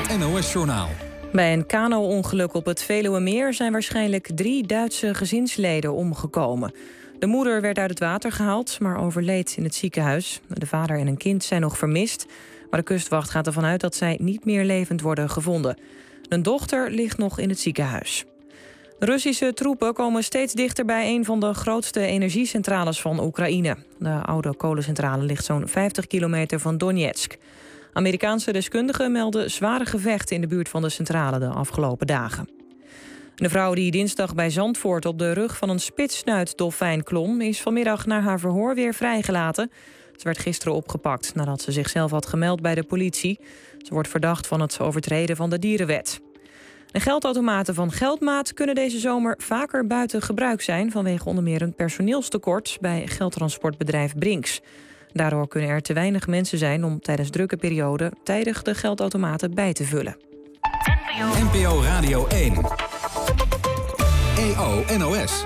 Het NOS-journaal. Bij een kano-ongeluk op het Veluwemeer zijn waarschijnlijk 3 Duitse gezinsleden omgekomen. De moeder werd uit het water gehaald, maar overleed in het ziekenhuis. De vader en een kind zijn nog vermist, maar de kustwacht gaat ervan uit dat zij niet meer levend worden gevonden. Een dochter ligt nog in het ziekenhuis. De Russische troepen komen steeds dichter bij een van de grootste energiecentrales van Oekraïne. De oude kolencentrale ligt zo'n 50 kilometer van Donetsk. Amerikaanse deskundigen melden zware gevechten in de buurt van de centrale de afgelopen dagen. De vrouw die dinsdag bij Zandvoort op de rug van een spitssnuitdolfijn klom, is vanmiddag na haar verhoor weer vrijgelaten. Ze werd gisteren opgepakt nadat ze zichzelf had gemeld bij de politie. Ze wordt verdacht van het overtreden van de dierenwet. De geldautomaten van Geldmaat kunnen deze zomer vaker buiten gebruik zijn vanwege onder meer een personeelstekort bij geldtransportbedrijf Brinks. Daardoor kunnen er te weinig mensen zijn om tijdens drukke perioden tijdig de geldautomaten bij te vullen. NPO Radio 1. EO NOS.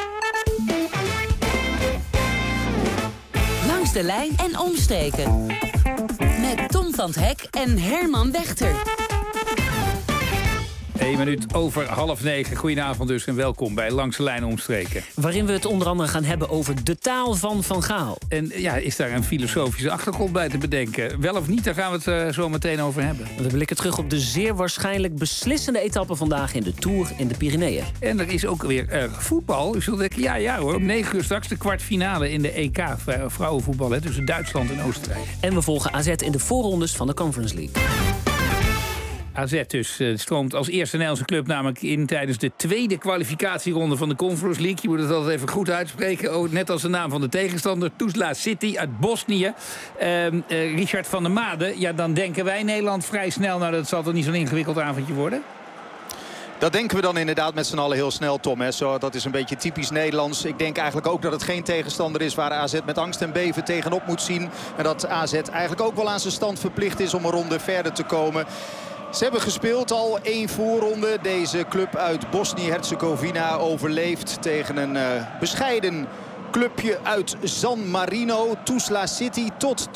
Langs de lijn en omstreken. Met Tom van 't Hek en Herman Wechter. 1 minuut over 8:30. Goedenavond dus en welkom bij Langs de Lijn Omstreken. Waarin we het onder andere gaan hebben over de taal van Van Gaal. En ja, is daar een filosofische achtergrond bij te bedenken? Wel of niet, daar gaan we het zo meteen over hebben. We blikken terug op de zeer waarschijnlijk beslissende etappe vandaag in de Tour in de Pyreneeën. En er is ook weer voetbal. U zult denken, ja hoor, om 9 uur straks de kwartfinale in de EK vrouwenvoetbal tussen Duitsland en Oostenrijk. En we volgen AZ in de voorrondes van de Conference League. AZ dus stroomt als eerste Nederlandse club namelijk in tijdens de tweede kwalificatieronde van de Conference League. Je moet het altijd even goed uitspreken. Net als de naam van de tegenstander. Tuzla City uit Bosnië. Richard van der Made. Ja, dan denken wij Nederland vrij snel. Nou, dat zal toch niet zo'n ingewikkeld avondje worden? Dat denken we dan inderdaad met z'n allen heel snel, Tom. Dat is een beetje typisch Nederlands. Ik denk eigenlijk ook dat het geen tegenstander is waar AZ met angst en beven tegenop moet zien. En dat AZ eigenlijk ook wel aan zijn stand verplicht is om een ronde verder te komen. Ze hebben gespeeld al 1 voorronde. Deze club uit Bosnië-Herzegovina overleeft tegen een bescheiden clubje uit San Marino. Tuzla City tot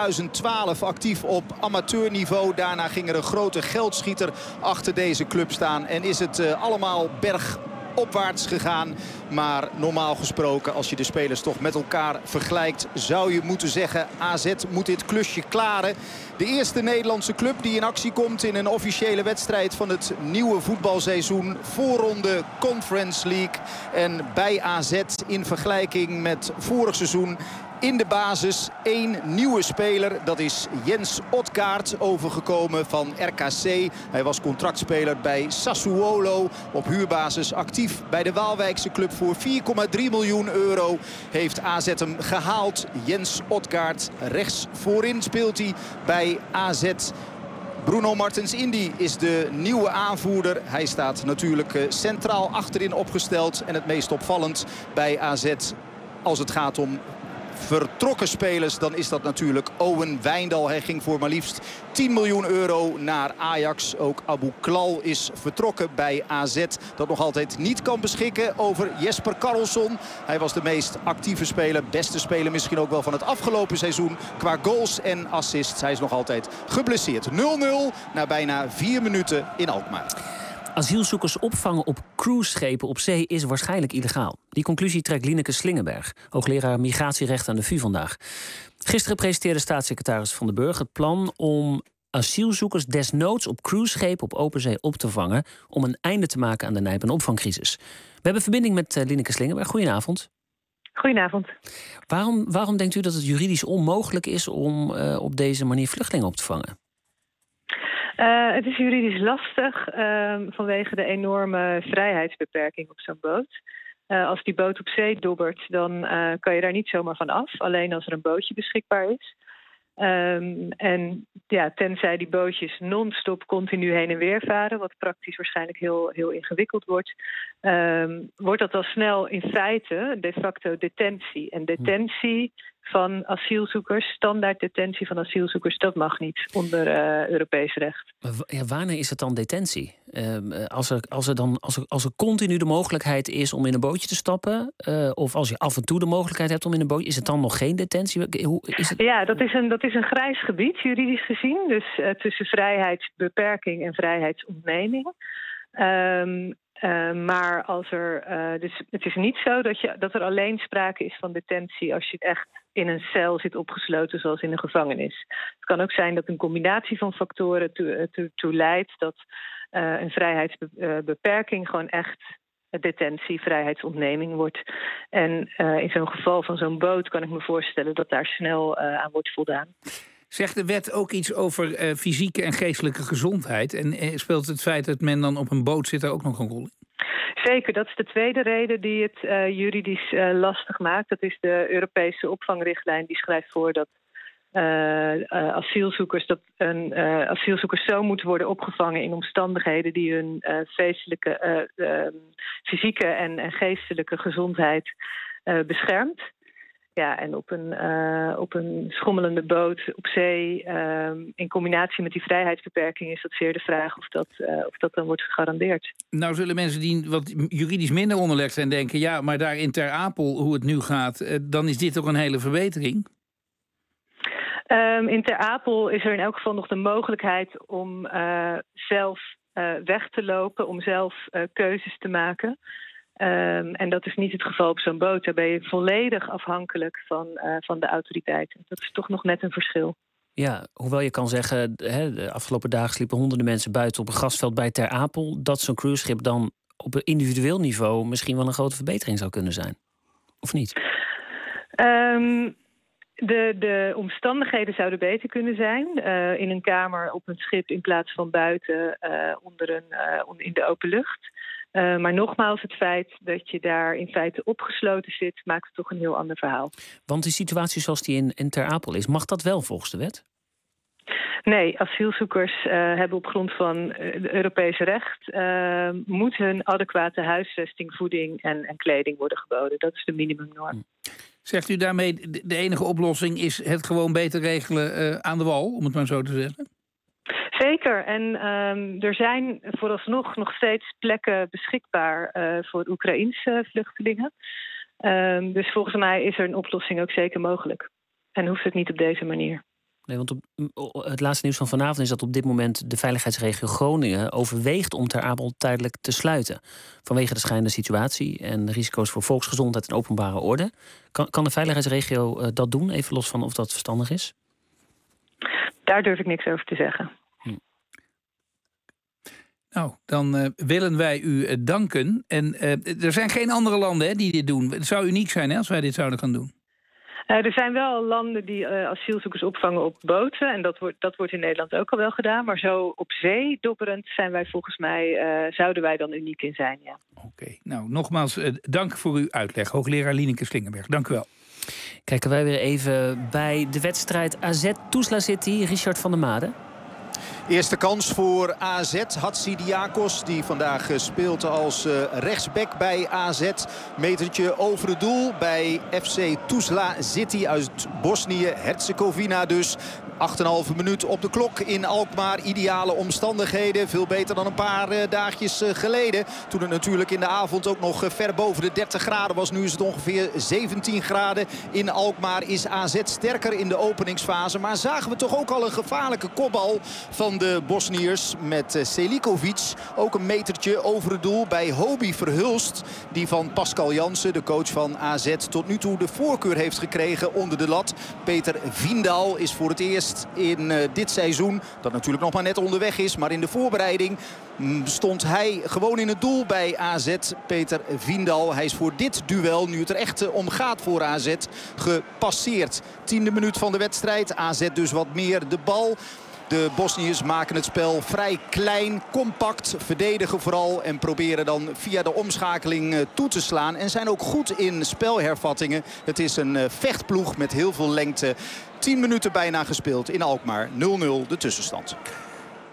2012 actief op amateurniveau. Daarna ging er een grote geldschieter achter deze club staan. En is het allemaal bergopwaarts gegaan. Maar normaal gesproken, als je de spelers toch met elkaar vergelijkt, zou je moeten zeggen, AZ moet dit klusje klaren. De eerste Nederlandse club die in actie komt in een officiële wedstrijd van het nieuwe voetbalseizoen. Voorronde Conference League. En bij AZ in vergelijking met vorig seizoen in de basis 1 nieuwe speler. Dat is Jens Odgaard, overgekomen van RKC. Hij was contractspeler bij Sassuolo. Op huurbasis actief bij de Waalwijkse club voor 4,3 miljoen euro. Heeft AZ hem gehaald. Jens Odgaard, rechts voorin speelt hij bij AZ. Bruno Martens Indy is de nieuwe aanvoerder. Hij staat natuurlijk centraal achterin opgesteld. En het meest opvallend bij AZ als het gaat om vertrokken spelers, dan is dat natuurlijk Owen Wijndal. Hij ging voor maar liefst 10 miljoen euro naar Ajax. Ook Abu Klal is vertrokken bij AZ. Dat nog altijd niet kan beschikken over Jesper Karlsson. Hij was de meest actieve speler, beste speler misschien ook wel van het afgelopen seizoen. Qua goals en assists. Hij is nog altijd geblesseerd. 0-0 na bijna 4 minuten in Alkmaar. Asielzoekers opvangen op cruiseschepen op zee is waarschijnlijk illegaal. Die conclusie trekt Lineke Slingenberg, hoogleraar migratierecht aan de VU vandaag. Gisteren presenteerde staatssecretaris Van den Burg het plan om asielzoekers desnoods op cruiseschepen op open zee op te vangen om een einde te maken aan de nijpende opvangcrisis. We hebben verbinding met Lineke Slingenberg. Goedenavond. Goedenavond. Waarom denkt u dat het juridisch onmogelijk is om op deze manier vluchtelingen op te vangen? Het is juridisch lastig vanwege de enorme vrijheidsbeperking op zo'n boot. Als die boot op zee dobbert, dan kan je daar niet zomaar van af. Alleen als er een bootje beschikbaar is. En ja, tenzij die bootjes non-stop continu heen en weer varen, wat praktisch waarschijnlijk heel ingewikkeld wordt, wordt dat al snel in feite de facto detentie. En detentie van asielzoekers, standaard detentie van asielzoekers, dat mag niet onder Europees recht. Ja, wanneer is het dan detentie? Als er continu de mogelijkheid is om in een bootje te stappen, of als je af en toe de mogelijkheid hebt om in een bootje, is het dan nog geen detentie? Hoe is het? Ja, dat is een grijs gebied, juridisch gezien. Dus tussen vrijheidsbeperking en vrijheidsontneming. Maar als dus het is niet zo dat er alleen sprake is van detentie als je echt in een cel zit opgesloten zoals in een gevangenis. Het kan ook zijn dat een combinatie van factoren toe leidt dat een vrijheidsbeperking gewoon echt detentie, vrijheidsontneming wordt. En in zo'n geval van zo'n boot kan ik me voorstellen dat daar snel aan wordt voldaan. Zegt de wet ook iets over fysieke en geestelijke gezondheid? En speelt het feit dat men dan op een boot zit daar ook nog een rol in? Zeker, dat is de tweede reden die het juridisch lastig maakt. Dat is de Europese opvangrichtlijn. Die schrijft voor dat asielzoekers zo moeten worden opgevangen in omstandigheden die hun fysieke en geestelijke gezondheid beschermt. Ja, en op een schommelende boot op zee, in combinatie met die vrijheidsbeperking, is dat zeer de vraag of dat dan wordt gegarandeerd. Nou zullen mensen die wat juridisch minder onderlegd zijn denken, ja, maar daar in Ter Apel, hoe het nu gaat, dan is dit toch een hele verbetering? In Ter Apel is er in elk geval nog de mogelijkheid om zelf weg te lopen, om zelf keuzes te maken. En dat is niet het geval op zo'n boot. Daar ben je volledig afhankelijk van de autoriteiten. Dat is toch nog net een verschil. Ja, hoewel je kan zeggen, de afgelopen dagen sliepen honderden mensen buiten op een grasveld bij Ter Apel, dat zo'n cruiseschip dan op een individueel niveau misschien wel een grote verbetering zou kunnen zijn. Of niet? De omstandigheden zouden beter kunnen zijn. In een kamer op een schip in plaats van buiten in de open lucht. Maar nogmaals, het feit dat je daar in feite opgesloten zit, maakt het toch een heel ander verhaal. Want die situatie zoals die in Ter Apel is, mag dat wel volgens de wet? Nee, asielzoekers hebben op grond van het Europese recht moet hun adequate huisvesting, voeding en kleding worden geboden. Dat is de minimumnorm. Zegt u daarmee, de enige oplossing is het gewoon beter regelen aan de wal, om het maar zo te zeggen? Zeker. En er zijn vooralsnog nog steeds plekken beschikbaar voor Oekraïense vluchtelingen. Dus volgens mij is er een oplossing ook zeker mogelijk. En hoeft het niet op deze manier. Nee, want het laatste nieuws van vanavond is dat op dit moment de veiligheidsregio Groningen overweegt om Ter Apel tijdelijk te sluiten. Vanwege de schijnende situatie en de risico's voor volksgezondheid en openbare orde. Kan de veiligheidsregio dat doen, even los van of dat verstandig is? Daar durf ik niks over te zeggen. Nou, dan willen wij u danken. En er zijn geen andere landen die dit doen. Het zou uniek zijn als wij dit zouden gaan doen. Er zijn wel landen die asielzoekers opvangen op boten. En dat wordt in Nederland ook al wel gedaan. Maar zo op zee dobberend zijn wij volgens mij, zouden wij dan uniek in zijn, ja. Oké. Nou, nogmaals dank voor uw uitleg. Hoogleraar Lieneke Slingenberg, dank u wel. Kijken wij weer even bij de wedstrijd AZ-Tuzla City. Richard van der Made. Eerste kans voor AZ. Hatzidiakos die vandaag speelt als rechtsback bij AZ. Metertje over het doel bij FC Tuzla City uit Bosnië-Herzegovina dus. 8,5 minuut op de klok in Alkmaar. Ideale omstandigheden. Veel beter dan een paar dagjes geleden. Toen het natuurlijk in de avond ook nog ver boven de 30 graden was. Nu is het ongeveer 17 graden. In Alkmaar is AZ sterker in de openingsfase. Maar zagen we toch ook al een gevaarlijke kopbal van de Bosniërs met Selikovic. Ook een metertje over het doel bij Hobie Verhulst. Die van Pascal Jansen, de coach van AZ, tot nu toe de voorkeur heeft gekregen onder de lat. Peter Vindal is voor het eerst in dit seizoen, dat natuurlijk nog maar net onderweg is, maar in de voorbereiding stond hij gewoon in het doel bij AZ. Peter Vindal, hij is voor dit duel, nu het er echt om gaat voor AZ, gepasseerd. 10e minuut van de wedstrijd, AZ dus wat meer de bal. De Bosniërs maken het spel vrij klein, compact, verdedigen vooral en proberen dan via de omschakeling toe te slaan. En zijn ook goed in spelhervattingen. Het is een vechtploeg met heel veel lengte. 10 minuten bijna gespeeld in Alkmaar. 0-0 de tussenstand.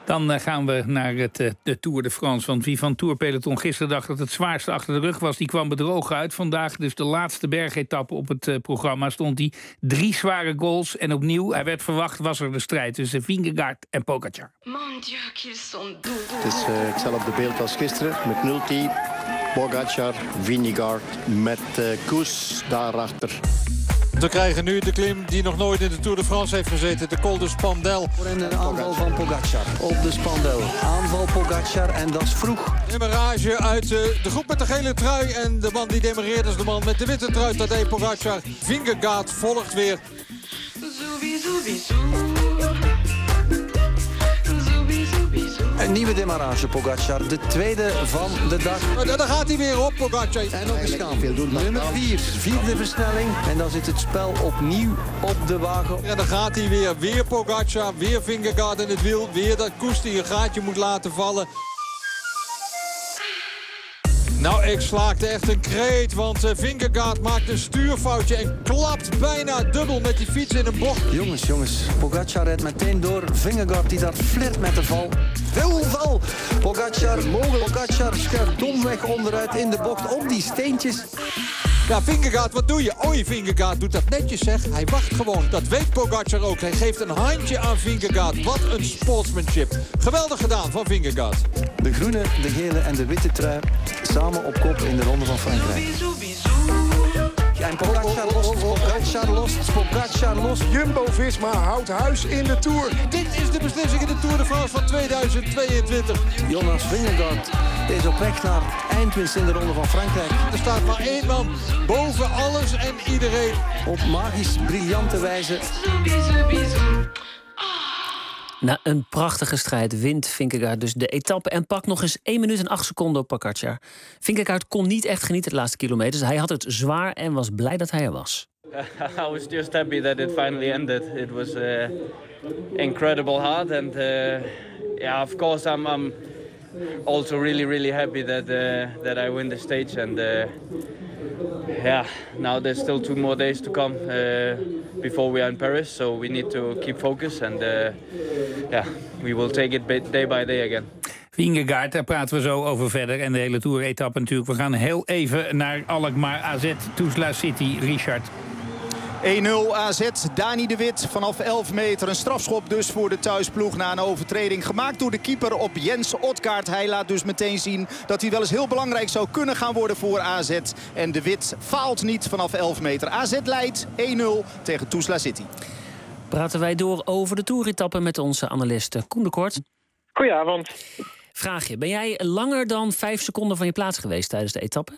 Dan gaan we naar de Tour de France. Want wie van Tour Peloton gisteren dacht dat het zwaarste achter de rug was, die kwam bedrogen uit. Vandaag dus de laatste bergetappe op het programma. Stond hij 3 zware goals. En opnieuw, hij werd verwacht, was er de strijd tussen Vingegaard en Pogačar. Het is hetzelfde beeld als gisteren met Nulti, Pogačar, Vingegaard met Koes daarachter. We krijgen nu de klim die nog nooit in de Tour de France heeft gezeten. De Col de Spandel. En een aanval van Pogačar op de Spandel. Aanval Pogačar en dat is vroeg. Demarrage uit de groep met de gele trui. En de man die demareert is de man met de witte trui. Tadej Pogačar. Vingegaard volgt weer. Een nieuwe demarrage, Pogačar. De tweede van de dag. Daar gaat hij weer op, Pogačar. En nog eens gaan. Nummer 4, vierde versnelling. En dan zit het spel opnieuw op de wagen. En dan gaat hij weer. Weer Pogačar, weer Vingegaard in het wiel. Weer dat Koes die een gaatje moet laten vallen. Nou, ik slaakte echt een kreet, want Vingegaard maakt een stuurfoutje en klapt bijna dubbel met die fiets in een bocht. Jongens, Pogačar redt meteen door. Vingegaard die daar flirt met de val. Veel val! Pogačar schuift domweg onderuit in de bocht op die steentjes. Ja, Vingegaard, wat doe je? Oei, Vingegaard doet dat netjes, zeg. Hij wacht gewoon. Dat weet Pogačar ook. Hij geeft een handje aan Vingegaard. Wat een sportsmanship. Geweldig gedaan van Vingegaard. De groene, de gele en de witte trui samen op kop in de Ronde van Frankrijk. En Pogačar lost. Jumbo-Visma houdt huis in de Tour. Dit is de beslissing in de Tour de France van 2022. Jonas Vingegaard is op weg naar eindwinst in de Ronde van Frankrijk. Er staat maar 1 man boven alles en iedereen. Op magisch briljante wijze. Na een prachtige strijd wint Vingegaard dus de etappe en pakt nog eens 1 minuut en 8 seconden op Pogačar. Vingegaard kon niet echt genieten de laatste kilometers. Hij had het zwaar en was blij dat hij er was. I was just happy that it finally ended. It was incredible hard and yeah, of course I'm also really happy that I win the stage and yeah, now there's still 2 more days to come before we are in Paris, so we need to keep focus and yeah, we will take it day by day again. Vingegaard, daar praten we zo over verder. En de hele Tour-etappe natuurlijk. We gaan heel even naar Alkmaar, AZ, Tuzla City, Richard. 1-0 AZ, Dani de Wit vanaf 11 meter. Een strafschop dus voor de thuisploeg na een overtreding. Gemaakt door de keeper op Jens Odgaard. Hij laat dus meteen zien dat hij wel eens heel belangrijk zou kunnen gaan worden voor AZ. En de Wit faalt niet vanaf 11 meter. AZ leidt 1-0 tegen Tuzla City. Praten wij door over de Tour-etappe met onze analist Koen de Kort. Goedenavond. Vraag je, ben jij langer dan 5 seconden van je plaats geweest tijdens de etappe?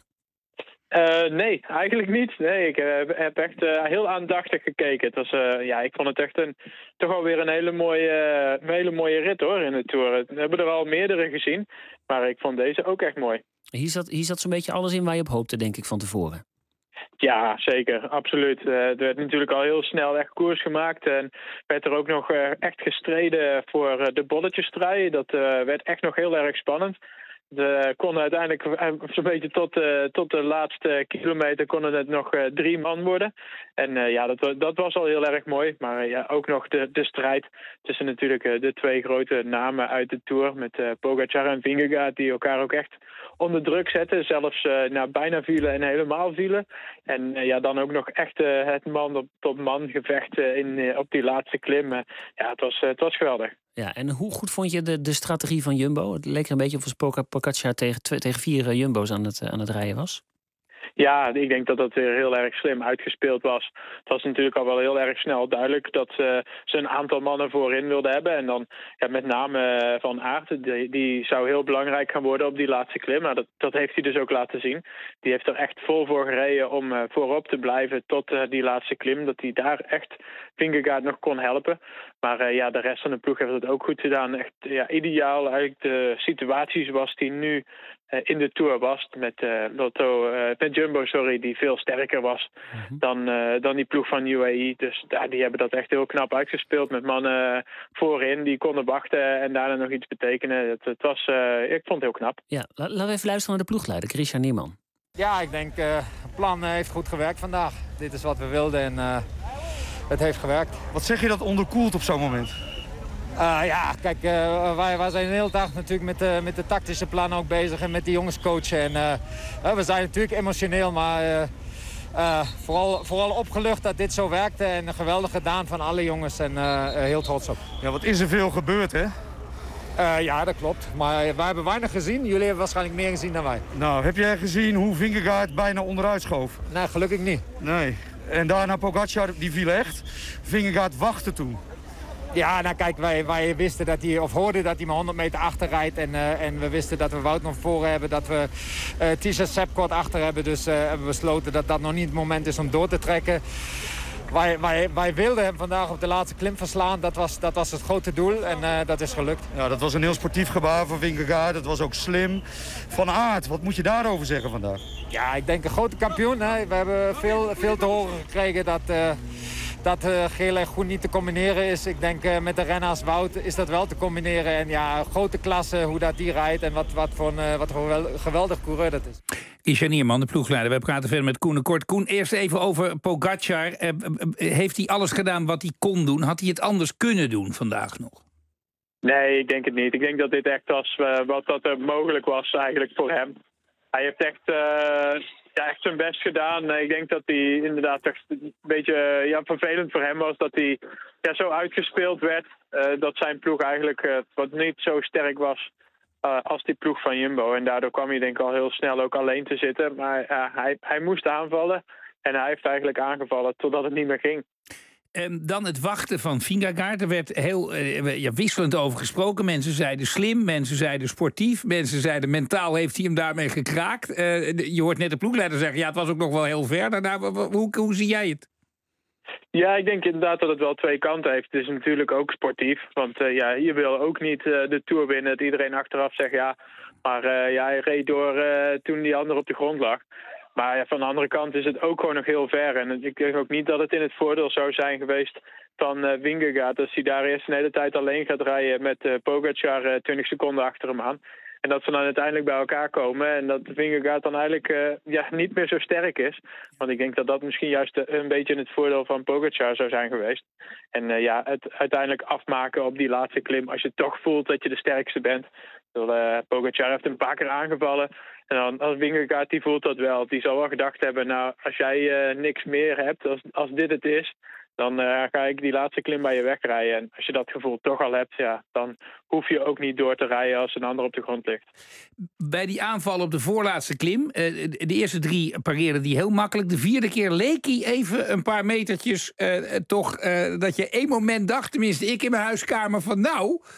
Nee, eigenlijk niet. Nee, ik heb echt heel aandachtig gekeken. Het was, ja, ik vond het echt toch alweer een hele mooie rit hoor in de Tour. We hebben er al meerdere gezien, maar ik vond deze ook echt mooi. Hier zat zo'n beetje alles in waar je op hoopte, denk ik, van tevoren. Ja, zeker. Absoluut. Er werd natuurlijk al heel snel echt koers gemaakt. En werd er ook nog echt gestreden voor de bolletjestrui. Dat werd echt nog heel erg spannend. We konden uiteindelijk zo'n beetje tot de laatste kilometer konden het nog 3 man worden. En ja, dat was al heel erg mooi. Maar ja, ook nog de strijd tussen natuurlijk de 2 grote namen uit de Tour. Met Pogačar en Vingegaard die elkaar ook echt onder druk zetten. Zelfs bijna vielen en helemaal vielen. En ja, dan ook nog echt het man-tot-man gevecht op die laatste klim. Ja, het was geweldig. Ja, en hoe goed vond je de strategie van Jumbo? Het leek er een beetje of Pogačar tegen 4 Jumbo's aan het rijden was. Ja, ik denk dat dat weer heel erg slim uitgespeeld was. Het was natuurlijk al wel heel erg snel duidelijk dat ze een aantal mannen voorin wilden hebben. En dan ja, met name Van Aert, die zou heel belangrijk gaan worden op die laatste klim. Maar dat heeft hij dus ook laten zien. Die heeft er echt vol voor gereden om voorop te blijven tot die laatste klim. Dat hij daar echt Vingegaard nog kon helpen. Maar ja, de rest van de ploeg heeft het ook goed gedaan. Echt ja, ideaal eigenlijk de situatie zoals die nu in de Tour was. Met Jumbo, die veel sterker was dan die ploeg van UAE. Dus die hebben dat echt heel knap uitgespeeld. Met mannen voorin die konden wachten en daarna nog iets betekenen. Ik vond het heel knap. Ja, laten we even luisteren naar de ploegleider, Christian Niemann. Ja, ik denk het plan heeft goed gewerkt vandaag. Dit is wat we wilden en het heeft gewerkt. Wat zeg je dat onderkoelt op zo'n moment? Kijk, wij zijn de hele dag natuurlijk met de tactische plan ook bezig en met die jongens coachen. En we zijn natuurlijk emotioneel, maar vooral opgelucht dat dit zo werkte. En geweldig gedaan van alle jongens en heel trots op. Ja, wat is er veel gebeurd, hè? Ja, dat klopt. Maar wij hebben weinig gezien. Jullie hebben waarschijnlijk meer gezien dan wij. Nou, heb jij gezien hoe Vingegaard bijna onderuit schoof? Nee, gelukkig niet. Nee. En daarna Pogacar, die viel echt. Vingegaard wachtte toen. Ja, nou kijk, wij wisten dat hij, of hoorden dat hij maar 100 meter achter rijdt. En we wisten dat we Wout nog voor hebben, dat we Tisha Sepp kort achter hebben. Dus hebben we besloten dat dat nog niet het moment is om door te trekken. Wij wilden hem vandaag op de laatste klim verslaan. Dat was het grote doel en dat is gelukt. Ja, dat was een heel sportief gebaar van Vingegaard. Dat was ook slim. Van Aert, wat moet je daarover zeggen vandaag? Ja, ik denk een grote kampioen. Hè. We hebben veel te horen gekregen dat geel en groen niet te combineren is. Ik denk met de renner als Wout is dat wel te combineren. En ja, grote klasse, hoe dat die rijdt en wat voor een geweldig coureur dat is. Isha Nierman, de ploegleider. We praten verder met Koen de Kort. Koen, eerst even over Pogacar. Heeft hij alles gedaan wat hij kon doen? Had hij het anders kunnen doen vandaag nog? Nee, ik denk het niet. Ik denk dat dit echt was wat dat er mogelijk was eigenlijk voor hem. Hij heeft echt zijn best gedaan. Ik denk dat hij inderdaad echt een beetje vervelend voor hem was dat hij zo uitgespeeld werd. Dat zijn ploeg eigenlijk wat niet zo sterk was als die ploeg van Jumbo. En daardoor kwam hij denk ik al heel snel ook alleen te zitten. Maar hij moest aanvallen en hij heeft eigenlijk aangevallen totdat het niet meer ging. Dan het wachten van Vingegaard. Er werd heel wisselend over gesproken. Mensen zeiden slim, mensen zeiden sportief. Mensen zeiden mentaal heeft hij hem daarmee gekraakt. Je hoort net de ploegleider zeggen, ja, het was ook nog wel heel ver daarna. Hoe zie jij het? Ja, ik denk inderdaad dat het wel twee kanten heeft. Het is natuurlijk ook sportief. Want je wil ook niet de Tour winnen. Dat iedereen achteraf zegt maar hij reed door toen die ander op de grond lag. Maar van de andere kant is het ook gewoon nog heel ver. En ik denk ook niet dat het in het voordeel zou zijn geweest van Vingegaard. Als hij daar eerst een hele tijd alleen gaat rijden met Pogacar 20 seconden achter hem aan. En dat ze dan uiteindelijk bij elkaar komen. En dat Vingegaard dan eigenlijk niet meer zo sterk is. Want ik denk dat dat misschien juist een beetje in het voordeel van Pogacar zou zijn geweest. En het uiteindelijk afmaken op die laatste klim. Als je toch voelt dat je de sterkste bent. Pogacar heeft een paar keer aangevallen. En dan als Vingegaard, die voelt dat wel. Die zal wel gedacht hebben, nou, als jij niks meer hebt, als dit het is, dan ga ik die laatste klim bij je wegrijden. En als je dat gevoel toch al hebt, dan hoef je ook niet door te rijden als een ander op de grond ligt. Bij die aanval op de voorlaatste klim, de eerste 3 pareerden die heel makkelijk. De 4e keer leek hij even een paar metertjes dat je één moment dacht, tenminste ik in mijn huiskamer, van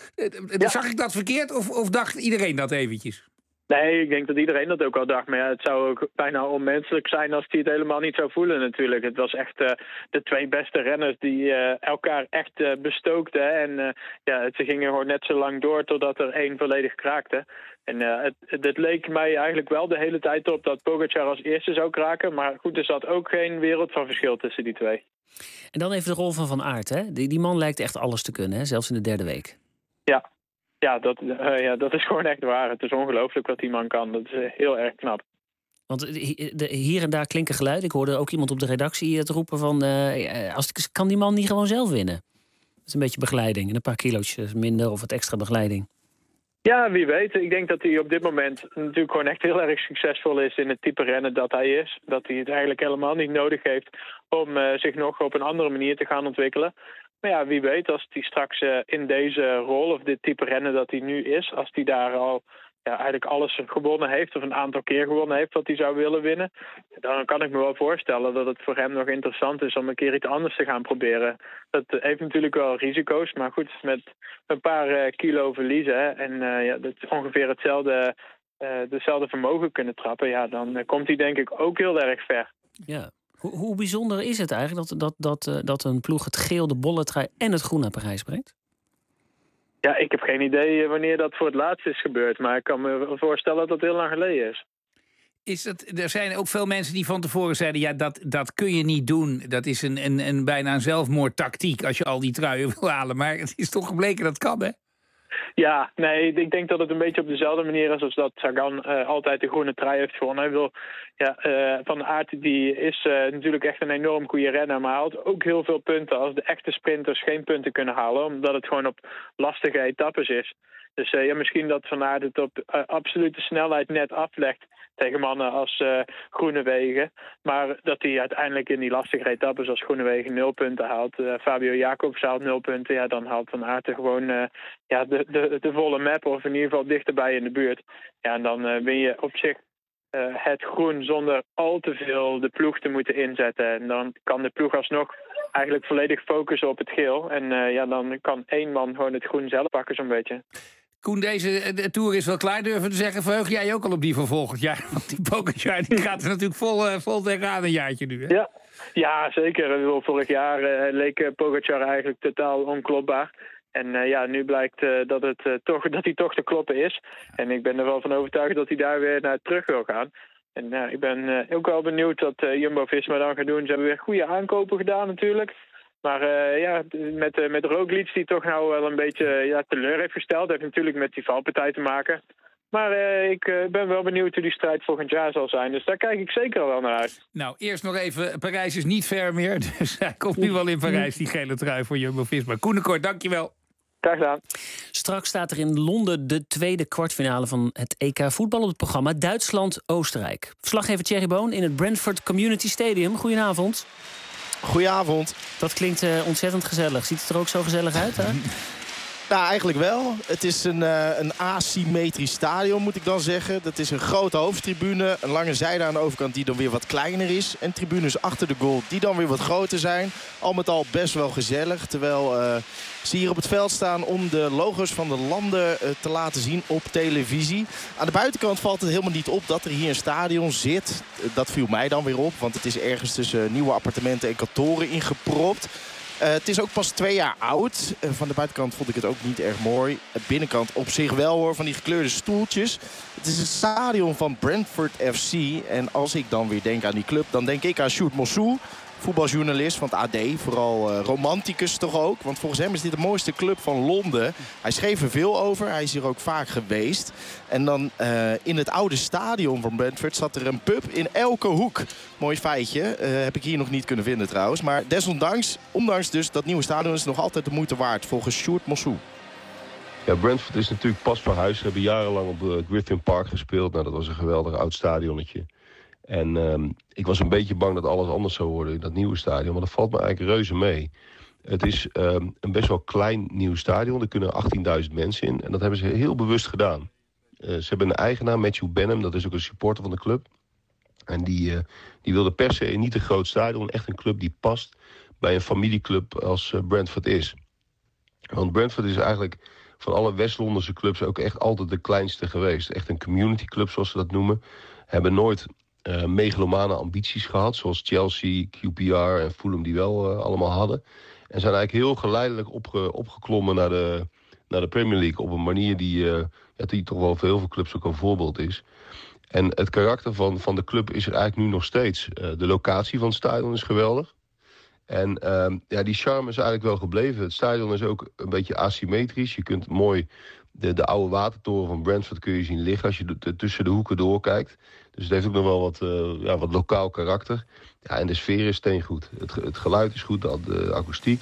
zag ik dat verkeerd of dacht iedereen dat eventjes? Nee, ik denk dat iedereen dat ook al dacht. Maar het zou ook bijna onmenselijk zijn als hij het helemaal niet zou voelen natuurlijk. Het was echt de 2 beste renners die elkaar echt bestookten. En ze gingen gewoon net zo lang door totdat er 1 volledig kraakte. En het leek mij eigenlijk wel de hele tijd op dat Pogacar als eerste zou kraken. Maar goed, er zat ook geen wereld van verschil tussen die 2. En dan even de rol van Aert, hè? Die man lijkt echt alles te kunnen, hè? Zelfs in de 3e week. Ja. Ja, dat is gewoon echt waar. Het is ongelooflijk wat die man kan. Dat is heel erg knap. Want hier en daar klinken geluiden. Ik hoorde ook iemand op de redactie het roepen van, kan die man niet gewoon zelf winnen? Dat is een beetje begeleiding en een paar kilootjes minder of wat extra begeleiding. Ja, wie weet. Ik denk dat hij op dit moment natuurlijk gewoon echt heel erg succesvol is in het type rennen dat hij is. Dat hij het eigenlijk helemaal niet nodig heeft om zich nog op een andere manier te gaan ontwikkelen. Maar ja, wie weet, als hij straks in deze rol of dit type rennen dat hij nu is, als hij daar al eigenlijk alles gewonnen heeft of een aantal keer gewonnen heeft wat hij zou willen winnen, dan kan ik me wel voorstellen dat het voor hem nog interessant is om een keer iets anders te gaan proberen. Dat heeft natuurlijk wel risico's, maar goed, met een paar kilo verliezen en dat is ongeveer dezelfde vermogen kunnen trappen, dan komt hij denk ik ook heel erg ver. Ja. Hoe bijzonder is het eigenlijk dat een ploeg het geel, de bolle trui en het groen naar Parijs brengt? Ja, ik heb geen idee wanneer dat voor het laatst is gebeurd. Maar ik kan me voorstellen dat dat heel lang geleden is. Er zijn ook veel mensen die van tevoren zeiden, dat kun je niet doen. Dat is een bijna een zelfmoordtactiek als je al die truien wil halen. Maar het is toch gebleken dat kan, hè? Ja, nee, ik denk dat het een beetje op dezelfde manier is als dat Sagan altijd de groene trui heeft gewonnen. Hij wil, Van Aert die is natuurlijk echt een enorm goede renner, maar hij haalt ook heel veel punten als de echte sprinters geen punten kunnen halen, omdat het gewoon op lastige etappes is. Dus misschien dat Van Aert het op absolute snelheid net aflegt tegen mannen als Groenewegen. Maar dat hij uiteindelijk in die lastige etappes als Groenewegen 0 punten haalt. Fabio Jacobs haalt 0 punten. Ja, dan haalt Van Aert er gewoon de volle map, of in ieder geval dichterbij in de buurt. Ja, en dan win je op zich het groen zonder al te veel de ploeg te moeten inzetten. En dan kan de ploeg alsnog eigenlijk volledig focussen op het geel. En dan kan 1 man gewoon het groen zelf pakken zo'n beetje. Koen, deze Tour is wel klaar, durven te zeggen. Verheug jij ook al op die van volgend jaar? Want die Pogacar die gaat er natuurlijk vol tegenaan een jaartje nu, hè? Ja, zeker. Vorig jaar leek Pogacar eigenlijk totaal onklopbaar. En nu blijkt dat hij toch te kloppen is. En ik ben er wel van overtuigd dat hij daar weer naar terug wil gaan. En ik ben ook wel benieuwd wat Jumbo-Visma dan gaat doen. Ze hebben weer goede aankopen gedaan natuurlijk. Maar met Roglic, die toch nou wel een beetje teleur heeft gesteld. Heeft natuurlijk met die valpartij te maken. Maar ik ben wel benieuwd hoe die strijd volgend jaar zal zijn. Dus daar kijk ik zeker wel naar uit. Nou, eerst nog even, Parijs is niet ver meer. Dus hij komt nu wel in Parijs, die gele trui voor Jumbo-Visma. Koenekort, dankjewel. Graag gedaan. Straks staat er in Londen de tweede kwartfinale van het EK voetbal op het programma Duitsland-Oostenrijk. Verslaggever Thierry Boon in het Brentford Community Stadium. Goedenavond. Goedenavond. Dat klinkt ontzettend gezellig. Ziet het er ook zo gezellig uit, hè? Nou, eigenlijk wel. Het is een asymmetrisch stadion, moet ik dan zeggen. Dat is een grote hoofdtribune, een lange zijde aan de overkant die dan weer wat kleiner is. En tribunes achter de goal die dan weer wat groter zijn. Al met al best wel gezellig. Terwijl ze hier op het veld staan om de logo's van de landen te laten zien op televisie. Aan de buitenkant valt het helemaal niet op dat er hier een stadion zit. Dat viel mij dan weer op, want het is ergens tussen nieuwe appartementen en kantoren ingepropt. Het is ook pas 2 jaar oud. Van de buitenkant vond ik het ook niet erg mooi. De binnenkant op zich wel, hoor, van die gekleurde stoeltjes. Het is het stadion van Brentford FC. En als ik dan weer denk aan die club, dan denk ik aan Sjoerd Mossou. Voetbaljournalist van het AD, vooral romanticus toch ook. Want volgens hem is dit de mooiste club van Londen. Hij schreef er veel over, hij is hier ook vaak geweest. En dan in het oude stadion van Brentford zat er een pub in elke hoek. Mooi feitje, heb ik hier nog niet kunnen vinden trouwens. Maar desondanks, ondanks dus dat nieuwe stadion is het nog altijd de moeite waard volgens Sjoerd Mossou. Ja, Brentford is natuurlijk pas verhuisd. Ze hebben jarenlang op Griffin Park gespeeld. Nou, dat was een geweldig oud stadionnetje. En ik was een beetje bang dat alles anders zou worden in dat nieuwe stadion. Maar dat valt me eigenlijk reuze mee. Het is een best wel klein nieuw stadion. Er kunnen 18.000 mensen in. En dat hebben ze heel bewust gedaan. Ze hebben een eigenaar, Matthew Benham. Dat is ook een supporter van de club. En die wilde per se niet een groot stadion. Echt een club die past bij een familieclub als Brentford is. Want Brentford is eigenlijk van alle West-Londense clubs ook echt altijd de kleinste geweest. Echt een community club, zoals ze dat noemen. Hebben nooit megalomane ambities gehad, zoals Chelsea, QPR en Fulham die wel allemaal hadden. En zijn eigenlijk heel geleidelijk opgeklommen naar de Premier League op een manier die toch wel voor heel veel clubs ook een voorbeeld is. En het karakter van de club is er eigenlijk nu nog steeds. De locatie van het stadion is geweldig. En die charme is eigenlijk wel gebleven. Het stadion is ook een beetje asymmetrisch. Je kunt mooi de oude watertoren van Brentford kun je zien liggen als je tussen de hoeken doorkijkt. Dus het heeft ook nog wel wat lokaal karakter. Ja, en de sfeer is steengoed. Het geluid is goed, de akoestiek.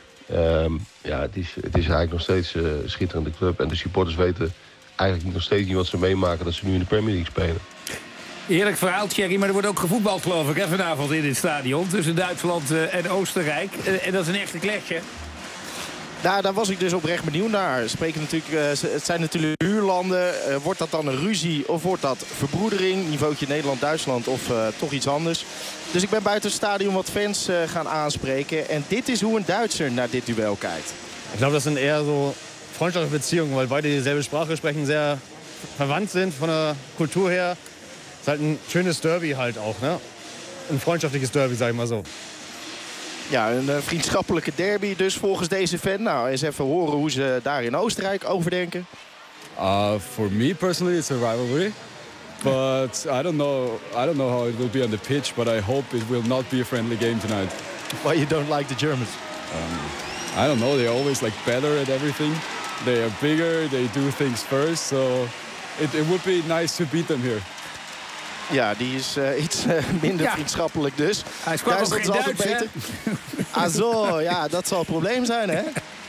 Het is eigenlijk nog steeds een schitterende club. En de supporters weten eigenlijk nog steeds niet wat ze meemaken dat ze nu in de Premier League spelen. Heerlijk verhaal, Thierry, maar er wordt ook gevoetbald, geloof ik, hè, vanavond in dit stadion. Tussen Duitsland en Oostenrijk. En dat is een echte clash, hè? Nou, daar was ik dus oprecht benieuwd naar. Het zijn natuurlijk huurlanden. Wordt dat dan een ruzie of wordt dat verbroedering? Niveautje Nederland-Duitsland of toch iets anders? Dus ik ben buiten het stadion wat fans gaan aanspreken. En dit is hoe een Duitser naar dit duel kijkt. Ik glaube, dat zijn eher so freundschaftliche Beziehungen, weil beide dieselbe Sprache sprechen, sehr verwandt sind von der Kultur her. Het is halt ein schönes Derby halt auch, ne? Een freundschaftliches Derby, sag ich mal so. Ja, een vriendschappelijke derby dus volgens deze fan. Nou, eens even horen hoe ze daar in Oostenrijk over denken. For me personally, it's a rivalry. But I don't know how it will be on the pitch, but I hope it will not be a friendly game tonight. Why you don't like the Germans? I don't know, they're always like better at everything. They are bigger, they do things first. So it would be nice to beat them here. Ja, die is iets minder vriendschappelijk dus. Hij sprak ook geen Duits, beter. Ah zo, ja, dat zal het probleem zijn, hè?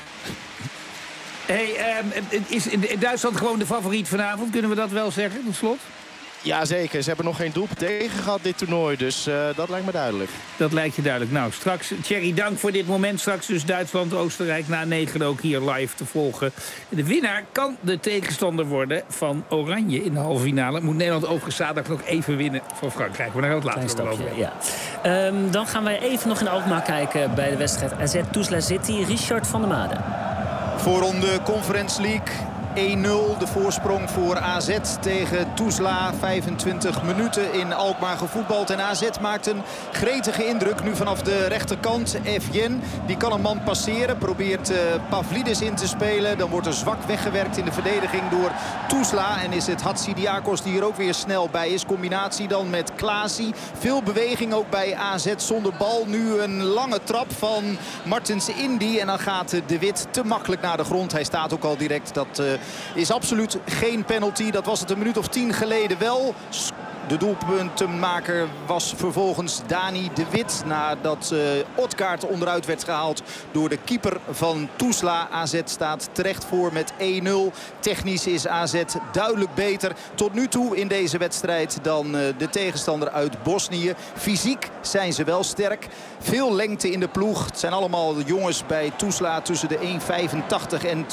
Is Duitsland gewoon de favoriet vanavond? Kunnen we dat wel zeggen, tot slot? Jazeker, ze hebben nog geen doelpunt tegen gehad dit toernooi. Dus dat lijkt me duidelijk. Dat lijkt je duidelijk. Nou, straks, Thierry, dank voor dit moment. Straks dus Duitsland-Oostenrijk na 9 ook hier live te volgen. De winnaar kan de tegenstander worden van Oranje in de halve finale. Moet Nederland overigens zaterdag nog even winnen van Frankrijk. Maar daar gaan we het later over. Ja. Dan gaan wij even nog in Alkmaar kijken bij de wedstrijd AZ Tuzla City. Richard van der Made. Voorronde Conference League. 1-0 de voorsprong voor AZ tegen Tuzla. 25 minuten in Alkmaar gevoetbald. En AZ maakt een gretige indruk nu vanaf de rechterkant. Evjen, die kan een man passeren. Probeert Pavlidis in te spelen. Dan wordt er zwak weggewerkt in de verdediging door Tuzla. En is het Hatsidiakos die er ook weer snel bij is. Combinatie dan met Klaasie. Veel beweging ook bij AZ zonder bal. Nu een lange trap van Martens Indy. En dan gaat De Wit te makkelijk naar de grond. Hij staat ook al direct. Dat is absoluut geen penalty. Dat was het een minuut of 10 geleden wel. De doelpuntenmaker was vervolgens Dani de Wit. Nadat Odgaard onderuit werd gehaald door de keeper van Tuzla. AZ staat terecht voor met 1-0. Technisch is AZ duidelijk beter tot nu toe in deze wedstrijd dan de tegenstander uit Bosnië. Fysiek zijn ze wel sterk. Veel lengte in de ploeg. Het zijn allemaal jongens bij Tuzla tussen de 1,85 en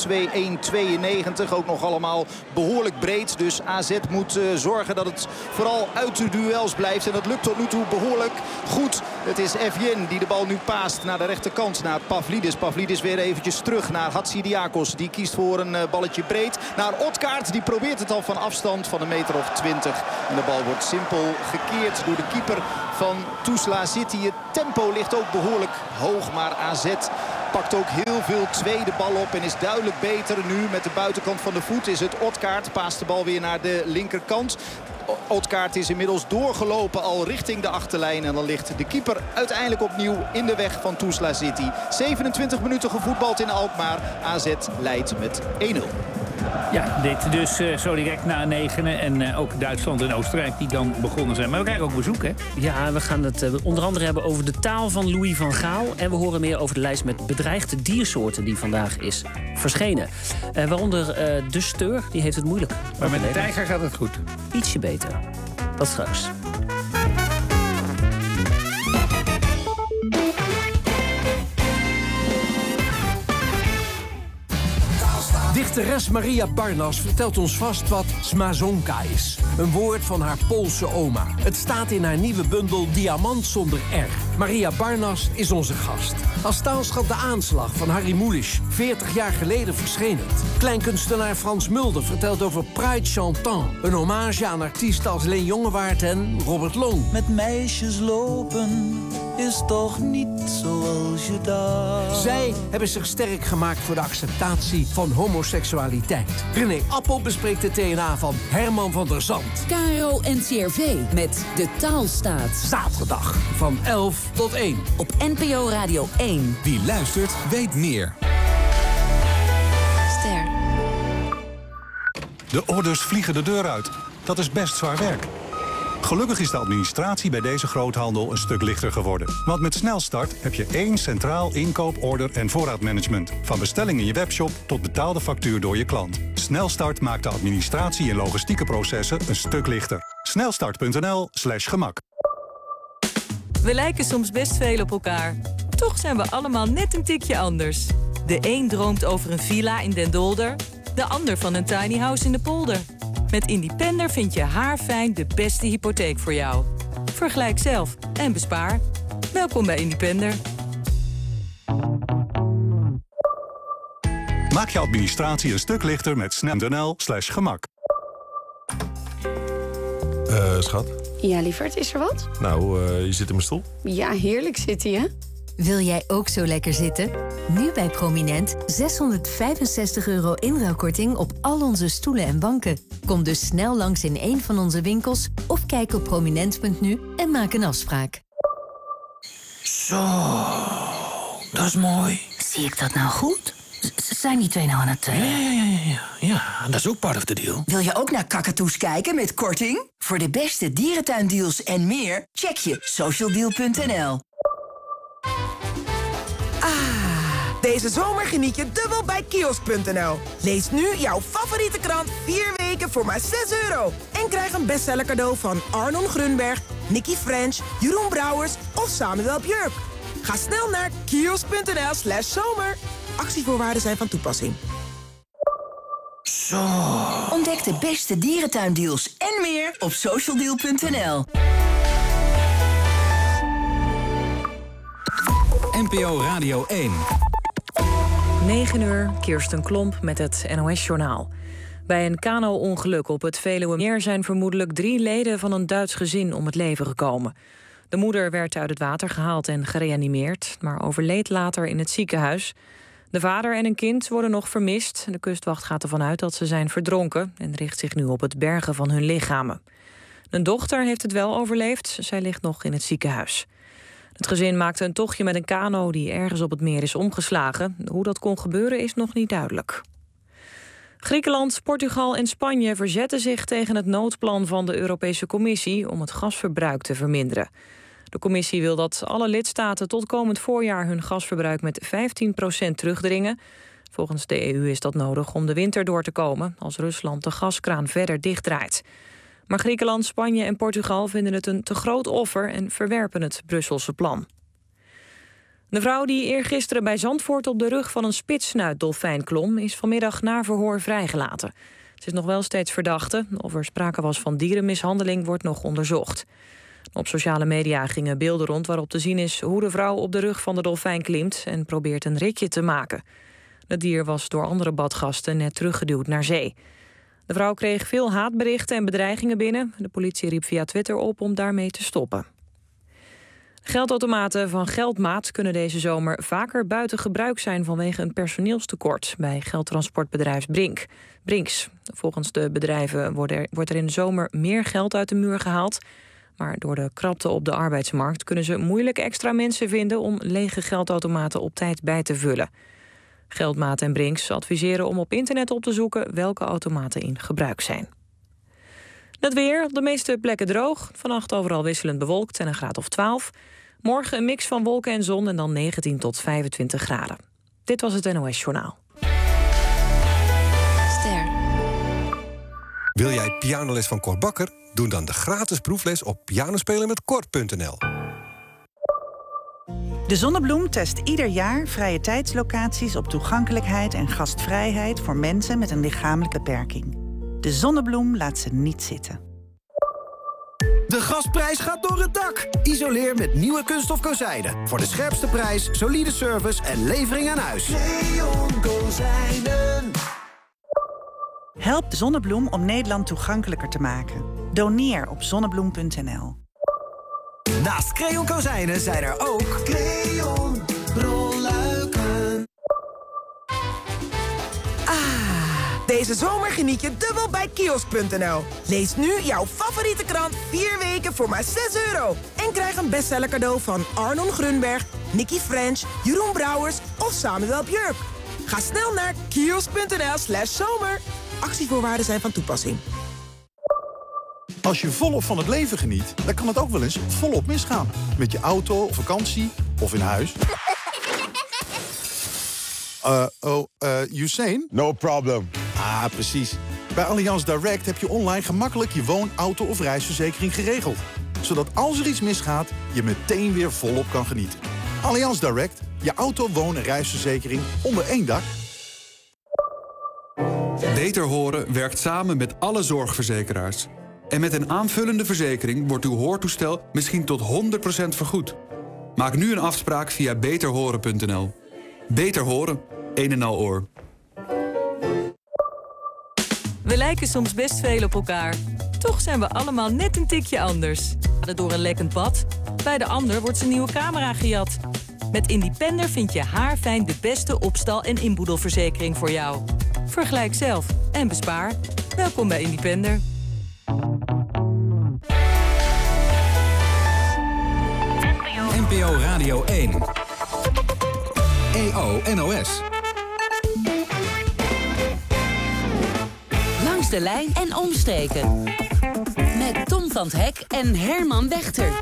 1,92. Ook nog allemaal behoorlijk breed. Dus AZ moet zorgen dat het vooral uit de duels blijft. En dat lukt tot nu toe behoorlijk goed. Het is Evjen die de bal nu paast naar de rechterkant. Naar Pavlidis. Pavlidis weer eventjes terug naar Hatsidiakos. Die kiest voor een balletje breed. Naar Odgaard. Die probeert het al van afstand van 1,20 meter. En de bal wordt simpel gekeerd door de keeper van Tuzla City. Het tempo ligt ook behoorlijk hoog. Maar AZ pakt ook heel veel tweede bal op en is duidelijk beter. Nu met de buitenkant van de voet is het Odgaard. Paast de bal weer naar de linkerkant. Odgaard is inmiddels doorgelopen al richting de achterlijn. En dan ligt de keeper uiteindelijk opnieuw in de weg van Tuzla City. 27 minuten gevoetbald in Alkmaar. AZ leidt met 1-0. Ja, dit dus zo direct na 9. En ook Duitsland en Oostenrijk die dan begonnen zijn. Maar we krijgen ook bezoek, hè? Ja, we gaan het onder andere hebben over de taal van Louis van Gaal. En we horen meer over de lijst met bedreigde diersoorten die vandaag is verschenen. Waaronder de steur, die heeft het moeilijk. Maar met de tijger gaat het goed. Ietsje beter. Dat straks. Dichteres Maria Barnas vertelt ons vast wat smazonka is. Een woord van haar Poolse oma. Het staat in haar nieuwe bundel Diamant zonder R. Maria Barnas is onze gast. Als taalschat De Aanslag van Harry Mulisch, 40 jaar geleden verschenen. Kleinkunstenaar Frans Mulder vertelt over Pride Chantant. Een hommage aan artiesten als Leen Jongewaard en Robert Long. Met meisjes lopen is toch niet zoals je dacht. Zij hebben zich sterk gemaakt voor de acceptatie van homoseksualiteit. René Appel bespreekt de DNA van Herman van der Zand. KRO NCRV met De Taalstaat. Zaterdag van 11 tot 1. Op NPO Radio 1. Wie luistert, weet meer. Ster. De orders vliegen de deur uit. Dat is best zwaar werk. Gelukkig is de administratie bij deze groothandel een stuk lichter geworden. Want met Snelstart heb je één centraal inkoop, order en voorraadmanagement. Van bestelling in je webshop tot betaalde factuur door je klant. Snelstart maakt de administratie en logistieke processen een stuk lichter. Snelstart.nl/gemak. We lijken soms best veel op elkaar. Toch zijn we allemaal net een tikje anders. De een droomt over een villa in Den Dolder. De ander van een tiny house in de polder. Met Independer vind je haarfijn de beste hypotheek voor jou. Vergelijk zelf en bespaar. Welkom bij Independer. Maak je administratie een stuk lichter met snel.nl/gemak. Schat? Ja, lieverd, is er wat? Nou, je zit in mijn stoel. Ja, heerlijk zit hij, hè? Wil jij ook zo lekker zitten? Nu bij Prominent €665 inruilkorting op al onze stoelen en banken. Kom dus snel langs in een van onze winkels of kijk op prominent.nu en maak een afspraak. Zo, dat is mooi. Zie ik dat nou goed? Zijn die twee nou aan het... Ja, dat is ook part of the deal. Wil je ook naar kakatoes kijken met korting? Voor de beste dierentuindeals en meer, check je socialdeal.nl. Deze zomer geniet je dubbel bij kiosk.nl. Lees nu jouw favoriete krant 4 weken voor maar €6. En krijg een bestseller cadeau van Arnon Grunberg, Nicky French, Jeroen Brouwers of Samuel Björk. Ga snel naar kiosk.nl/zomer. Actievoorwaarden zijn van toepassing. Zo. Ontdek de beste dierentuindeals en meer op socialdeal.nl. NPO Radio 1. 9 uur, Kirsten Klomp met het NOS-journaal. Bij een kano-ongeluk op het Veluwemeer zijn vermoedelijk 3 leden van een Duits gezin om het leven gekomen. De moeder werd uit het water gehaald en gereanimeerd, maar overleed later in het ziekenhuis. De vader en een kind worden nog vermist. De kustwacht gaat ervan uit dat ze zijn verdronken en richt zich nu op het bergen van hun lichamen. Een dochter heeft het wel overleefd, zij ligt nog in het ziekenhuis. Het gezin maakte een tochtje met een kano die ergens op het meer is omgeslagen. Hoe dat kon gebeuren is nog niet duidelijk. Griekenland, Portugal en Spanje verzetten zich tegen het noodplan van de Europese Commissie om het gasverbruik te verminderen. De commissie wil dat alle lidstaten tot komend voorjaar hun gasverbruik met 15% terugdringen. Volgens de EU is dat nodig om de winter door te komen als Rusland de gaskraan verder dichtdraait. Maar Griekenland, Spanje en Portugal vinden het een te groot offer en verwerpen het Brusselse plan. De vrouw die eergisteren bij Zandvoort op de rug van een spitsnuitdolfijn klom, is vanmiddag na verhoor vrijgelaten. Ze is nog wel steeds verdachte. Of er sprake was van dierenmishandeling wordt nog onderzocht. Op sociale media gingen beelden rond waarop te zien is hoe de vrouw op de rug van de dolfijn klimt en probeert een ritje te maken. Het dier was door andere badgasten net teruggeduwd naar zee. De vrouw kreeg veel haatberichten en bedreigingen binnen. De politie riep via Twitter op om daarmee te stoppen. Geldautomaten van Geldmaat kunnen deze zomer vaker buiten gebruik zijn vanwege een personeelstekort bij geldtransportbedrijf Brinks. Volgens de bedrijven wordt er in de zomer meer geld uit de muur gehaald. Maar door de krapte op de arbeidsmarkt kunnen ze moeilijk extra mensen vinden om lege geldautomaten op tijd bij te vullen. Geldmaat en Brinks adviseren om op internet op te zoeken welke automaten in gebruik zijn. Het weer, op de meeste plekken droog. Vannacht overal wisselend bewolkt en een graad of 12. Morgen een mix van wolken en zon en dan 19 tot 25 graden. Dit was het NOS Journaal. Ster. Wil jij pianoles van Cor Bakker? Doe dan de gratis proefles op pianospelenmetkor.nl. De Zonnebloem test ieder jaar vrije tijdslocaties op toegankelijkheid en gastvrijheid voor mensen met een lichamelijke beperking. De Zonnebloem laat ze niet zitten. De gasprijs gaat door het dak. Isoleer met nieuwe kunststof kozijnen. Voor de scherpste prijs, solide service en levering aan huis. Leon Kozijnen. Help de Zonnebloem om Nederland toegankelijker te maken. Doneer op zonnebloem.nl. Naast Creon Kozijnen zijn er ook Creon rolluiken. Deze zomer geniet je dubbel bij kiosk.nl. Lees nu jouw favoriete krant 4 weken voor maar €6. En krijg een bestseller cadeau van Arnon Grunberg, Nicky French, Jeroen Brouwers of Samuel Björk. Ga snel naar kiosk.nl/zomer. Actievoorwaarden zijn van toepassing. Als je volop van het leven geniet, dan kan het ook wel eens volop misgaan. Met je auto, op vakantie of in huis. Usain? No problem. Ah, precies. Bij Allianz Direct heb je online gemakkelijk je woon-, auto- of reisverzekering geregeld. Zodat als er iets misgaat, je meteen weer volop kan genieten. Allianz Direct, je auto-, woon- en reisverzekering onder één dak. Beter Horen werkt samen met alle zorgverzekeraars. En met een aanvullende verzekering wordt uw hoortoestel misschien tot 100% vergoed. Maak nu een afspraak via beterhoren.nl. Beter Horen, een en al oor. We lijken soms best veel op elkaar. Toch zijn we allemaal net een tikje anders. Door een lekkend bad. Bij de ander wordt zijn nieuwe camera gejat. Met Independer vind je haarfijn de beste opstal- en inboedelverzekering voor jou. Vergelijk zelf en bespaar. Welkom bij Independer. NPO Radio 1. EO NOS. Langs de lijn en omstreken. Met Tom van 't Hek en Herman Wechter.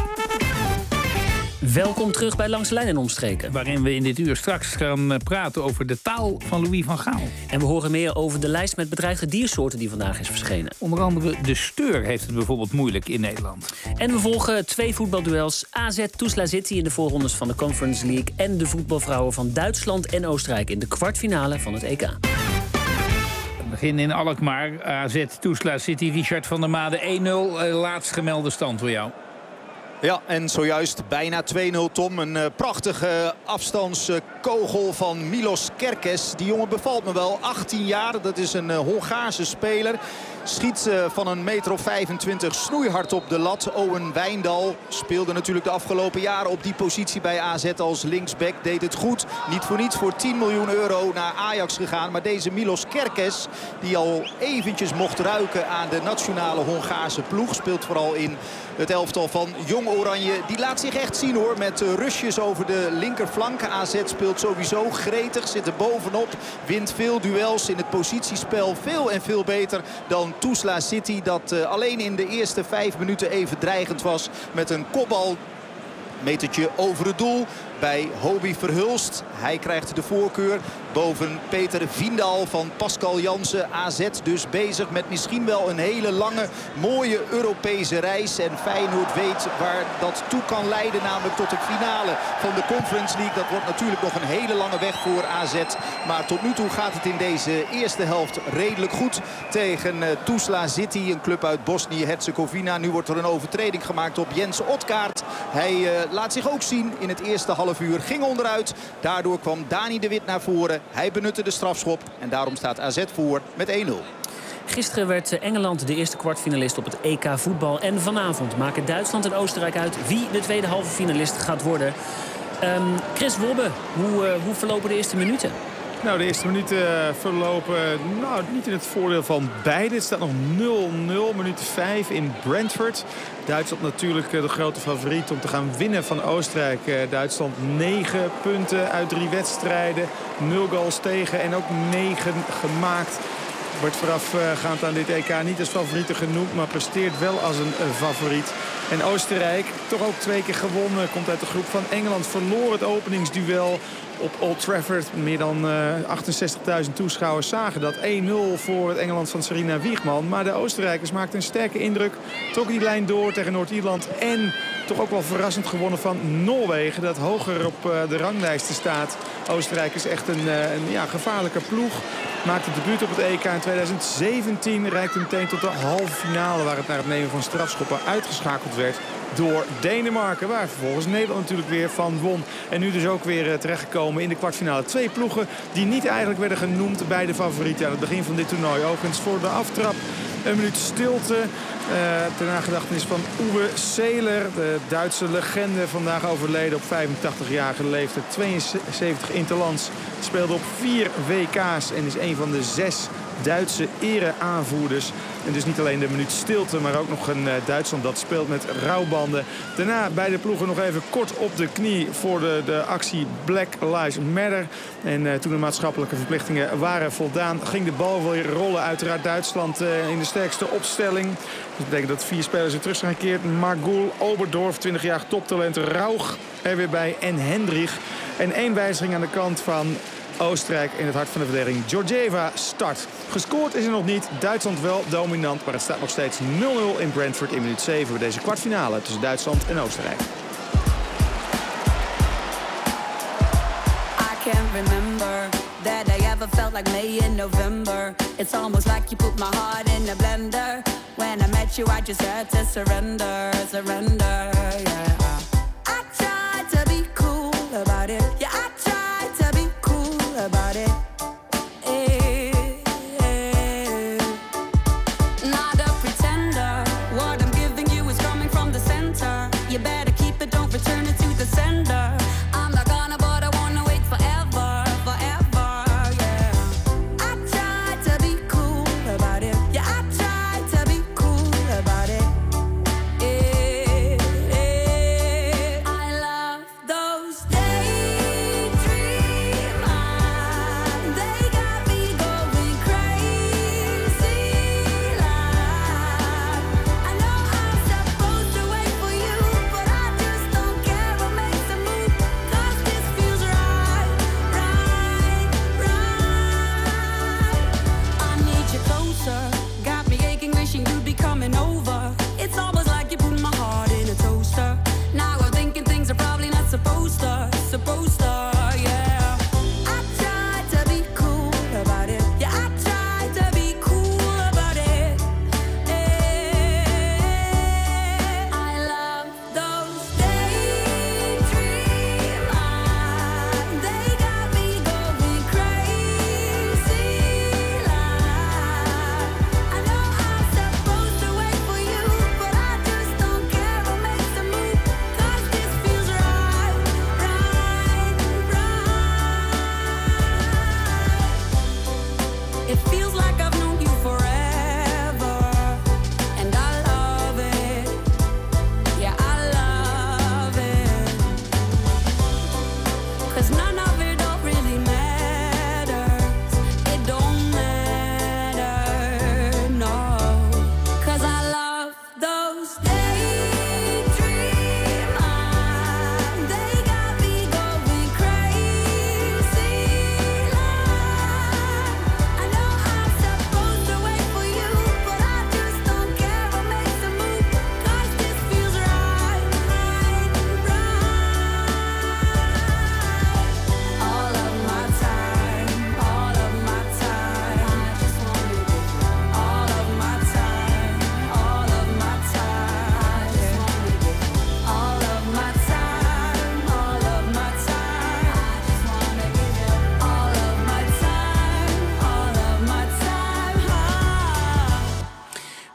Welkom terug bij Langs de Lijn en Omstreken. Waarin we in dit uur straks gaan praten over de taal van Louis van Gaal. En we horen meer over de lijst met bedreigde diersoorten die vandaag is verschenen. Onder andere de steur heeft het bijvoorbeeld moeilijk in Nederland. En we volgen 2 voetbalduels. AZ Tuzla City in de voorrondes van de Conference League. En de voetbalvrouwen van Duitsland en Oostenrijk in de kwartfinale van het EK. We beginnen in Alkmaar. AZ Tuzla City, Richard van der Made 1-0. Laatst gemelde stand voor jou. Ja, en zojuist bijna 2-0, Tom. Een prachtige afstandskogel van Milos Kerkez. Die jongen bevalt me wel. 18 jaar, dat is een Hongaarse speler. Schiet van een meter of 25 snoeihard op de lat. Owen Wijndal speelde natuurlijk de afgelopen jaren op die positie bij AZ als linksback. Deed het goed. Niet voor niets voor 10 miljoen euro naar Ajax gegaan. Maar deze Milos Kerkez, die al eventjes mocht ruiken aan de nationale Hongaarse ploeg. Speelt vooral in het elftal van Jong Oranje. Die laat zich echt zien hoor. Met rushes over de linkerflank. AZ speelt sowieso gretig. Zit er bovenop. Wint veel duels in het positiespel. Veel en veel beter dan Tuzla City. Dat alleen in de eerste 5 minuten even dreigend was. Met een kopbal. Metertje over het doel bij Hobie Verhulst. Hij krijgt de voorkeur boven Peter Vindal van Pascal Jansen. AZ dus bezig met misschien wel een hele lange, mooie Europese reis. En Feyenoord weet waar dat toe kan leiden. Namelijk tot de finale van de Conference League. Dat wordt natuurlijk nog een hele lange weg voor AZ. Maar tot nu toe gaat het in deze eerste helft redelijk goed tegen Tuzla City. Een club uit Bosnië-Herzegovina. Nu wordt er een overtreding gemaakt op Jens Otkaart. Hij laat zich ook zien in het eerste half uur. Ging onderuit. Daardoor kwam Dani de Wit naar voren. Hij benutte de strafschop. En daarom staat AZ voor met 1-0. Gisteren werd Engeland de eerste kwartfinalist op het EK voetbal. En vanavond maken Duitsland en Oostenrijk uit wie de tweede halve finalist gaat worden. Chris Wobbe, hoe verlopen de eerste minuten? Nou, de eerste minuten verlopen niet in het voordeel van beide. Het staat nog 0-0, minuut 5 in Brentford. Duitsland natuurlijk de grote favoriet om te gaan winnen van Oostenrijk. Duitsland 9 punten uit 3 wedstrijden. 0 goals tegen en ook 9 gemaakt. Wordt voorafgaand aan dit EK niet als favoriete genoemd, maar presteert wel als een favoriet. En Oostenrijk, toch ook 2 keer gewonnen, komt uit de groep van Engeland. Verloor het openingsduel op Old Trafford. Meer dan 68.000 toeschouwers zagen dat. 1-0 voor het Engeland van Sarina Wiegman. Maar de Oostenrijkers maakten een sterke indruk. Trok die lijn door tegen Noord-Ierland. En toch ook wel verrassend gewonnen van Noorwegen. Dat hoger op de ranglijsten staat. Oostenrijk is echt een gevaarlijke ploeg. Maakte het debuut op het EK in 2017. Reikte meteen tot de halve finale. Waar het naar het nemen van strafschoppen uitgeschakeld werd door Denemarken. Waar vervolgens Nederland natuurlijk weer van won. En nu dus ook weer terechtgekomen in de kwartfinale. 2 ploegen die niet eigenlijk werden genoemd bij de favorieten aan het begin van dit toernooi. Overigens voor de aftrap een minuut stilte. Ter nagedachtenis van Uwe Seeler. De Duitse legende, vandaag overleden op 85-jarige leeftijd. 72 interlands. Speelde op 4 WK's en is een van de 6 Duitse ere-aanvoerders. En dus niet alleen de minuut stilte, maar ook nog een Duitsland dat speelt met rouwbanden. Daarna beide ploegen nog even kort op de knie voor de actie Black Lives Matter. En toen de maatschappelijke verplichtingen waren voldaan, ging de bal weer rollen. Uiteraard Duitsland in de sterkste opstelling. Dat betekent dat 4 spelers er terug zijn gekeerd. Margul, Oberdorf, 20-jarig toptalent, Rauch er weer bij en Hendrich. En 1 wijziging aan de kant van Oostenrijk in het hart van de verdediging. Georgieva start. Gescoord is er nog niet. Duitsland wel dominant. Maar het staat nog steeds 0-0 in Brentford in minuut 7 voor deze kwartfinale tussen Duitsland en Oostenrijk. I can't remember that I ever felt like May in November. It's almost like you put my heart in a blender. When I met you I just had to surrender, yeah. I tried to be cool about it. Yeah, I tried to be cool about it. Not a pretender. What I'm giving you is coming from the center. You better keep it, don't return it to the sender. I'm not gonna, but I wanna wait forever, yeah. I tried to be cool about it. Yeah, I tried to be cool about it. I love those daydream eyes.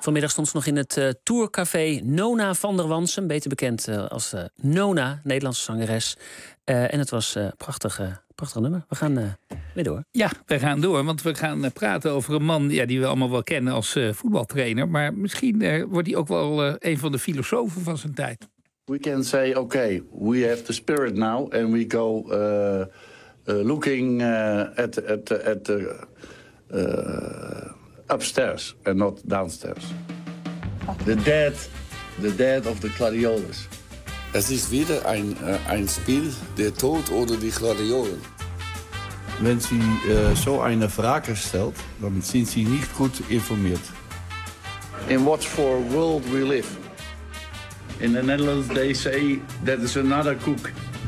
Vanmiddag stond ze nog in het tourcafé Nona van der Wansen. Beter bekend als Nona, Nederlandse zangeres. En het was prachtig nummer. We gaan weer door. Ja, we gaan door, want we gaan praten over een man die we allemaal wel kennen als voetbaltrainer. Maar misschien wordt hij ook wel een van de filosofen van zijn tijd. We can say, okay, we have the spirit now and we go looking at the upstairs and not downstairs. The dead of the gladiolus. Es ist wieder ein Spiel, der Tod oder die Gladiolen. Wenn Sie so eine Frage stellt, dann sind Sie nicht gut informiert. In what for world we live? In the Netherlands they say that is another cook.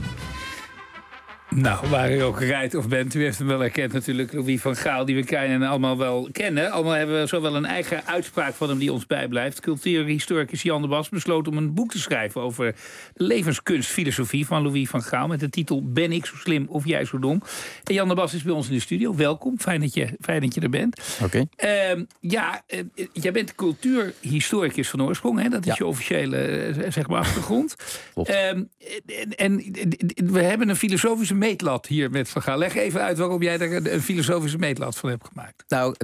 Nou, waar u ook rijdt of bent, u heeft hem wel herkend natuurlijk. Louis van Gaal, die we kennen en allemaal wel kennen. Allemaal hebben we zo wel een eigen uitspraak van hem die ons bijblijft. Cultuurhistoricus Jan de Bas besloot om een boek te schrijven over de levenskunstfilosofie van Louis van Gaal. Met de titel Ben ik zo slim of jij zo dom? En Jan de Bas is bij ons in de studio. Welkom, fijn dat je er bent. Oké. Jij bent cultuurhistoricus van oorsprong, hè? Dat is je officiële achtergrond. En we hebben een filosofische meetlat hier met Van Gaal. Leg even uit waarom jij er een filosofische meetlat van hebt gemaakt. Nou,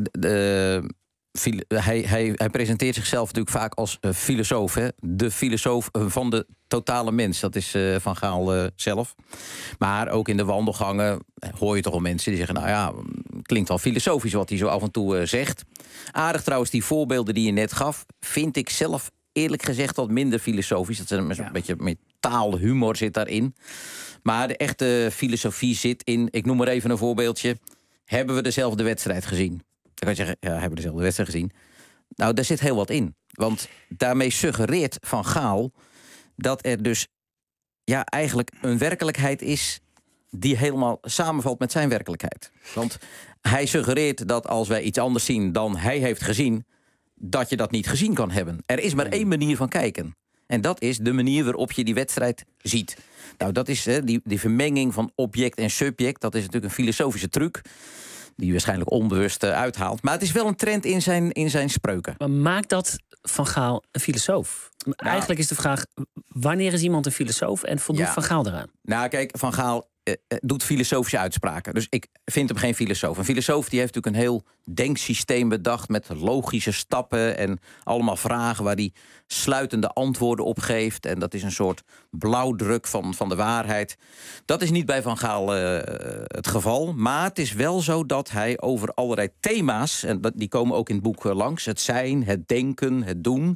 hij presenteert zichzelf natuurlijk vaak als filosoof. Hè? De filosoof van de totale mens. Dat is Van Gaal zelf. Maar ook in de wandelgangen hoor je toch al mensen die zeggen, nou ja, klinkt wel filosofisch wat hij zo af en toe zegt. Aardig trouwens, die voorbeelden die je net gaf, vind ik zelf eerlijk gezegd wat minder filosofisch. Dat is een beetje met taalhumor zit daarin. Maar de echte filosofie zit in, ik noem maar even een voorbeeldje. Hebben we dezelfde wedstrijd gezien? Dan kan je zeggen, ja, hebben we dezelfde wedstrijd gezien? Nou, daar zit heel wat in. Want daarmee suggereert Van Gaal dat er dus eigenlijk een werkelijkheid is die helemaal samenvalt met zijn werkelijkheid. Want hij suggereert dat als wij iets anders zien dan hij heeft gezien, dat je dat niet gezien kan hebben. Er is maar één manier van kijken. En dat is de manier waarop je die wedstrijd ziet. Nou, dat is die vermenging van object en subject. Dat is natuurlijk een filosofische truc die je waarschijnlijk onbewust uithaalt. Maar het is wel een trend in zijn spreuken. Maar maakt dat Van Gaal een filosoof? Eigenlijk is de vraag, wanneer is iemand een filosoof en voldoet Van Gaal eraan? Nou, kijk, Van Gaal doet filosofische uitspraken. Dus ik vind hem geen filosoof. Een filosoof die heeft natuurlijk een heel denksysteem bedacht met logische stappen en allemaal vragen waar hij sluitende antwoorden op geeft. En dat is een soort blauwdruk van de waarheid. Dat is niet bij Van Gaal het geval. Maar het is wel zo dat hij over allerlei thema's, en die komen ook in het boek langs, het zijn, het denken, het doen,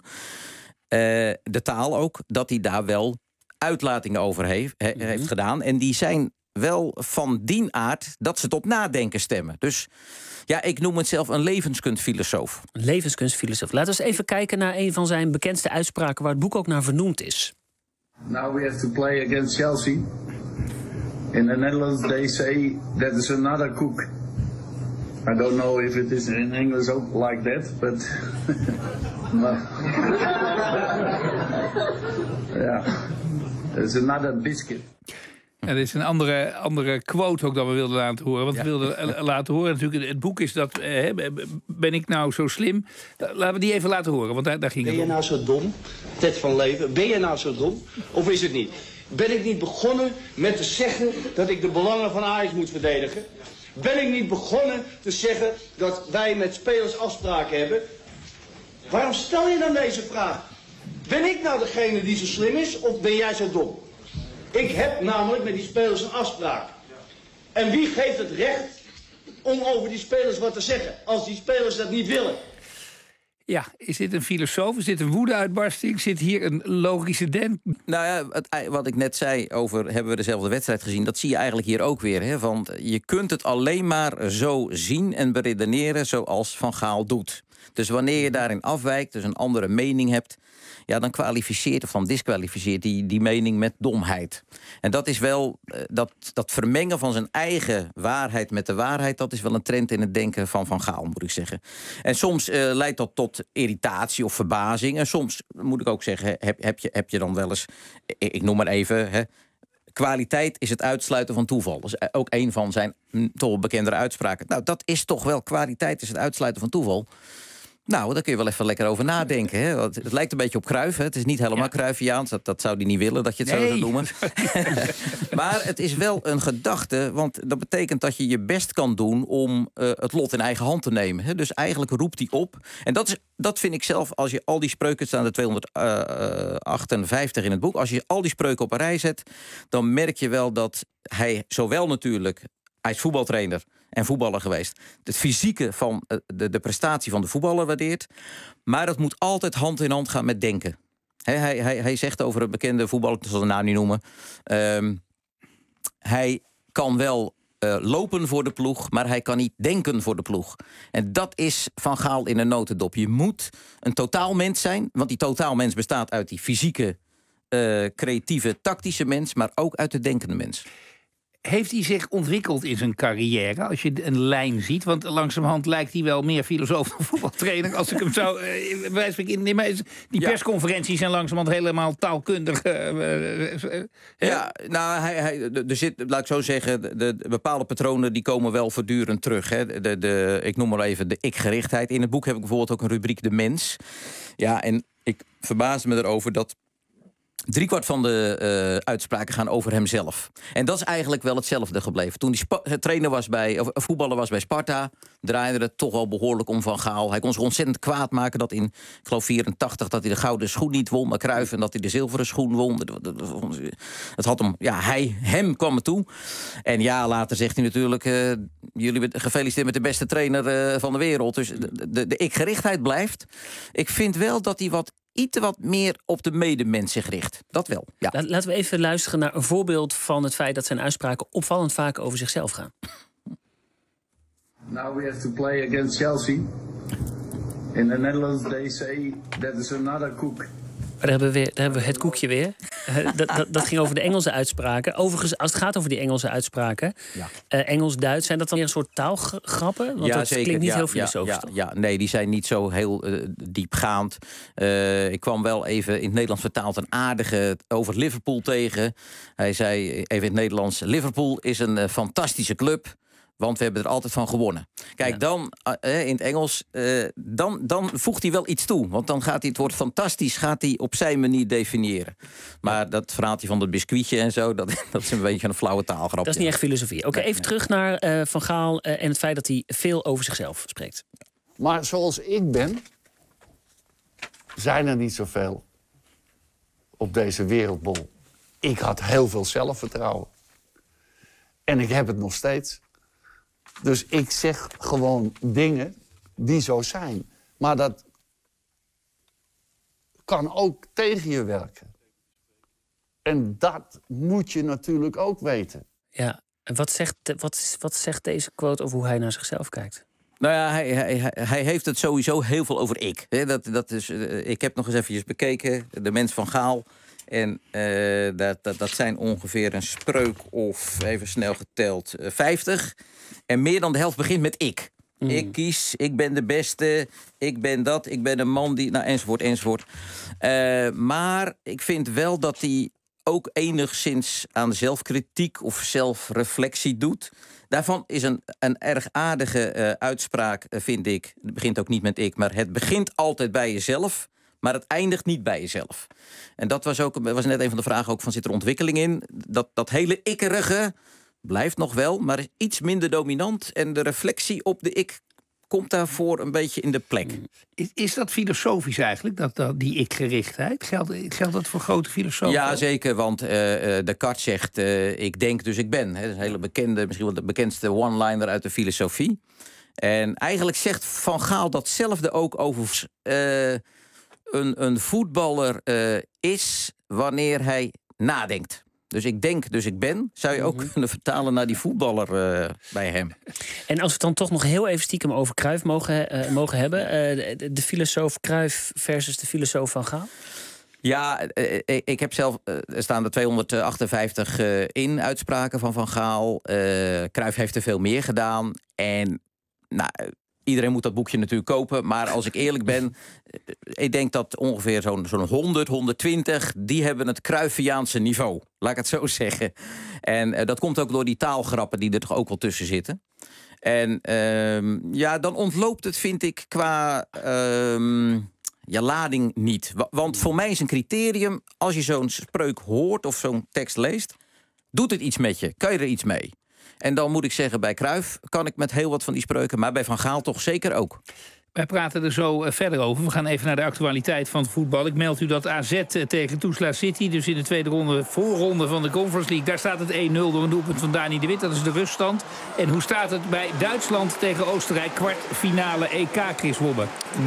de taal ook, dat hij daar wel uitlatingen over heeft gedaan. En die zijn wel van die aard dat ze tot nadenken stemmen. Dus ja, ik noem het zelf een levenskunstfilosoof. Een levenskunstfilosoof. Laten we eens even kijken naar een van zijn bekendste uitspraken waar het boek ook naar vernoemd is. Now we have to play against Chelsea. In the Netherlands they say that is another cook. I don't know if it is in English ook like that, but it's another biscuit. Ja, er is een andere quote ook dat we wilden laten horen. Want we wilden laten horen, natuurlijk, het boek is dat, ben ik nou zo slim? Laten we die even laten horen, want daar ging het om. Ben je nou zo dom, Ted van Leven? Ben je nou zo dom, of is het niet? Ben ik niet begonnen met te zeggen dat ik de belangen van Ajax moet verdedigen? Ben ik niet begonnen te zeggen dat wij met spelers afspraken hebben? Waarom stel je dan deze vraag? Ben ik nou degene die zo slim is, of ben jij zo dom? Ik heb namelijk met die spelers een afspraak. En wie geeft het recht om over die spelers wat te zeggen, als die spelers dat niet willen? Ja, is dit een filosoof? Is dit een woedeuitbarsting? Zit hier een logische denk? Nou ja, wat ik net zei over hebben we dezelfde wedstrijd gezien, dat zie je eigenlijk hier ook weer. Hè? Want je kunt het alleen maar zo zien en beredeneren zoals Van Gaal doet. Dus wanneer je daarin afwijkt, dus een andere mening hebt, ja, dan kwalificeert of dan disqualificeert die mening met domheid. En dat is wel, dat vermengen van zijn eigen waarheid met de waarheid, dat is wel een trend in het denken van Van Gaal, moet ik zeggen. En soms leidt dat tot irritatie of verbazing. En soms, moet ik ook zeggen, heb je dan wel eens, ik noem maar even, hè, kwaliteit is het uitsluiten van toeval. Dat is ook een van zijn toch bekendere uitspraken. Nou, dat is toch wel, kwaliteit is het uitsluiten van toeval. Nou, daar kun je wel even lekker over nadenken. Hè? Want het lijkt een beetje op Cruijff. Hè? Het is niet helemaal Cruyffiaans. Dat zou hij niet willen, dat je het zo zou noemen. Maar het is wel een gedachte. Want dat betekent dat je je best kan doen om het lot in eigen hand te nemen. Hè? Dus eigenlijk roept hij op. En dat vind ik zelf, als je al die spreuken, staan er 258 in het boek. Als je al die spreuken op een rij zet, dan merk je wel dat hij zowel natuurlijk... Hij is voetbaltrainer en voetballer geweest. Het fysieke van de prestatie van de voetballer waardeert. Maar het moet altijd hand in hand gaan met denken. Hij zegt over een bekende voetballer, ik zal de naam niet noemen. Hij kan wel lopen voor de ploeg, maar hij kan niet denken voor de ploeg. En dat is Van Gaal in een notendop. Je moet een totaalmens zijn, want die totaalmens bestaat uit die fysieke, creatieve, tactische mens, maar ook uit de denkende mens. Heeft hij zich ontwikkeld in zijn carrière, als je een lijn ziet? Want langzamerhand lijkt hij wel meer filosoof dan voetbaltrainer. Als ik hem zou die persconferenties zijn langzamerhand helemaal taalkundig. Ja, nou, er zit, laat ik zo zeggen, de bepaalde patronen die komen wel voortdurend terug. Hè. Ik noem maar even de ik-gerichtheid. In het boek heb ik bijvoorbeeld ook een rubriek de mens. Ja, en ik verbaasde me erover dat 3/4 van de uitspraken gaan over hemzelf. En dat is eigenlijk wel hetzelfde gebleven. Toen hij voetballer was bij Sparta, draaide het toch wel behoorlijk om Van Gaal. Hij kon zich ontzettend kwaad maken dat in, ik geloof 84, dat hij de gouden schoen niet won, maar Cruijff, en dat hij de zilveren schoen won. Het had hem kwam het toe. En ja, later zegt hij natuurlijk, jullie bent gefeliciteerd met de beste trainer van de wereld. Dus de ik-gerichtheid blijft. Ik vind wel dat hij iets wat meer op de medemens zich richt. Dat wel, ja. Laten we even luisteren naar een voorbeeld van het feit dat zijn uitspraken opvallend vaak over zichzelf gaan. Now we have to play against Chelsea. In the Netherlands they say that is another cook. Daar hebben we het koekje weer. Dat ging over de Engelse uitspraken. Overigens, als het gaat over die Engelse uitspraken, Engels-Duits, zijn dat dan weer een soort taalgrappen? Want dat zeker. Klinkt niet heel filosofisch. Nee, die zijn niet zo heel diepgaand. Ik kwam wel even in het Nederlands vertaald een aardige over Liverpool tegen. Hij zei even in het Nederlands: Liverpool is een fantastische club. Want we hebben er altijd van gewonnen. Kijk, dan in het Engels, dan voegt hij wel iets toe. Want dan gaat hij het woord fantastisch op zijn manier definiëren. Maar dat verhaaltje van het biscuitje en zo, dat is een beetje een flauwe taalgrap. Dat is niet echt filosofie. Oké, even terug naar Van Gaal en het feit dat hij veel over zichzelf spreekt. Maar zoals ik ben, zijn er niet zoveel op deze wereldbol. Ik had heel veel zelfvertrouwen. En ik heb het nog steeds. Dus ik zeg gewoon dingen die zo zijn. Maar dat kan ook tegen je werken. En dat moet je natuurlijk ook weten. Ja, en wat zegt deze quote over hoe hij naar zichzelf kijkt? Nou ja, hij heeft het sowieso heel veel over ik. Ik heb nog eens eventjes bekeken, de mens van Gaal. En dat zijn ongeveer een spreuk of, even snel geteld, 50. En meer dan de helft begint met ik. Ik kies, ik ben de beste, ik ben dat, ik ben een man die... Nou, enzovoort. Maar ik vind wel dat hij ook enigszins aan zelfkritiek of zelfreflectie doet. Daarvan is een erg aardige uitspraak, vind ik. Het begint ook niet met ik, maar het begint altijd bij jezelf, maar het eindigt niet bij jezelf. En dat was net een van de vragen ook van, zit er ontwikkeling in? Dat hele ikkerige blijft nog wel, maar is iets minder dominant. En de reflectie op de ik komt daarvoor een beetje in de plek. Is dat filosofisch eigenlijk, die ik-gerichtheid? Geldt dat voor grote filosofen? Ja, zeker, want Descartes zegt, ik denk dus ik ben. Dat is een hele bekende, misschien wel de bekendste one-liner uit de filosofie. En eigenlijk zegt Van Gaal datzelfde ook over een voetballer is wanneer hij nadenkt. Dus ik denk, dus ik ben, zou je ook kunnen vertalen naar die voetballer bij hem. En als we het dan toch nog heel even stiekem over Cruijff mogen hebben. De filosoof Cruijff versus de filosoof Van Gaal? Ja, ik heb zelf, er staan er 258 in uitspraken van Gaal. Cruijff heeft er veel meer gedaan. En nou, iedereen moet dat boekje natuurlijk kopen. Maar als ik eerlijk ben, ik denk dat ongeveer zo'n 100, 120... die hebben het Cruyffiaanse niveau. Laat ik het zo zeggen. En dat komt ook door die taalgrappen die er toch ook wel tussen zitten. En dan ontloopt het, vind ik, qua lading niet. Want voor mij is een criterium, als je zo'n spreuk hoort of zo'n tekst leest, doet het iets met je? Kan je er iets mee? En dan moet ik zeggen, bij Cruijff kan ik met heel wat van die spreuken, maar bij Van Gaal toch zeker ook. Wij praten er zo verder over. We gaan even naar de actualiteit van het voetbal. Ik meld u dat AZ tegen Tuzla City, dus in de tweede voorronde van de Conference League, daar staat het 1-0 door een doelpunt van Dani de Wit. Dat is de ruststand. En hoe staat het bij Duitsland tegen Oostenrijk? Kwartfinale EK, Chris Wobbe.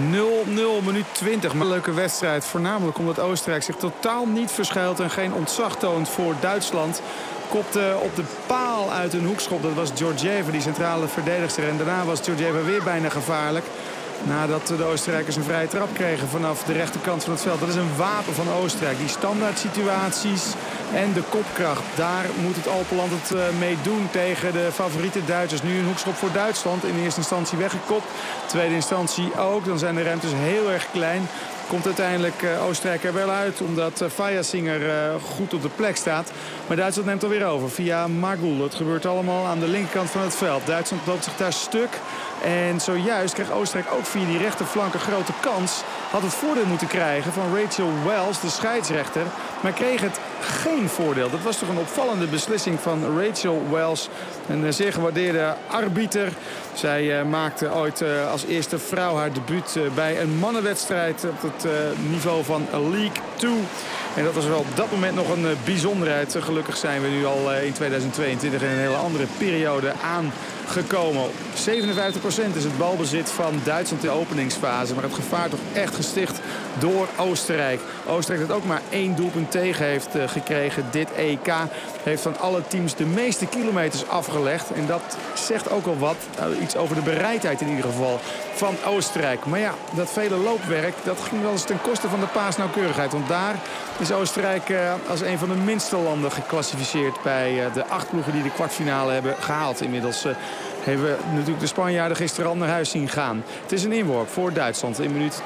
0-0, minuut 20. Maar een leuke wedstrijd. Voornamelijk omdat Oostenrijk zich totaal niet verschuilt en geen ontzag toont voor Duitsland. Kopte op de paal uit een hoekschop. Dat was Georgieva, die centrale verdedigster. En daarna was Georgieva weer bijna gevaarlijk. Nadat de Oostenrijkers een vrije trap kregen vanaf de rechterkant van het veld. Dat is een wapen van Oostenrijk. Die standaard situaties en de kopkracht. Daar moet het Alpenland het mee doen tegen de favoriete Duitsers. Nu een hoekschop voor Duitsland. In eerste instantie weggekopt. Tweede instantie ook. Dan zijn de ruimtes heel erg klein. Komt uiteindelijk Oostenrijk er wel uit, omdat Feyersinger goed op de plek staat. Maar Duitsland neemt alweer over via Magul. Het gebeurt allemaal aan de linkerkant van het veld. Duitsland loopt zich daar stuk. En zojuist kreeg Oostenrijk ook via die rechterflank een grote kans. Had het voordeel moeten krijgen van Rachel Wells, de scheidsrechter. Maar kreeg het geen voordeel. Dat was toch een opvallende beslissing van Rachel Wells. Een zeer gewaardeerde arbiter. Zij maakte ooit als eerste vrouw haar debuut bij een mannenwedstrijd op het niveau van League 2. En dat was wel op dat moment nog een bijzonderheid. Gelukkig zijn we nu al in 2022 in een hele andere periode aangekomen. 57% is het balbezit van Duitsland in de openingsfase. Maar het gevaar toch echt gesticht door Oostenrijk. Oostenrijk dat ook maar 1 doelpunt tegen heeft gekregen. Dit EK heeft van alle teams de meeste kilometers afgelegd. En dat zegt ook al wat. Iets over de bereidheid in ieder geval van Oostenrijk. Maar ja, dat vele loopwerk, dat ging wel eens ten koste van de paasnauwkeurigheid. Want daar is Oostenrijk als een van de minste landen geclassificeerd bij de 8 ploegen die de kwartfinale hebben gehaald. Inmiddels hebben we natuurlijk de Spanjaarden gisteren al naar huis zien gaan. Het is een inworp voor Duitsland in minuut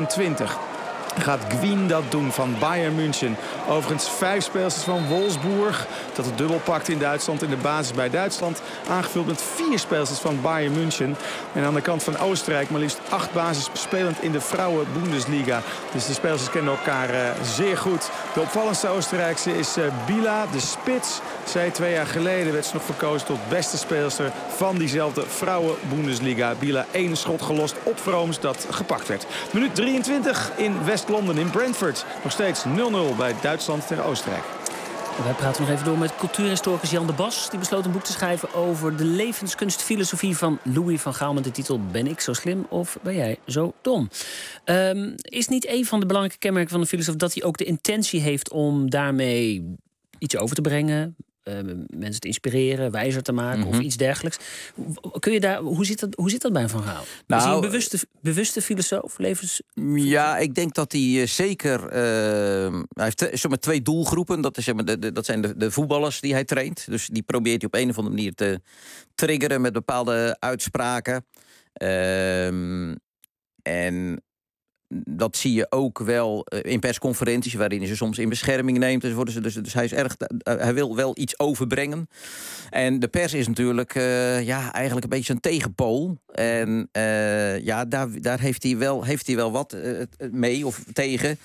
22. Gaat Gwien dat doen van Bayern München. Overigens 5 speelsters van Wolfsburg. Dat het dubbel pakt in Duitsland in de basis bij Duitsland. Aangevuld met 4 speelsters van Bayern München. En aan de kant van Oostenrijk maar liefst 8 basis spelend in de Vrouwen-Bundesliga. Dus de speelsters kennen elkaar zeer goed. De opvallendste Oostenrijkse is Bila, de spits. Zij 2 jaar geleden werd ze nog verkozen tot beste speelster van diezelfde Vrouwen-Bundesliga. Bila 1 schot gelost op Vrooms dat gepakt werd. Minuut 23 in West-Londen in Brentford. Nog steeds 0-0 bij Duitsland tegen Oostenrijk. Wij praten nog even door met cultuurhistoricus Jan de Bas. Die besloot een boek te schrijven over de levenskunstfilosofie van Louis van Gaal met de titel Ben ik zo slim of ben jij zo dom? Is niet een van de belangrijke kenmerken van de filosoof dat hij ook de intentie heeft om daarmee iets over te brengen? Mensen te inspireren, wijzer te maken of iets dergelijks. Hoe zit dat bij Van Gaal? Is hij een bewuste filosoof? Ja, ik denk dat hij zeker... hij heeft 2 doelgroepen. Dat zijn de voetballers die hij traint. Dus die probeert hij op een of andere manier te triggeren met bepaalde uitspraken. En dat zie je ook wel in persconferenties waarin hij ze soms in bescherming neemt. Dus hij wil wel iets overbrengen. En de pers is natuurlijk eigenlijk een beetje een tegenpool. En daar heeft hij wel wat mee of tegen.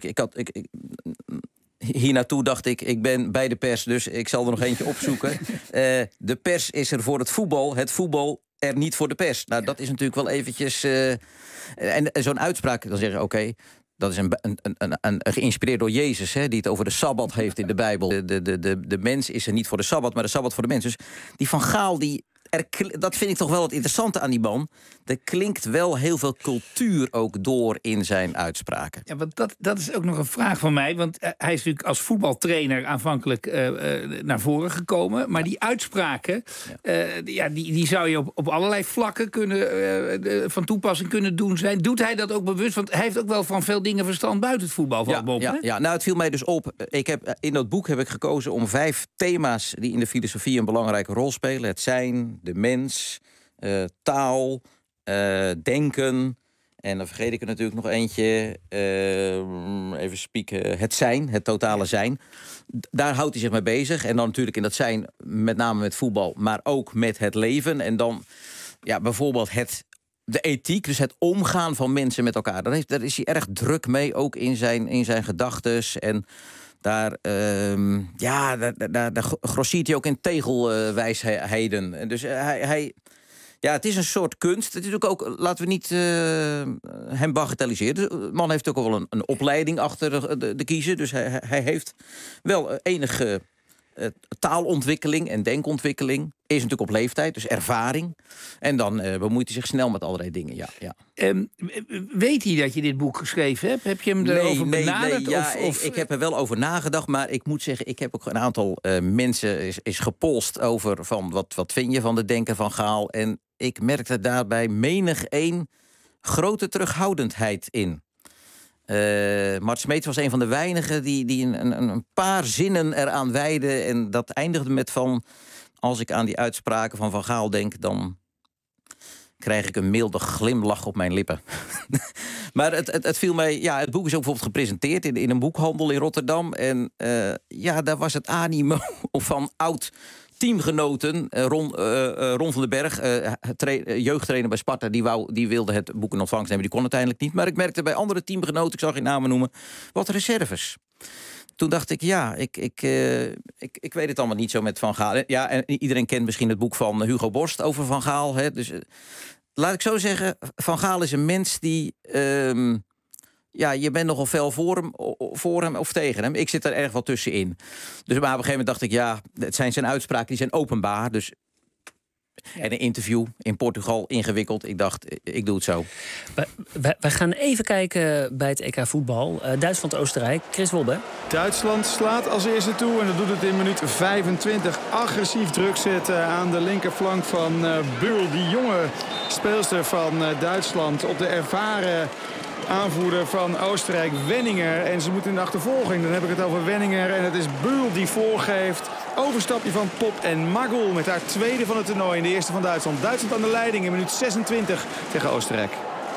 Hier naartoe dacht ik ben bij de pers, dus ik zal er nog eentje opzoeken. De pers is er voor het voetbal er niet voor de pers. Nou, dat is natuurlijk wel eventjes... En zo'n uitspraak, dan zeggen oké, dat is een geïnspireerd door Jezus, die het over de Sabbat heeft in de Bijbel. De mens is er niet voor de Sabbat, maar de Sabbat voor de mens. Dus die Van Gaal, dat vind ik toch wel het interessante aan die man. Er klinkt wel heel veel cultuur ook door in zijn uitspraken. Ja, want dat is ook nog een vraag van mij. Want hij is natuurlijk als voetbaltrainer aanvankelijk naar voren gekomen. Maar die uitspraken, die zou je op allerlei vlakken van toepassing kunnen doen zijn. Doet hij dat ook bewust? Want hij heeft ook wel van veel dingen verstand buiten het voetbal. Nou, het viel mij dus op. In dat boek heb ik gekozen om 5 thema's die in de filosofie een belangrijke rol spelen. Het zijn, de mens, taal, denken En dan vergeet ik er natuurlijk nog eentje. Even spieken. Het zijn, het totale zijn. Daar houdt hij zich mee bezig. En dan natuurlijk in dat zijn, met name met voetbal, maar ook met het leven. En dan bijvoorbeeld de ethiek, dus het omgaan van mensen met elkaar. Daar is hij erg druk mee, ook in zijn gedachtes. En daar grossiert hij ook in tegelwijsheden. En dus het is een soort kunst. Het is ook, laten we niet hem bagatelliseren. De man heeft ook al wel een opleiding achter de kiezen. Dus hij heeft wel enige taalontwikkeling en denkontwikkeling. Is natuurlijk op leeftijd, dus ervaring. En dan bemoeit hij zich snel met allerlei dingen, ja. Weet hij dat je dit boek geschreven hebt? Heb je hem erover benaderd? Ik heb er wel over nagedacht, maar ik moet zeggen, ik heb ook een aantal mensen is gepolst over van wat vind je van de denken van Gaal. En ik merkte daarbij menig een grote terughoudendheid in. Mart Smeets was een van de weinigen die een paar zinnen eraan wijden. En dat eindigde met van, als ik aan die uitspraken van Gaal denk, dan krijg ik een milde glimlach op mijn lippen. Maar het viel mij. Ja, het boek is ook bijvoorbeeld gepresenteerd in een boekhandel in Rotterdam. En daar was het animo van oud teamgenoten. Ron van den Berg, jeugdtrainer bij Sparta, die wilde het boek in ontvangst nemen. Die kon uiteindelijk niet. Maar ik merkte bij andere teamgenoten, ik zal geen namen noemen, wat reserves. Toen dacht ik, ik weet het allemaal niet zo met Van Gaal. Ja, en iedereen kent misschien het boek van Hugo Borst over Van Gaal. Hè. Dus laat ik zo zeggen, Van Gaal is een mens die je bent nogal fel voor hem of tegen hem. Ik zit er erg wel tussenin. Dus maar op een gegeven moment dacht ik, het zijn zijn uitspraken, die zijn openbaar. Dus en een interview in Portugal, ingewikkeld. Ik dacht, ik doe het zo. We gaan even kijken bij het EK voetbal. Duitsland-Oostenrijk. Chris Wobbe. Duitsland slaat als eerste toe en dat doet het in minuut 25. Agressief druk zetten aan de linkerflank van Bül. Die jonge speelster van Duitsland op de ervaren aanvoerder van Oostenrijk, Wenninger. En ze moeten in de achtervolging. Dan heb ik het over Wenninger. En het is Bül die voorgeeft. Overstapje van Pop en Magul met haar tweede van het toernooi in de eerste van Duitsland. Duitsland aan de leiding in minuut 26 tegen Oostenrijk.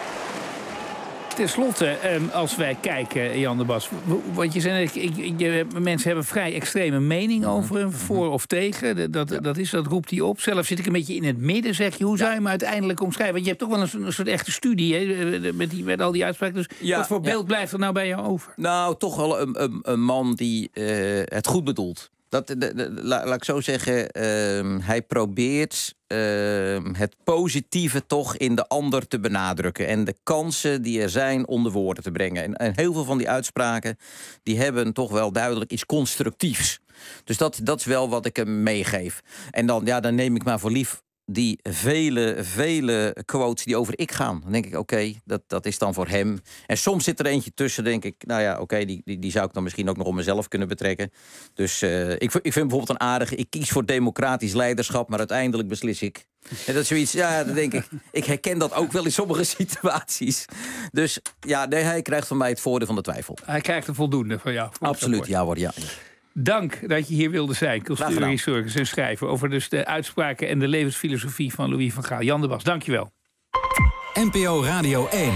Ten slotte, als wij kijken, Jan de Bas, want je zei, mensen hebben vrij extreme mening over hem, voor of tegen. Dat roept hij op. Zelf zit ik een beetje in het midden, zeg je. Hoe zou je hem uiteindelijk omschrijven? Want je hebt toch wel een soort echte studie, hè, met al die uitspraken. Dus wat voor beeld blijft er nou bij jou over? Nou, toch wel een man die het goed bedoelt. Laat ik zo zeggen, hij probeert het positieve toch in de ander te benadrukken. En de kansen die er zijn onder woorden te brengen. En heel veel van die uitspraken die hebben toch wel duidelijk iets constructiefs. Dus dat is wel wat ik hem meegeef. En dan neem ik maar voor lief die vele quotes die over ik gaan. Dan denk ik, oké, dat is dan voor hem. En soms zit er eentje tussen, denk ik, die zou ik dan misschien ook nog op mezelf kunnen betrekken. Dus ik vind bijvoorbeeld een aardige, ik kies voor democratisch leiderschap, maar uiteindelijk beslis ik. En dat is zoiets, dan denk ik herken dat ook wel in sommige situaties. Dus hij krijgt van mij het voordeel van de twijfel. Hij krijgt er voldoende van jou. Absoluut, ja. Dank dat je hier wilde zijn, cultuurhistoricus en schrijver, over dus de uitspraken en de levensfilosofie van Louis van Gaal. Jan de Bas, dank je wel. NPO Radio 1.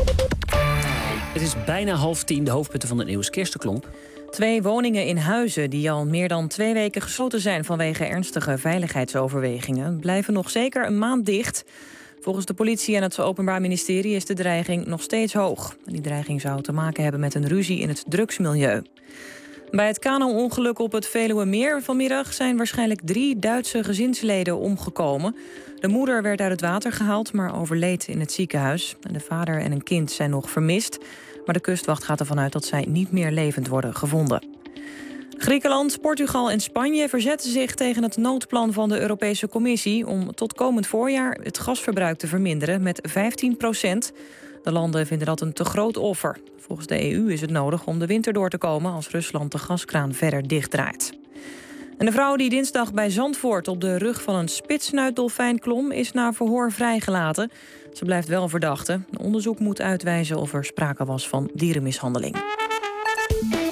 Het is bijna 9:30, de hoofdpunten van het nieuws. Kirsten Klomp. 2 woningen in Huizen die al meer dan 2 weken gesloten zijn vanwege ernstige veiligheidsoverwegingen, blijven nog zeker een maand dicht. Volgens de politie en het Openbaar Ministerie is de dreiging nog steeds hoog. Die dreiging zou te maken hebben met een ruzie in het drugsmilieu. Bij het kano-ongeluk op het Veluwemeer vanmiddag zijn waarschijnlijk 3 Duitse gezinsleden omgekomen. De moeder werd uit het water gehaald, maar overleed in het ziekenhuis. En de vader en een kind zijn nog vermist, maar de kustwacht gaat ervan uit dat zij niet meer levend worden gevonden. Griekenland, Portugal en Spanje verzetten zich tegen het noodplan van de Europese Commissie om tot komend voorjaar het gasverbruik te verminderen met 15%. De landen vinden dat een te groot offer. Volgens de EU is het nodig om de winter door te komen als Rusland de gaskraan verder dichtdraait. En de vrouw die dinsdag bij Zandvoort op de rug van een spitsnuitdolfijn klom is na verhoor vrijgelaten. Ze blijft wel verdachte. Een onderzoek moet uitwijzen of er sprake was van dierenmishandeling.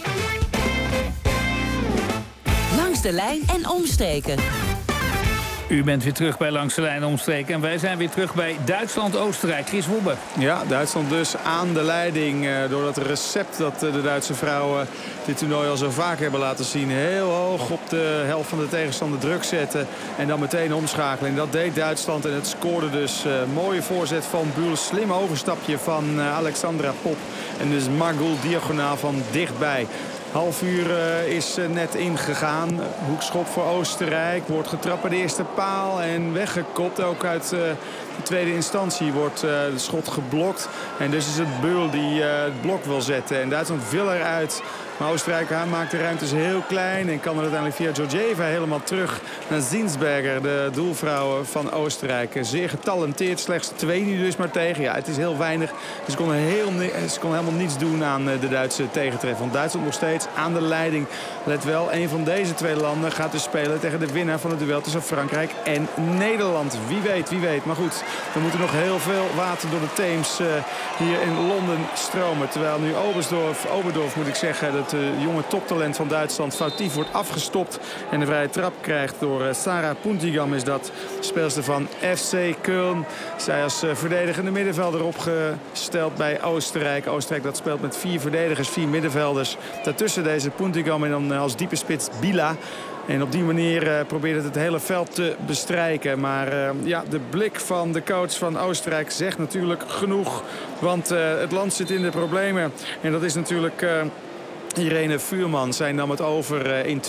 Langs de lijn en omstreken. U bent weer terug bij Langs de Lijn Omstreken. En wij zijn weer terug bij Duitsland-Oostenrijk. Chris Wobbe. Ja, Duitsland dus aan de leiding. Door dat recept dat de Duitse vrouwen dit toernooi al zo vaak hebben laten zien. Heel hoog op de helft van de tegenstander druk zetten. En dan meteen omschakelen. En dat deed Duitsland. En het scoorde dus. Mooie voorzet van Buhl. Slim overstapje van Alexandra Pop. En dus Margul diagonaal van dichtbij. Half uur is net ingegaan. Hoekschop voor Oostenrijk. Wordt getrapt bij de eerste paal en weggekopt. Ook uit de tweede instantie wordt het schot geblokt. En dus is het Buhl die het blok wil zetten. En Duitsland wil eruit. Maar Oostenrijk maakt de ruimtes heel klein. En kan er uiteindelijk via Georgieva helemaal terug naar Zinsberger. De doelvrouw van Oostenrijk. Zeer getalenteerd. Slechts 2 nu dus maar tegen. Ja, het is heel weinig. Dus ze kon helemaal niets doen aan de Duitse tegentreffer. Want Duitsland nog steeds aan de leiding. Let wel, een van deze twee landen gaat dus spelen tegen de winnaar van het duel tussen Frankrijk en Nederland. Wie weet, wie weet. Maar goed, er moet er nog heel veel water door de Theems hier in Londen stromen. Terwijl nu Oberdorf moet ik zeggen, het jonge toptalent van Duitsland foutief wordt afgestopt. En de vrije trap krijgt door Sarah Puntigam, is dat speelster van FC Köln. Zij als verdedigende middenvelder opgesteld bij Oostenrijk. Oostenrijk dat speelt met 4 verdedigers, 4 middenvelders. Daartussen deze Puntigam en dan als diepe spits Bila. En op die manier probeert het hele veld te bestrijken. Maar de blik van de coach van Oostenrijk zegt natuurlijk genoeg. Want het land zit in de problemen. En dat is natuurlijk Irene Vuurman. Zij nam het over in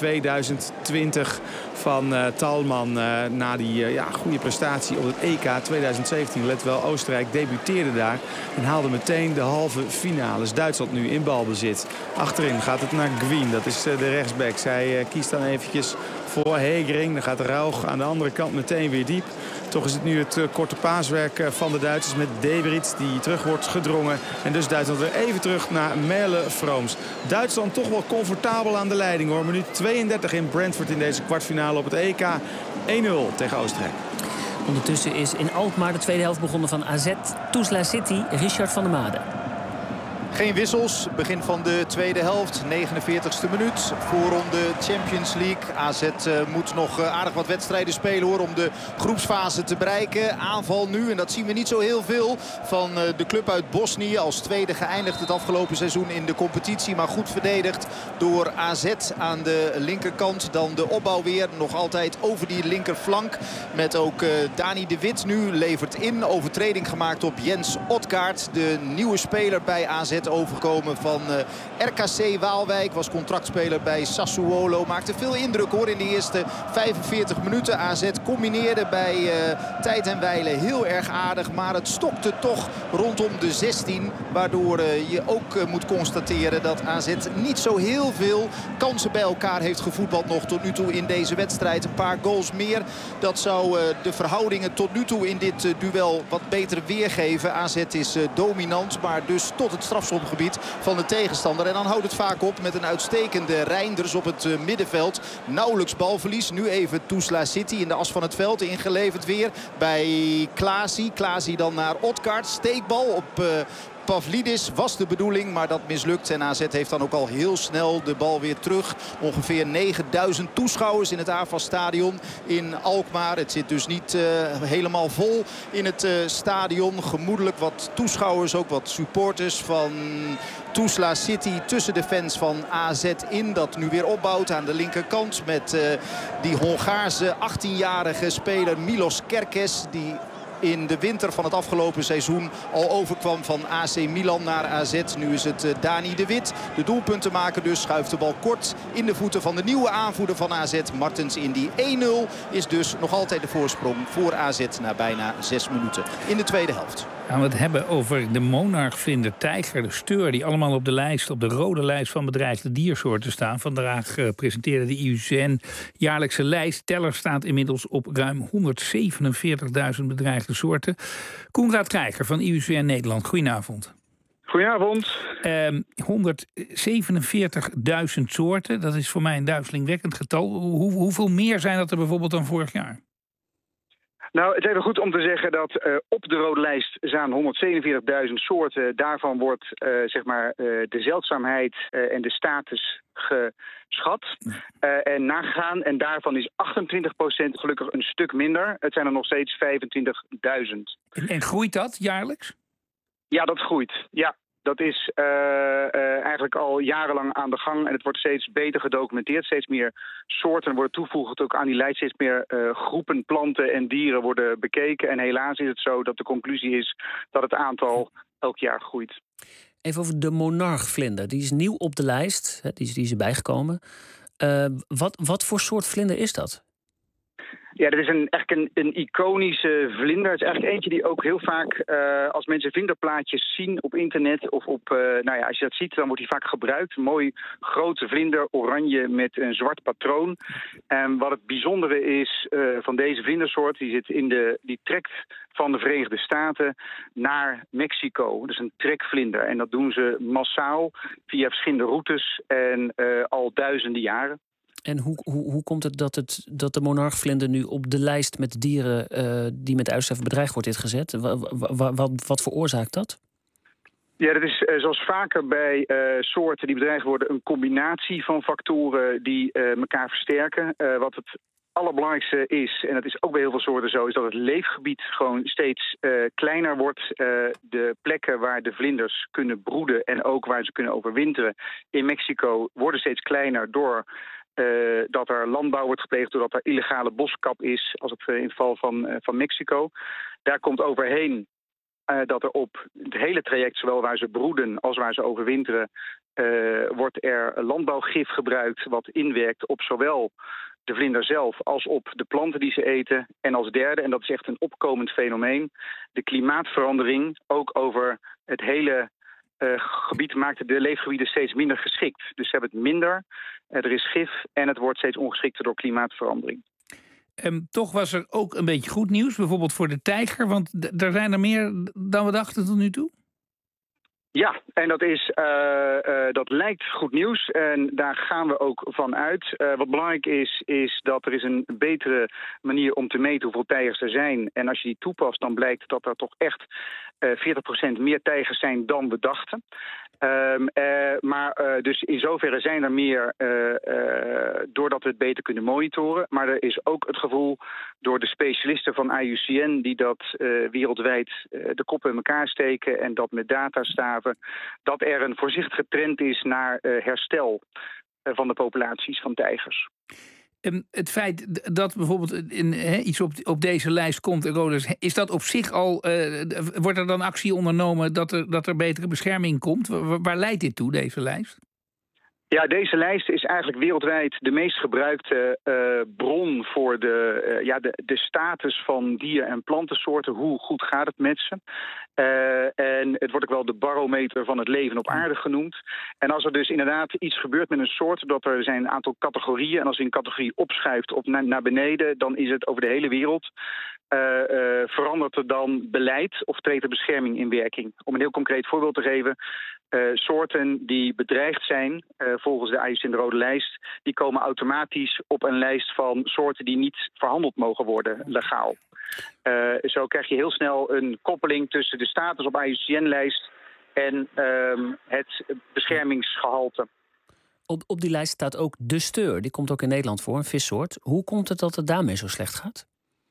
2020 van Thalmann. Na die goede prestatie op het EK 2017. Let wel, Oostenrijk debuteerde daar. En haalde meteen de halve finales. Duitsland nu in balbezit. Achterin gaat het naar Gwien. Dat is de rechtsback. Zij kiest dan eventjes voor Hegering. Dan gaat Rauch aan de andere kant meteen weer diep. Toch is het nu het korte paaswerk van de Duitsers met Debrits die terug wordt gedrongen. En dus Duitsland weer even terug naar Merle-Vrooms. Duitsland toch wel comfortabel aan de leiding hoor. Minuut 32 in Brentford in deze kwartfinale op het EK. 1-0 tegen Oostenrijk. Ondertussen is in Alkmaar de tweede helft begonnen van AZ Tuzla City. Richard van der Made. Geen wissels. Begin van de tweede helft. 49ste minuut. Voorronde Champions League. AZ moet nog aardig wat wedstrijden spelen hoor. Om de groepsfase te bereiken. Aanval nu. En dat zien we niet zo heel veel van de club uit Bosnië. Als tweede geëindigd het afgelopen seizoen in de competitie. Maar goed verdedigd door AZ aan de linkerkant. Dan de opbouw weer. Nog altijd over die linkerflank. Met ook Dani de Wit nu levert in. Overtreding gemaakt op Jens Otkaart. De nieuwe speler bij AZ. Overkomen van RKC Waalwijk. Was contractspeler bij Sassuolo. Maakte veel indruk hoor in de eerste 45 minuten. AZ combineerde bij tijd en wijle heel erg aardig. Maar het stokte toch rondom de 16. Waardoor je ook moet constateren dat AZ niet zo heel veel kansen bij elkaar heeft gevoetbald nog tot nu toe in deze wedstrijd. Een paar goals meer. Dat zou de verhoudingen tot nu toe in dit duel wat beter weergeven. AZ is dominant, maar dus tot het strafschopgebied van de tegenstander. En dan houdt het vaak op met een uitstekende Reinders op het middenveld. Nauwelijks balverlies. Nu even Tuzla City in de as van het veld. Ingeleverd weer bij Klaasie. Klaasie dan naar Otkaart. Steekbal op Pavlidis was de bedoeling, maar dat mislukt. En AZ heeft dan ook al heel snel de bal weer terug. Ongeveer 9000 toeschouwers in het AFAS-stadion in Alkmaar. Het zit dus niet helemaal vol in het stadion. Gemoedelijk wat toeschouwers, ook wat supporters van Tuzla City tussen de fans van AZ in. Dat nu weer opbouwt aan de linkerkant met die Hongaarse 18-jarige speler Milos Kerkez. Die in de winter van het afgelopen seizoen al overkwam van AC Milan naar AZ. Nu is het Dani de Wit. De doelpuntenmaker dus schuift de bal kort in de voeten van de nieuwe aanvoerder van AZ. Martens Indy. 1-0 is dus nog altijd de voorsprong voor AZ na bijna 6 minuten in de tweede helft. Gaan we het hebben over de monarchvinder, tijger, de steur, die allemaal op de lijst, op de rode lijst van bedreigde diersoorten staan. Vandaag presenteerde de IUCN jaarlijkse lijst. Teller staat inmiddels op ruim 147.000 bedreigde soorten. Koenraad Krijger van IUCN Nederland, goedenavond. Goedenavond. 147.000 soorten, dat is voor mij een duizelingwekkend getal. Hoeveel meer zijn dat er bijvoorbeeld dan vorig jaar? Nou, het is even goed om te zeggen dat op de rode lijst staan 147.000 soorten. Daarvan wordt de zeldzaamheid en de status geschat en nagegaan. En daarvan is 28% gelukkig een stuk minder. Het zijn er nog steeds 25.000. En groeit dat jaarlijks? Ja, dat groeit. Ja. Dat is eigenlijk al jarenlang aan de gang en het wordt steeds beter gedocumenteerd. Steeds meer soorten worden toegevoegd ook aan die lijst. Steeds meer groepen planten en dieren worden bekeken. En helaas is het zo dat de conclusie is dat het aantal elk jaar groeit. Even over de monarchvlinder. Die is nieuw op de lijst. Hè, die is erbij gekomen. Wat voor soort vlinder is dat? Ja, dat is eigenlijk een iconische vlinder. Het is eigenlijk eentje die ook heel vaak, als mensen vlinderplaatjes zien op internet of als je dat ziet, dan wordt die vaak gebruikt. Een mooi grote vlinder, oranje met een zwart patroon. En wat het bijzondere is van deze vlindersoort, die trekt van de Verenigde Staten naar Mexico. Dus een trekvlinder. En dat doen ze massaal via verschillende routes en al duizenden jaren. En hoe komt het dat de monarchvlinder nu op de lijst met dieren die met uitsterven bedreigd wordt is gezet? Wat veroorzaakt dat? Ja, dat is zoals vaker bij soorten die bedreigd worden een combinatie van factoren die elkaar versterken. Wat het allerbelangrijkste is, en dat is ook bij heel veel soorten zo, is dat het leefgebied gewoon steeds kleiner wordt. De plekken waar de vlinders kunnen broeden en ook waar ze kunnen overwinteren in Mexico worden steeds kleiner door dat er landbouw wordt gepleegd, doordat er illegale boskap is, als het in het geval van Mexico. Daar komt overheen dat er op het hele traject, zowel waar ze broeden als waar ze overwinteren, wordt er landbouwgif gebruikt wat inwerkt op zowel de vlinder zelf als op de planten die ze eten. En als derde, en dat is echt een opkomend fenomeen, de klimaatverandering ook over het hele gebied maakt de leefgebieden steeds minder geschikt. Dus ze hebben het minder, er is gif en het wordt steeds ongeschikter door klimaatverandering. Toch was er ook een beetje goed nieuws, bijvoorbeeld voor de tijger, want er zijn er meer dan we dachten tot nu toe. Ja, en dat lijkt goed nieuws en daar gaan we ook van uit. Wat belangrijk is dat er is een betere manier om te meten hoeveel tijgers er zijn. En als je die toepast, dan blijkt dat er toch echt 40% meer tijgers zijn dan we dachten. Dus in zoverre zijn er meer doordat we het beter kunnen monitoren. Maar er is ook het gevoel door de specialisten van IUCN die dat wereldwijd de koppen in elkaar steken en dat met data staven, dat er een voorzichtige trend is naar herstel van de populaties van tijgers. Het feit dat bijvoorbeeld iets op deze lijst komt, is dat op zich al, wordt er dan actie ondernomen dat er betere bescherming komt? Waar leidt dit toe, deze lijst? Ja, deze lijst is eigenlijk wereldwijd de meest gebruikte bron voor de status van dier- en plantensoorten. Hoe goed gaat het met ze? En het wordt ook wel de barometer van het leven op aarde genoemd. En als er dus inderdaad iets gebeurt met een soort, dat er zijn een aantal categorieën, en als een categorie opschuift naar beneden, dan is het over de hele wereld. Verandert er dan beleid of treedt er bescherming in werking? Om een heel concreet voorbeeld te geven. Soorten die bedreigd zijn, volgens de IUCN de rode lijst, die komen automatisch op een lijst van soorten die niet verhandeld mogen worden, legaal. Zo krijg je heel snel een koppeling tussen de status op IUCN-lijst en het beschermingsgehalte. Op die lijst staat ook de steur. Die komt ook in Nederland voor, een vissoort. Hoe komt het dat het daarmee zo slecht gaat?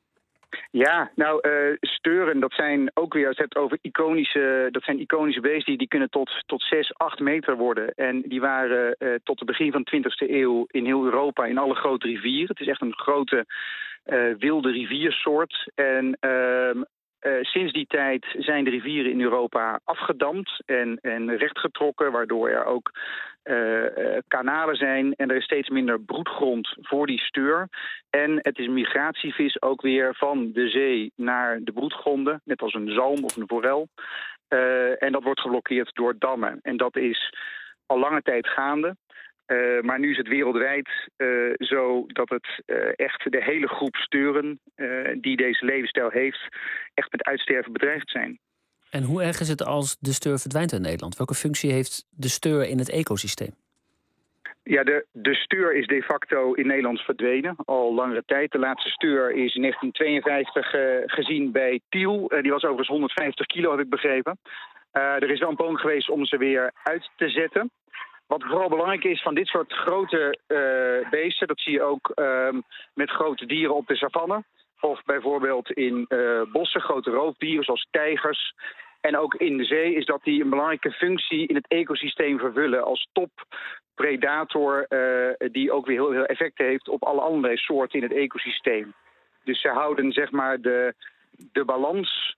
Ja, steuren, dat zijn ook weer, als je het over iconische beesten, die kunnen tot 6, 8 meter worden. En die waren tot het begin van de 20e eeuw in heel Europa in alle grote rivieren. Het is echt een grote wilde riviersoort. En sinds die tijd zijn de rivieren in Europa afgedamd en rechtgetrokken, waardoor er ook kanalen zijn en er is steeds minder broedgrond voor die steur. En het is een migratievis ook weer van de zee naar de broedgronden, net als een zalm of een forel. En dat wordt geblokkeerd door dammen. En dat is al lange tijd gaande. Maar nu is het wereldwijd zo dat het echt de hele groep steuren die deze levensstijl heeft, echt met uitsterven bedreigd zijn. En hoe erg is het als de steur verdwijnt in Nederland? Welke functie heeft de steur in het ecosysteem? Ja, de steur is de facto in Nederland verdwenen, al langere tijd. De laatste steur is in 1952 gezien bij Tiel. Die was overigens 150 kilo, heb ik begrepen. Er is wel een poging geweest om ze weer uit te zetten. Wat vooral belangrijk is van dit soort grote beesten, dat zie je ook met grote dieren op de savanne. Of bijvoorbeeld in bossen, grote roofdieren zoals tijgers. En ook in de zee is dat die een belangrijke functie in het ecosysteem vervullen als toppredator die ook weer heel veel effecten heeft op alle andere soorten in het ecosysteem. Dus ze houden zeg maar de balans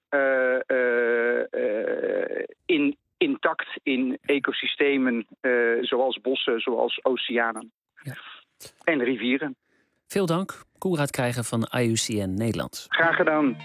intact in ecosystemen zoals bossen, zoals oceanen en rivieren. Veel dank, Koenraad Krijger van IUCN Nederland. Graag gedaan.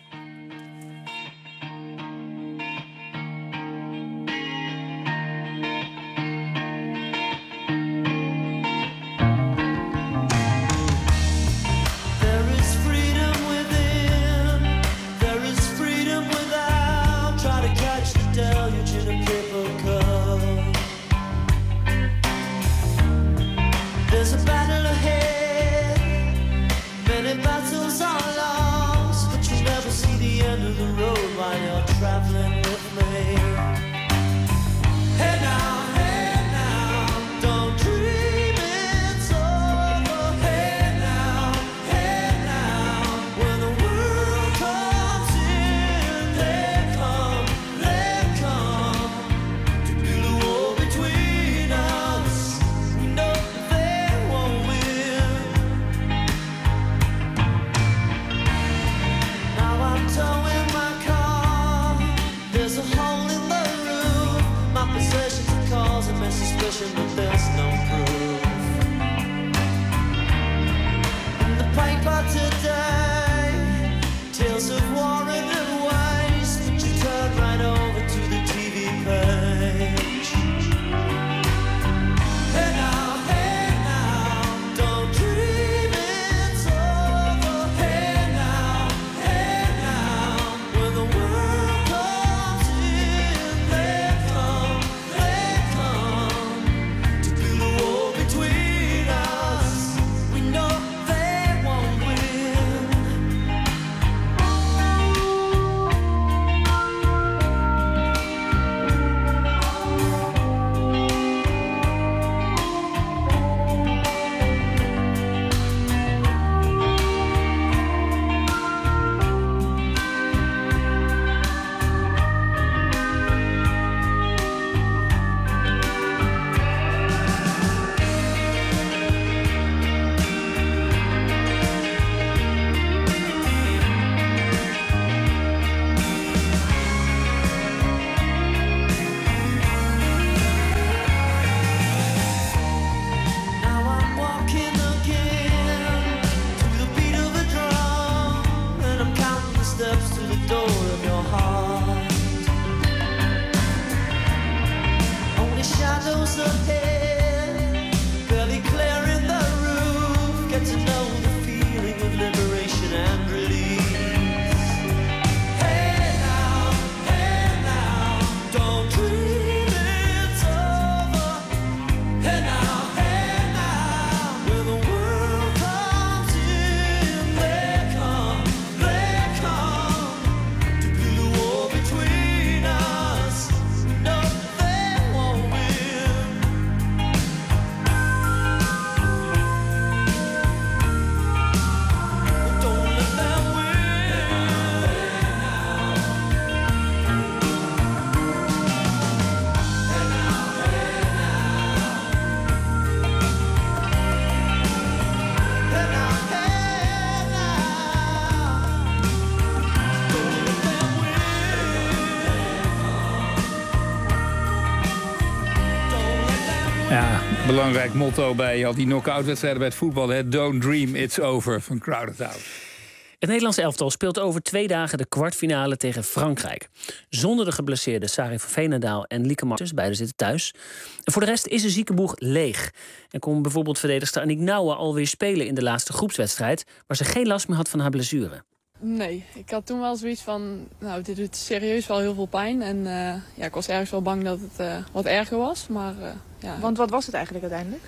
Belangrijk motto bij al die knock-out-wedstrijden bij het voetbal. Hè? Don't dream, it's over, van Crowded Out. Het Nederlands elftal speelt over 2 dagen de kwartfinale tegen Frankrijk. Zonder de geblesseerde Sarri van Veenendaal en Lieke Martens, beide zitten thuis. En voor de rest is de ziekenboeg leeg. En kon bijvoorbeeld verdedigster Aniek Nouwen alweer spelen in de laatste groepswedstrijd, waar ze geen last meer had van haar blessure. Nee, ik had toen wel zoiets van, nou, dit doet serieus wel heel veel pijn. En ik was ergens wel bang dat het wat erger was. Maar, Want wat was het eigenlijk uiteindelijk?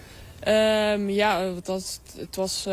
Het was...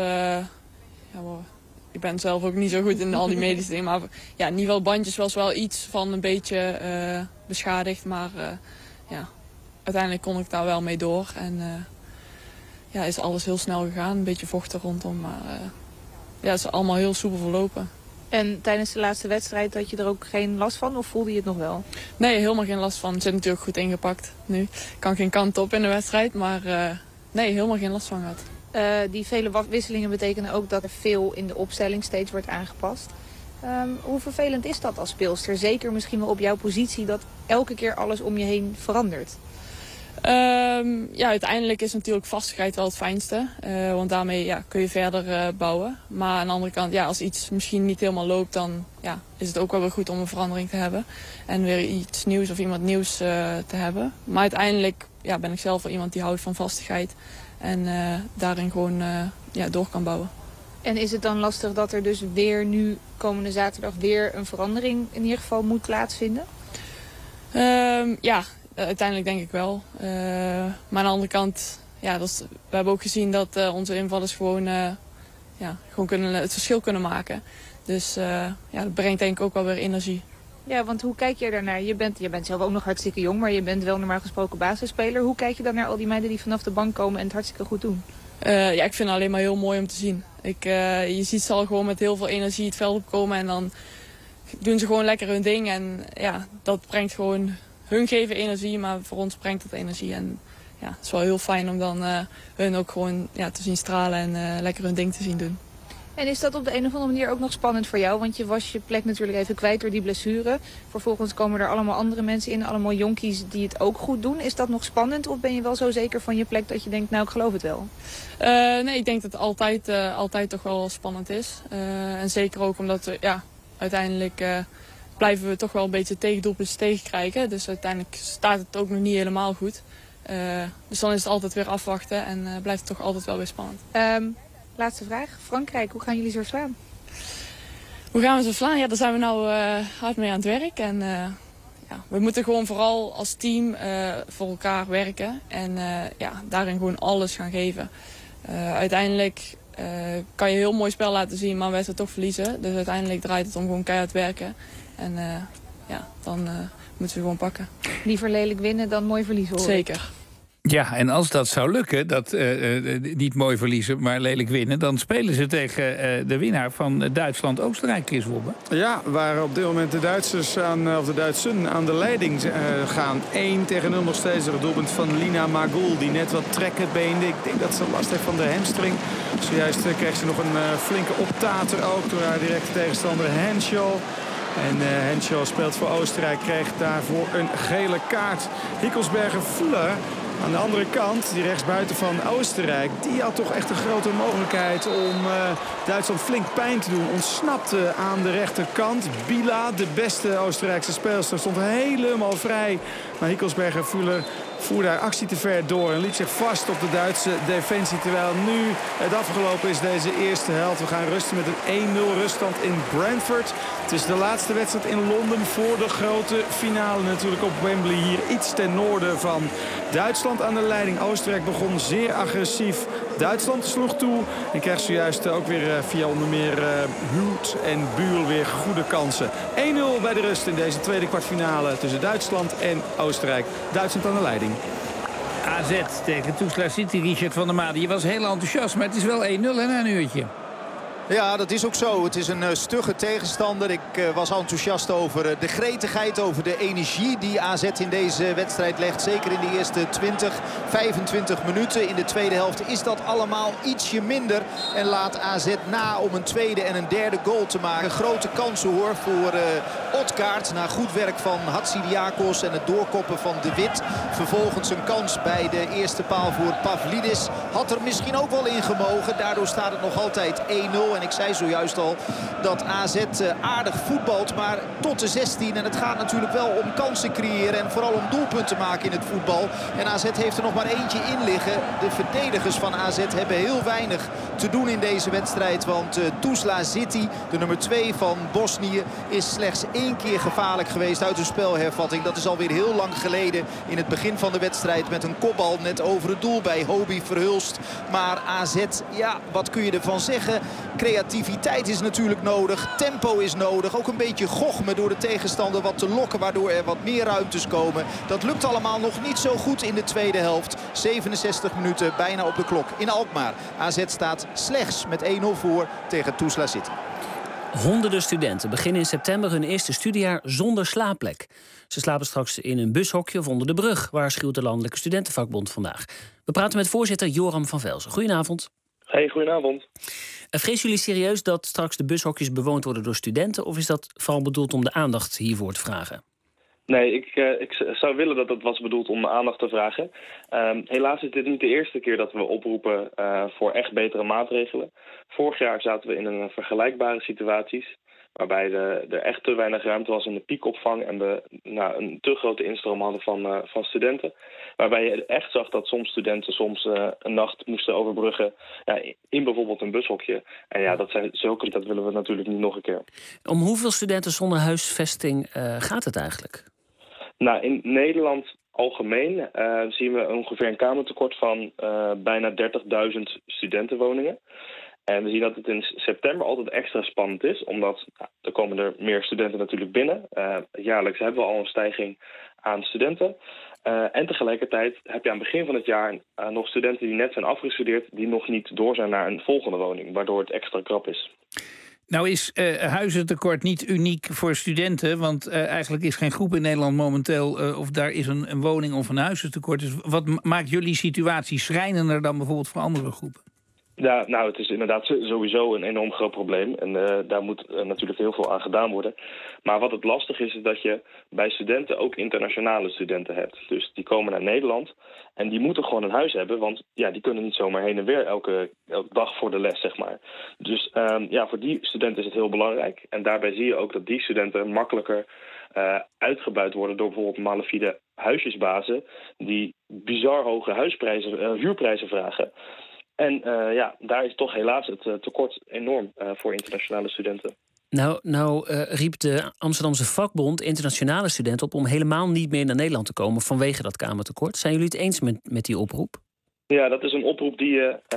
ik ben zelf ook niet zo goed in al die medische dingen. Maar ja, in ieder geval bandjes was wel iets van een beetje beschadigd. Maar uiteindelijk kon ik daar wel mee door. En is alles heel snel gegaan. Een beetje vocht er rondom. Maar het is allemaal heel soepel verlopen. En tijdens de laatste wedstrijd had je er ook geen last van? Of voelde je het nog wel? Nee, helemaal geen last van. Het zit natuurlijk goed ingepakt nu. Ik kan geen kant op in de wedstrijd. Maar nee, helemaal geen last van gehad. Die vele wisselingen betekenen ook dat er veel in de opstelling steeds wordt aangepast. Hoe vervelend is dat als speelster? Zeker misschien wel op jouw positie dat elke keer alles om je heen verandert. Uiteindelijk is natuurlijk vastigheid wel het fijnste. Want daarmee kun je verder bouwen. Maar aan de andere kant, als iets misschien niet helemaal loopt, dan is het ook wel weer goed om een verandering te hebben. En weer iets nieuws of iemand nieuws te hebben. Maar uiteindelijk ben ik zelf wel iemand die houdt van vastigheid. En daarin gewoon door kan bouwen. En is het dan lastig dat er dus weer nu komende zaterdag weer een verandering in ieder geval moet plaatsvinden? Uiteindelijk denk ik wel. Maar aan de andere kant, we hebben ook gezien dat onze invallers gewoon het verschil kunnen maken. Dus dat brengt denk ik ook wel weer energie. Ja, want hoe kijk je daarnaar? Je bent zelf ook nog hartstikke jong, maar je bent wel normaal gesproken basisspeler. Hoe kijk je dan naar al die meiden die vanaf de bank komen en het hartstikke goed doen? Ik vind het alleen maar heel mooi om te zien. Je ziet ze al gewoon met heel veel energie het veld opkomen en dan doen ze gewoon lekker hun ding. En dat brengt gewoon, hun geven energie, maar voor ons brengt dat energie. En het is wel heel fijn om dan hun ook gewoon te zien stralen en lekker hun ding te zien doen. En is dat op de een of andere manier ook nog spannend voor jou? Want je was je plek natuurlijk even kwijt door die blessure. Vervolgens komen er allemaal andere mensen in, allemaal jonkies die het ook goed doen. Is dat nog spannend of ben je wel zo zeker van je plek dat je denkt, nou ik geloof het wel? Nee, ik denk dat het altijd toch wel spannend is. En zeker ook omdat we, uiteindelijk blijven we toch wel een beetje tegendoelpunten tegenkrijgen. Dus uiteindelijk staat het ook nog niet helemaal goed. Dus dan is het altijd weer afwachten en blijft het toch altijd wel weer spannend. Laatste vraag. Frankrijk, hoe gaan jullie zo slaan? Hoe gaan we zo slaan? Ja, daar zijn we nou hard mee aan het werk. En we moeten gewoon vooral als team voor elkaar werken. En daarin gewoon alles gaan geven. Uiteindelijk kan je een heel mooi spel laten zien, maar we het toch verliezen. Dus uiteindelijk draait het om gewoon keihard werken. En dan moeten we gewoon pakken. Liever lelijk winnen dan mooi verliezen, hoor. Zeker. Ja, en als dat zou lukken, dat niet mooi verliezen, maar lelijk winnen, dan spelen ze tegen de winnaar van Duitsland-Oostenrijk, Chris Wobbe. Ja, waar op dit moment de Duitsers aan de leiding gaan. 1-0 nog steeds. Het doelpunt van Lina Magoul, die net wat trekken beende. Ik denk dat ze last heeft van de hamstring. Zojuist kreeg ze nog een flinke optater ook door haar directe tegenstander Henschel. En Henschel speelt voor Oostenrijk, kreeg daarvoor een gele kaart. Hickelsberger-Fuller aan de andere kant, die rechtsbuiten van Oostenrijk, die had toch echt een grote mogelijkheid om Duitsland flink pijn te doen. Ontsnapte aan de rechterkant. Bila, de beste Oostenrijkse speelster, stond helemaal vrij. Maar Hickelsberger-Fuller voerde haar actie te ver door en liet zich vast op de Duitse defensie. Terwijl nu het afgelopen is, deze eerste helft. We gaan rusten met een 1-0 ruststand in Brentford. Het is de laatste wedstrijd in Londen voor de grote finale. Natuurlijk op Wembley, hier iets ten noorden van Duitsland aan de leiding. Oostenrijk begon zeer agressief. Duitsland sloeg toe en krijgt zojuist ook weer via onder meer Hult en Buhl weer goede kansen. 1-0 bij de rust in deze tweede kwartfinale tussen Duitsland en Oostenrijk. Duitsland aan de leiding. AZ tegen Tuzla City, Richard van der Made. Je was heel enthousiast, maar het is wel 1-0 na een uurtje. Ja, dat is ook zo. Het is een stugge tegenstander. Ik was enthousiast over de gretigheid, over de energie die AZ in deze wedstrijd legt. Zeker in de eerste 20, 25 minuten. In de tweede helft is dat allemaal ietsje minder. En laat AZ na om een tweede en een derde goal te maken. Grote kansen hoor voor Odgaard. Na goed werk van Hatsidiakos en het doorkoppen van De Wit. Vervolgens een kans bij de eerste paal voor Pavlidis. Had er misschien ook wel in gemogen. Daardoor staat het nog altijd 1-0. wel. En ik zei zojuist al dat AZ aardig voetbalt, maar tot de 16. En het gaat natuurlijk wel om kansen creëren en vooral om doelpunten maken in het voetbal. En AZ heeft er nog maar eentje in liggen. De verdedigers van AZ hebben heel weinig te doen in deze wedstrijd. Want Tuzla City, de nummer 2 van Bosnië, is slechts 1 keer gevaarlijk geweest uit een spelhervatting. Dat is alweer heel lang geleden in het begin van de wedstrijd met een kopbal net over het doel bij Hobie Verhulst. Maar AZ, ja, wat kun je ervan zeggen? Creativiteit is natuurlijk nodig. Tempo is nodig. Ook een beetje gochme door de tegenstander wat te lokken, waardoor er wat meer ruimtes komen. Dat lukt allemaal nog niet zo goed in de tweede helft. 67 minuten bijna op de klok in Alkmaar. AZ staat slechts met 1-0 voor tegen Tuzla City. Honderden studenten beginnen in september hun eerste studiejaar zonder slaapplek. Ze slapen straks in een bushokje of onder de brug, waarschuwt de Landelijke Studentenvakbond vandaag. We praten met voorzitter Joram van Velzen. Goedenavond. Hey, goedenavond. Vrezen jullie serieus dat straks de bushokjes bewoond worden door studenten, of is dat vooral bedoeld om de aandacht hiervoor te vragen? Nee, ik zou willen dat het was bedoeld om aandacht te vragen. Helaas is dit niet de eerste keer dat we oproepen voor echt betere maatregelen. Vorig jaar zaten we in een vergelijkbare situaties, waarbij er echt te weinig ruimte was in de piekopvang en we een te grote instroom hadden van studenten. Waarbij je echt zag dat studenten een nacht moesten overbruggen in bijvoorbeeld een bushokje. En ja, dat willen we natuurlijk niet nog een keer. Om hoeveel studenten zonder huisvesting gaat het eigenlijk? Nou, in Nederland algemeen zien we ongeveer een kamertekort van bijna 30.000 studentenwoningen. En we zien dat het in september altijd extra spannend is, omdat er komen er meer studenten natuurlijk binnen. Jaarlijks hebben we al een stijging aan studenten. En tegelijkertijd heb je aan het begin van het jaar nog studenten die net zijn afgestudeerd, die nog niet door zijn naar een volgende woning, waardoor het extra krap is. Nou is huizentekort niet uniek voor studenten, want eigenlijk is geen groep in Nederland momenteel of daar is een woning of een huizentekort. Dus wat maakt jullie situatie schrijnender dan bijvoorbeeld voor andere groepen? Ja, nou, het is inderdaad sowieso een enorm groot probleem. En daar moet natuurlijk heel veel aan gedaan worden. Maar wat het lastig is dat je bij studenten ook internationale studenten hebt. Dus die komen naar Nederland en die moeten gewoon een huis hebben. Want ja, die kunnen niet zomaar heen en weer elke dag voor de les, zeg maar. Dus voor die studenten is het heel belangrijk. En daarbij zie je ook dat die studenten makkelijker uitgebuit worden door bijvoorbeeld malafide huisjesbazen die bizar hoge huurprijzen vragen. En daar is toch helaas het tekort enorm voor internationale studenten. Nou riep de Amsterdamse vakbond internationale studenten op om helemaal niet meer naar Nederland te komen vanwege dat kamertekort. Zijn jullie het eens met die oproep? Ja, dat is een oproep die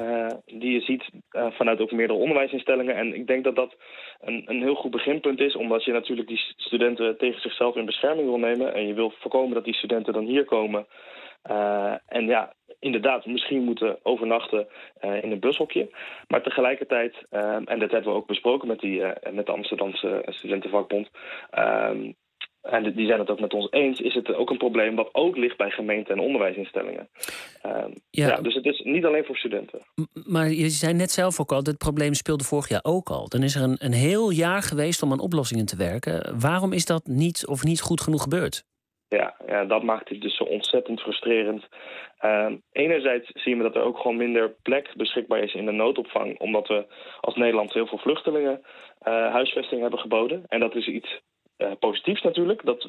je ziet vanuit ook meerdere onderwijsinstellingen. En ik denk dat dat een heel goed beginpunt is, omdat je natuurlijk die studenten tegen zichzelf in bescherming wil nemen. En je wil voorkomen dat die studenten dan hier komen. Inderdaad, misschien moeten overnachten in een bushokje. Maar tegelijkertijd, en dat hebben we ook besproken met de Amsterdamse Studentenvakbond, en die zijn het ook met ons eens, is het ook een probleem wat ook ligt bij gemeenten en onderwijsinstellingen. Dus het is niet alleen voor studenten. Maar je zei net zelf ook al, dit probleem speelde vorig jaar ook al. Dan is er een heel jaar geweest om aan oplossingen te werken. Waarom is dat niet goed genoeg gebeurd? Ja, dat maakt het dus zo ontzettend frustrerend. Enerzijds zien we dat er ook gewoon minder plek beschikbaar is in de noodopvang, omdat we als Nederland heel veel vluchtelingen huisvesting hebben geboden. En dat is iets positiefs natuurlijk, dat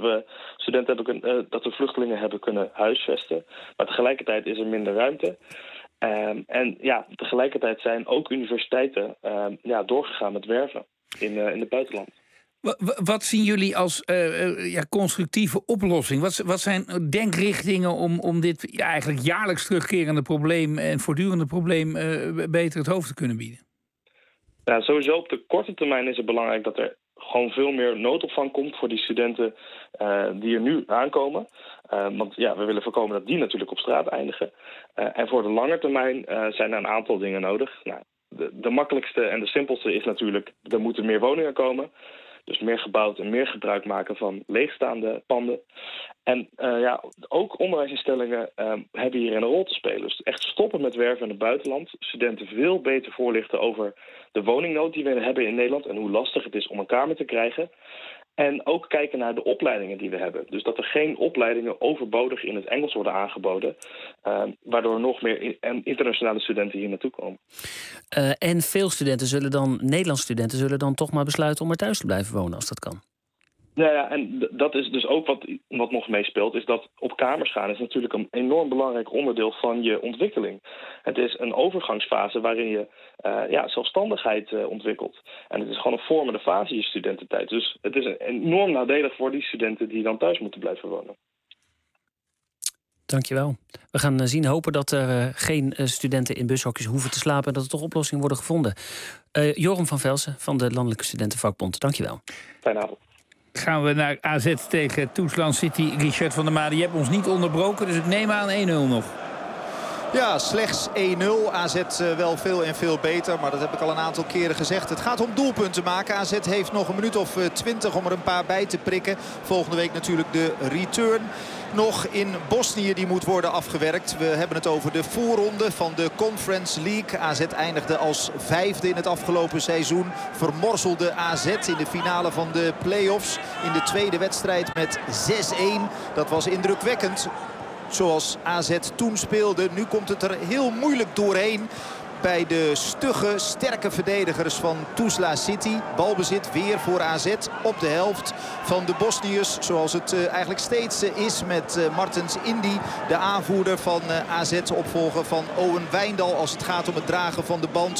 we vluchtelingen hebben kunnen huisvesten. Maar tegelijkertijd is er minder ruimte. Tegelijkertijd zijn ook universiteiten doorgegaan met werven in het buitenland. Wat zien jullie als constructieve oplossing? Wat zijn denkrichtingen om dit eigenlijk jaarlijks terugkerende probleem en voortdurende probleem beter het hoofd te kunnen bieden? Ja, sowieso op de korte termijn is het belangrijk dat er gewoon veel meer noodopvang komt voor die studenten die er nu aankomen. Want we willen voorkomen dat die natuurlijk op straat eindigen. En voor de lange termijn zijn er een aantal dingen nodig. Nou, de makkelijkste en de simpelste is natuurlijk, er moeten meer woningen komen. Dus meer gebouwd en meer gebruik maken van leegstaande panden. En ook onderwijsinstellingen hebben hierin een rol te spelen. Dus echt stoppen met werven in het buitenland. Studenten veel beter voorlichten over de woningnood die we hebben in Nederland en hoe lastig het is om een kamer te krijgen. En ook kijken naar de opleidingen die we hebben. Dus dat er geen opleidingen overbodig in het Engels worden aangeboden. Waardoor nog meer internationale studenten hier naartoe komen. En veel Nederlandse studenten zullen dan toch maar besluiten om er thuis te blijven wonen als dat kan. Ja, en dat is dus ook wat nog meespeelt, is dat op kamers gaan is natuurlijk een enorm belangrijk onderdeel van je ontwikkeling. Het is een overgangsfase waarin je zelfstandigheid ontwikkelt. En het is gewoon een vormende fase in je studententijd. Dus het is enorm nadelig voor die studenten die dan thuis moeten blijven wonen. Dankjewel. We gaan hopen dat er geen studenten in bushokjes hoeven te slapen en dat er toch oplossingen worden gevonden. Joram van Velsen van de Landelijke Studentenvakbond, dankjewel. Fijne avond. Gaan we naar AZ tegen Tousland City. Richard van der Made, je hebt ons niet onderbroken, dus ik neem aan 1-0 nog. Ja, slechts 1-0. AZ wel veel en veel beter, maar dat heb ik al een aantal keren gezegd. Het gaat om doelpunten maken. AZ heeft nog een minuut of 20 om er een paar bij te prikken. Volgende week natuurlijk de return. Nog in Bosnië, die moet worden afgewerkt. We hebben het over de voorronde van de Conference League. AZ eindigde als 5e in het afgelopen seizoen. Vermorzelde AZ in de finale van de play-offs. In de tweede wedstrijd met 6-1. Dat was indrukwekkend. Zoals AZ toen speelde. Nu komt het er heel moeilijk doorheen bij de stugge, sterke verdedigers van Tuzla City. Balbezit weer voor AZ op de helft van de Bosniërs. Zoals het eigenlijk steeds is met Martens Indy, de aanvoerder van AZ, opvolger van Owen Wijndal als het gaat om het dragen van de band.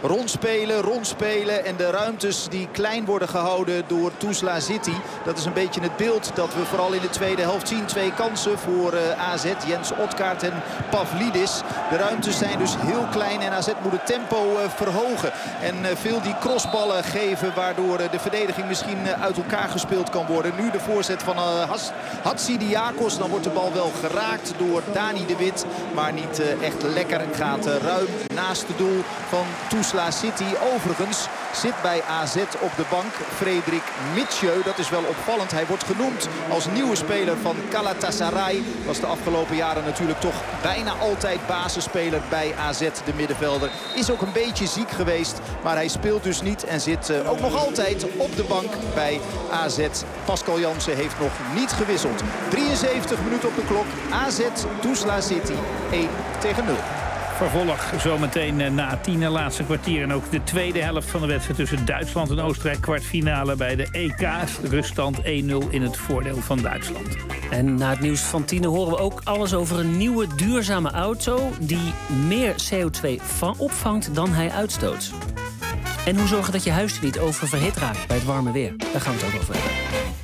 Rondspelen en de ruimtes die klein worden gehouden door Tuzla City. Dat is een beetje het beeld dat we vooral in de tweede helft zien. 2 kansen voor AZ, Jens Otkaart en Pavlidis. De ruimtes zijn dus heel klein en AZ moet het tempo verhogen. En veel die crossballen geven waardoor de verdediging misschien uit elkaar gespeeld kan worden. Nu de voorzet van Hatsidiakos. Dan wordt de bal wel geraakt door Dani de Wit. Maar niet echt lekker. Gaat ruim naast het doel van Tuzla City. Overigens zit bij AZ op de bank Frederik Mitjeu. Dat is wel opvallend. Hij wordt genoemd als nieuwe speler van Galatasaray. Was de afgelopen jaren natuurlijk toch bijna altijd basisspeler bij AZ, de middenvelder. Is ook een beetje ziek geweest, maar hij speelt dus niet en zit ook nog altijd op de bank bij AZ. Pascal Jansen heeft nog niet gewisseld. 73 minuten op de klok. AZ, Tuzla City, 1-0. Vervolg zometeen na 10 laatste kwartier. En ook de tweede helft van de wedstrijd tussen Duitsland en Oostenrijk. Kwartfinale bij de EK's. Ruststand 1-0 in het voordeel van Duitsland. En na het nieuws van 10 horen we ook alles over een nieuwe duurzame auto die meer CO2 opvangt dan hij uitstoot. En hoe zorgen dat je huis er niet oververhit raakt bij het warme weer. Daar gaan we het ook over hebben.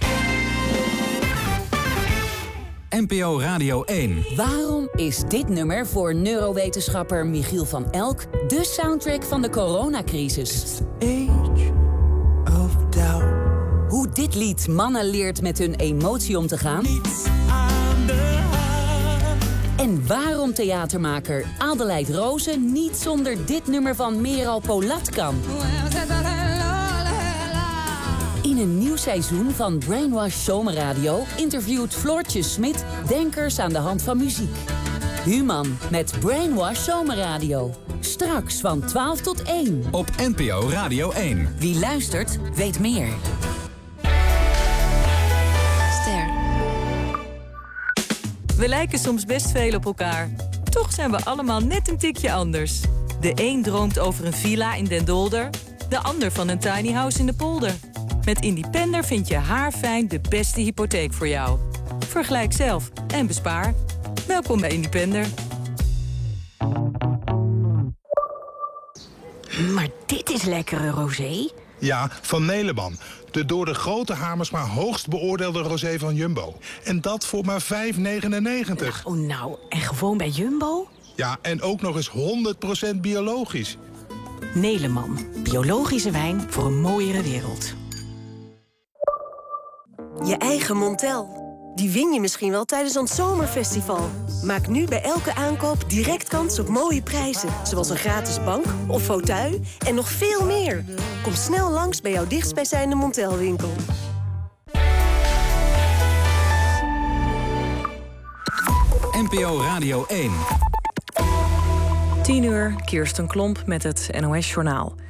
NPO Radio 1. Waarom is dit nummer voor neurowetenschapper Michiel van Elk de soundtrack van de coronacrisis? Hoe dit lied mannen leert met hun emotie om te gaan? En waarom theatermaker Adelheid Rozen niet zonder dit nummer van Meral Polat kan? In een nieuw seizoen van Brainwash Zomerradio interviewt Floortje Smit denkers aan de hand van muziek. Human met Brainwash Zomerradio. Straks van 12 tot 1. Op NPO Radio 1. Wie luistert, weet meer. Ster. We lijken soms best veel op elkaar. Toch zijn we allemaal net een tikje anders. De een droomt over een villa in Den Dolder. De ander van een tiny house in de polder. Met Independer vind je haarfijn de beste hypotheek voor jou. Vergelijk zelf en bespaar. Welkom bij Independer. Maar dit is lekkere rosé. Ja, van Neleman. De door de grote Hamersma hoogst beoordeelde rosé van Jumbo. En dat voor maar €5,99. Nou, en gewoon bij Jumbo? Ja, en ook nog eens 100% biologisch. Neleman. Biologische wijn voor een mooiere wereld. Je eigen Montel. Die win je misschien wel tijdens ons zomerfestival. Maak nu bij elke aankoop direct kans op mooie prijzen. Zoals een gratis bank of fauteuil en nog veel meer. Kom snel langs bij jouw dichtstbijzijnde Montelwinkel. NPO Radio 1. 10 uur, Kirsten Klomp met het NOS-journaal.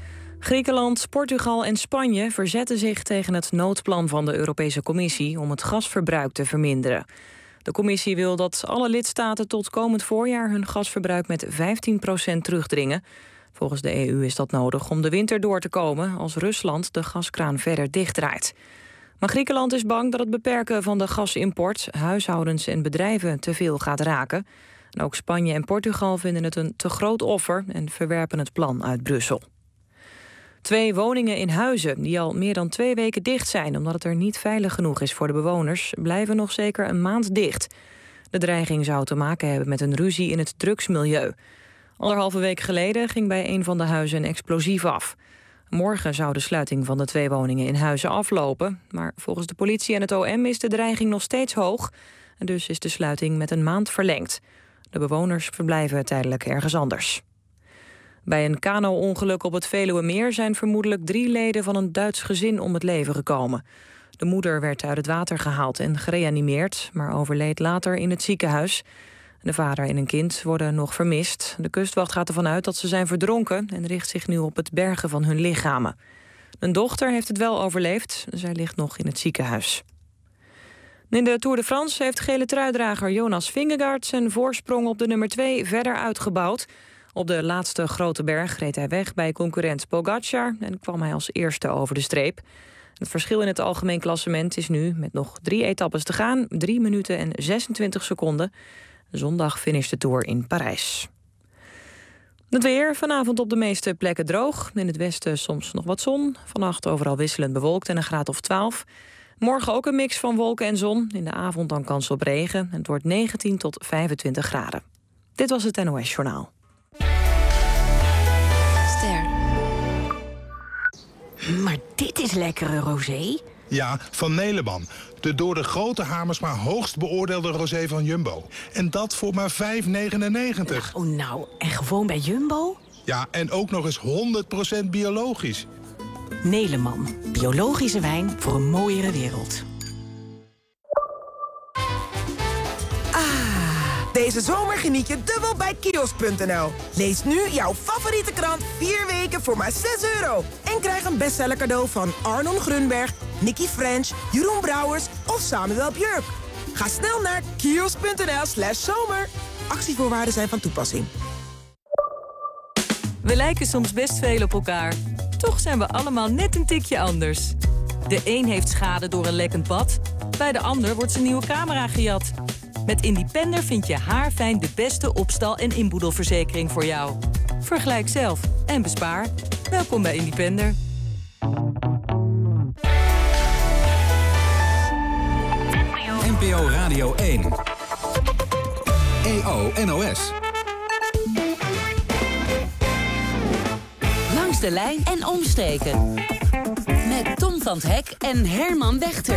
Griekenland, Portugal en Spanje verzetten zich tegen het noodplan van de Europese Commissie om het gasverbruik te verminderen. De Commissie wil dat alle lidstaten tot komend voorjaar hun gasverbruik met 15% terugdringen. Volgens de EU is dat nodig om de winter door te komen als Rusland de gaskraan verder dichtdraait. Maar Griekenland is bang dat het beperken van de gasimport huishoudens en bedrijven te veel gaat raken. En ook Spanje en Portugal vinden het een te groot offer en verwerpen het plan uit Brussel. 2 woningen in Huizen, die al meer dan 2 weken dicht zijn omdat het er niet veilig genoeg is voor de bewoners, blijven nog zeker een maand dicht. De dreiging zou te maken hebben met een ruzie in het drugsmilieu. 1,5 week geleden ging bij een van de huizen een explosief af. Morgen zou de sluiting van de 2 woningen in Huizen aflopen, maar volgens de politie en het OM is de dreiging nog steeds hoog en dus is de sluiting met een maand verlengd. De bewoners verblijven tijdelijk ergens anders. Bij een kano-ongeluk op het Veluwemeer zijn vermoedelijk 3 leden van een Duits gezin om het leven gekomen. De moeder werd uit het water gehaald en gereanimeerd, maar overleed later in het ziekenhuis. De vader en een kind worden nog vermist. De kustwacht gaat ervan uit dat ze zijn verdronken en richt zich nu op het bergen van hun lichamen. Een dochter heeft het wel overleefd. Zij ligt nog in het ziekenhuis. In de Tour de France heeft gele truidrager Jonas Vingegaard zijn voorsprong op de nummer 2 verder uitgebouwd. Op de laatste grote berg reed hij weg bij concurrent Pogacar en kwam hij als eerste over de streep. Het verschil in het algemeen klassement is nu, met nog 3 etappes te gaan, 3 minuten en 26 seconden. Zondag finisht de Tour in Parijs. Het weer, vanavond op de meeste plekken droog. In het westen soms nog wat zon. Vannacht overal wisselend bewolkt en een graad of 12. Morgen ook een mix van wolken en zon. In de avond dan kans op regen. Het wordt 19 tot 25 graden. Dit was het NOS Journaal. Ster. Maar dit is lekkere rosé. Ja, van Neleman. De door de grote Hamersma hoogst beoordeelde rosé van Jumbo. En dat voor maar €5,99. Nou, en gewoon bij Jumbo? Ja, en ook nog eens 100% biologisch. Neleman. Biologische wijn voor een mooiere wereld. Deze zomer geniet je dubbel bij kiosk.nl. Lees nu jouw favoriete krant 4 weken voor maar €6. En krijg een bestseller cadeau van Arnon Grunberg, Nicky French, Jeroen Brouwers of Samuel Björk. Ga snel naar kiosk.nl/zomer. Actievoorwaarden zijn van toepassing. We lijken soms best veel op elkaar. Toch zijn we allemaal net een tikje anders. De een heeft schade door een lekkend bad. Bij de ander wordt zijn nieuwe camera gejat. Met Independer vind je haarfijn de beste opstal- en inboedelverzekering voor jou. Vergelijk zelf en bespaar. Welkom bij Independer. NPO Radio 1. EO NOS. Langs de lijn en omstreken. Met Tom van 't Hek en Herman Wechter.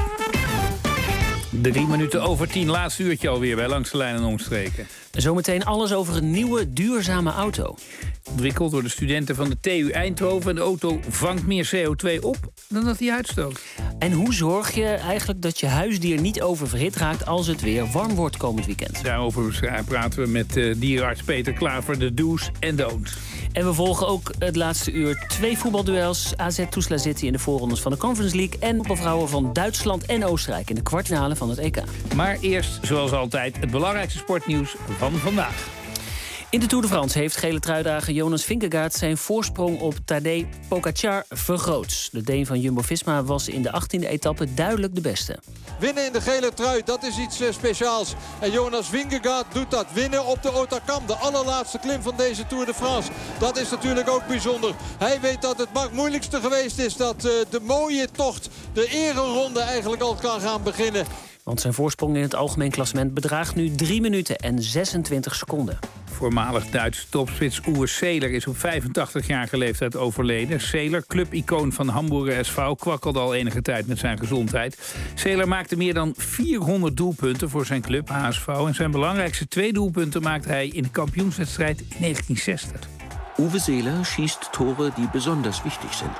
3 minuten over 10, laatste uurtje alweer bij Langs de Lijn en Omstreken. Zometeen alles over een nieuwe, duurzame auto. Ontwikkeld door de studenten van de TU Eindhoven. En de auto vangt meer CO2 op dan dat hij uitstoot. En hoe zorg je eigenlijk dat je huisdier niet oververhit raakt als het weer warm wordt komend weekend? Daarover praten we met dierenarts Peter Klaver, de do's en don'ts. En we volgen ook het laatste uur 2 voetbalduels. AZ Tuzla City in de voorrondes van de Conference League. En de vrouwen van Duitsland en Oostenrijk in de kwartfinale van het EK. Maar eerst, zoals altijd, het belangrijkste sportnieuws van vandaag. In de Tour de France heeft gele truidrager Jonas Vingegaard zijn voorsprong op Tadej Pogacar vergroot. De Deen van Jumbo-Visma was in de 18e etappe duidelijk de beste. Winnen in de gele trui, dat is iets speciaals. En Jonas Vingegaard doet dat. Winnen op de Hautacam, de allerlaatste klim van deze Tour de France. Dat is natuurlijk ook bijzonder. Hij weet dat het moeilijkste geweest is. Dat de mooie tocht, de ereronde eigenlijk al kan gaan beginnen. Want zijn voorsprong in het algemeen klassement bedraagt nu 3 minuten en 26 seconden. Voormalig Duitse topspits Uwe Seeler is op 85-jarige leeftijd overleden. Seeler, clubicoon van Hamburger SV, kwakkelde al enige tijd met zijn gezondheid. Seeler maakte meer dan 400 doelpunten voor zijn club HSV. En zijn belangrijkste 2 doelpunten maakte hij in de kampioenswedstrijd in 1960. Uwe Seeler schießt Tore, die besonders wichtig sind.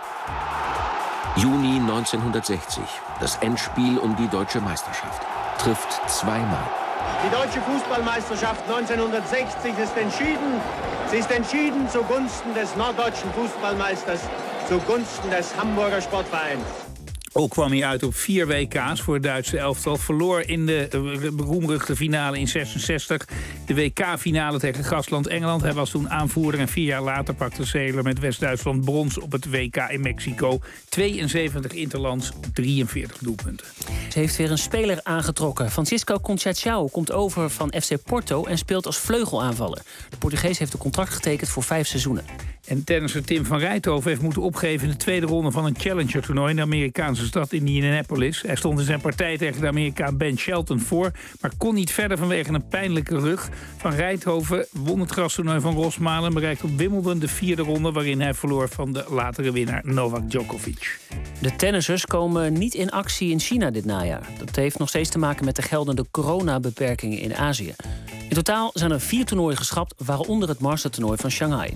Juni 1960, das Endspiel um die deutsche Meisterschaft. Trifft 2-mal. Die deutsche Fußballmeisterschaft 1960 ist entschieden. Sie ist entschieden zugunsten des norddeutschen Fußballmeisters, zugunsten des Hamburger Sportvereins. Ook kwam hij uit op 4 WK's voor het Duitse elftal. Verloor in de beroemde finale in 66. De WK-finale tegen gastland Engeland. Hij was toen aanvoerder en 4 jaar later pakte Seeler met West-Duitsland brons op het WK in Mexico. 72 interlands, 43 doelpunten. Ze heeft weer een speler aangetrokken. Francisco Conceição komt over van FC Porto en speelt als vleugelaanvaller. De Portugees heeft een contract getekend voor 5 seizoenen. En tennisser Tim van Rijthoven heeft moeten opgeven in de tweede ronde van een Challenger-toernooi in de Amerikaanse stad Indianapolis. Hij stond in zijn partij tegen de Amerikaan Ben Shelton voor, maar kon niet verder vanwege een pijnlijke rug. Van Rijthoven won het grastoernooi van Rosmalen en bereikte op Wimbledon de 4e ronde, waarin hij verloor van de latere winnaar Novak Djokovic. De tennissers komen niet in actie in China dit najaar. Dat heeft nog steeds te maken met de geldende coronabeperkingen in Azië. In totaal zijn er 4 toernooien geschrapt, waaronder het Mastertoernooi van Shanghai.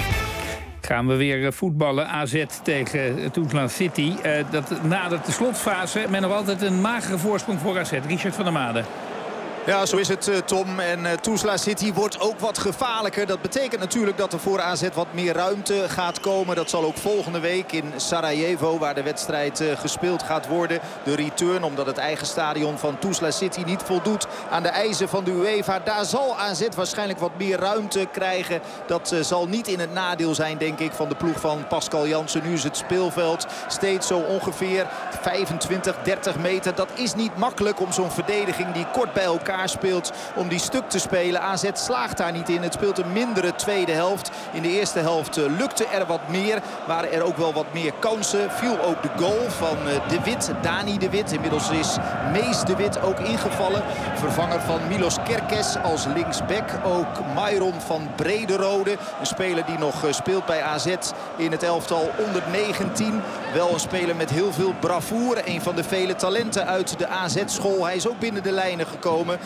Gaan we weer voetballen. AZ tegen Tuzla City. Dat nadert de slotfase met nog altijd een magere voorsprong voor AZ. Richard van der Made. Ja, zo is het, Tom. En Tuzla City wordt ook wat gevaarlijker. Dat betekent natuurlijk dat er voor AZ wat meer ruimte gaat komen. Dat zal ook volgende week in Sarajevo, waar de wedstrijd gespeeld gaat worden. De return, omdat het eigen stadion van Tuzla City niet voldoet aan de eisen van de UEFA. Daar zal AZ waarschijnlijk wat meer ruimte krijgen. Dat zal niet in het nadeel zijn, denk ik, van de ploeg van Pascal Jansen. Nu is het speelveld steeds zo ongeveer 25, 30 meter. Dat is niet makkelijk om zo'n verdediging die kort bij elkaar speelt om die stuk te spelen. AZ slaagt daar niet in. Het speelt een mindere tweede helft. In de eerste helft lukte er wat meer. Waren er ook wel wat meer kansen. Viel ook de goal van De Wit, Dani De Wit. Inmiddels is Mees De Wit ook ingevallen. Vervanger van Milos Kerkez als linksback. Ook Myron van Brederode. Een speler die nog speelt bij AZ in het elftal onder 19. Wel een speler met heel veel bravoure. Een van de vele talenten uit de AZ-school. Hij is ook binnen de lijnen gekomen.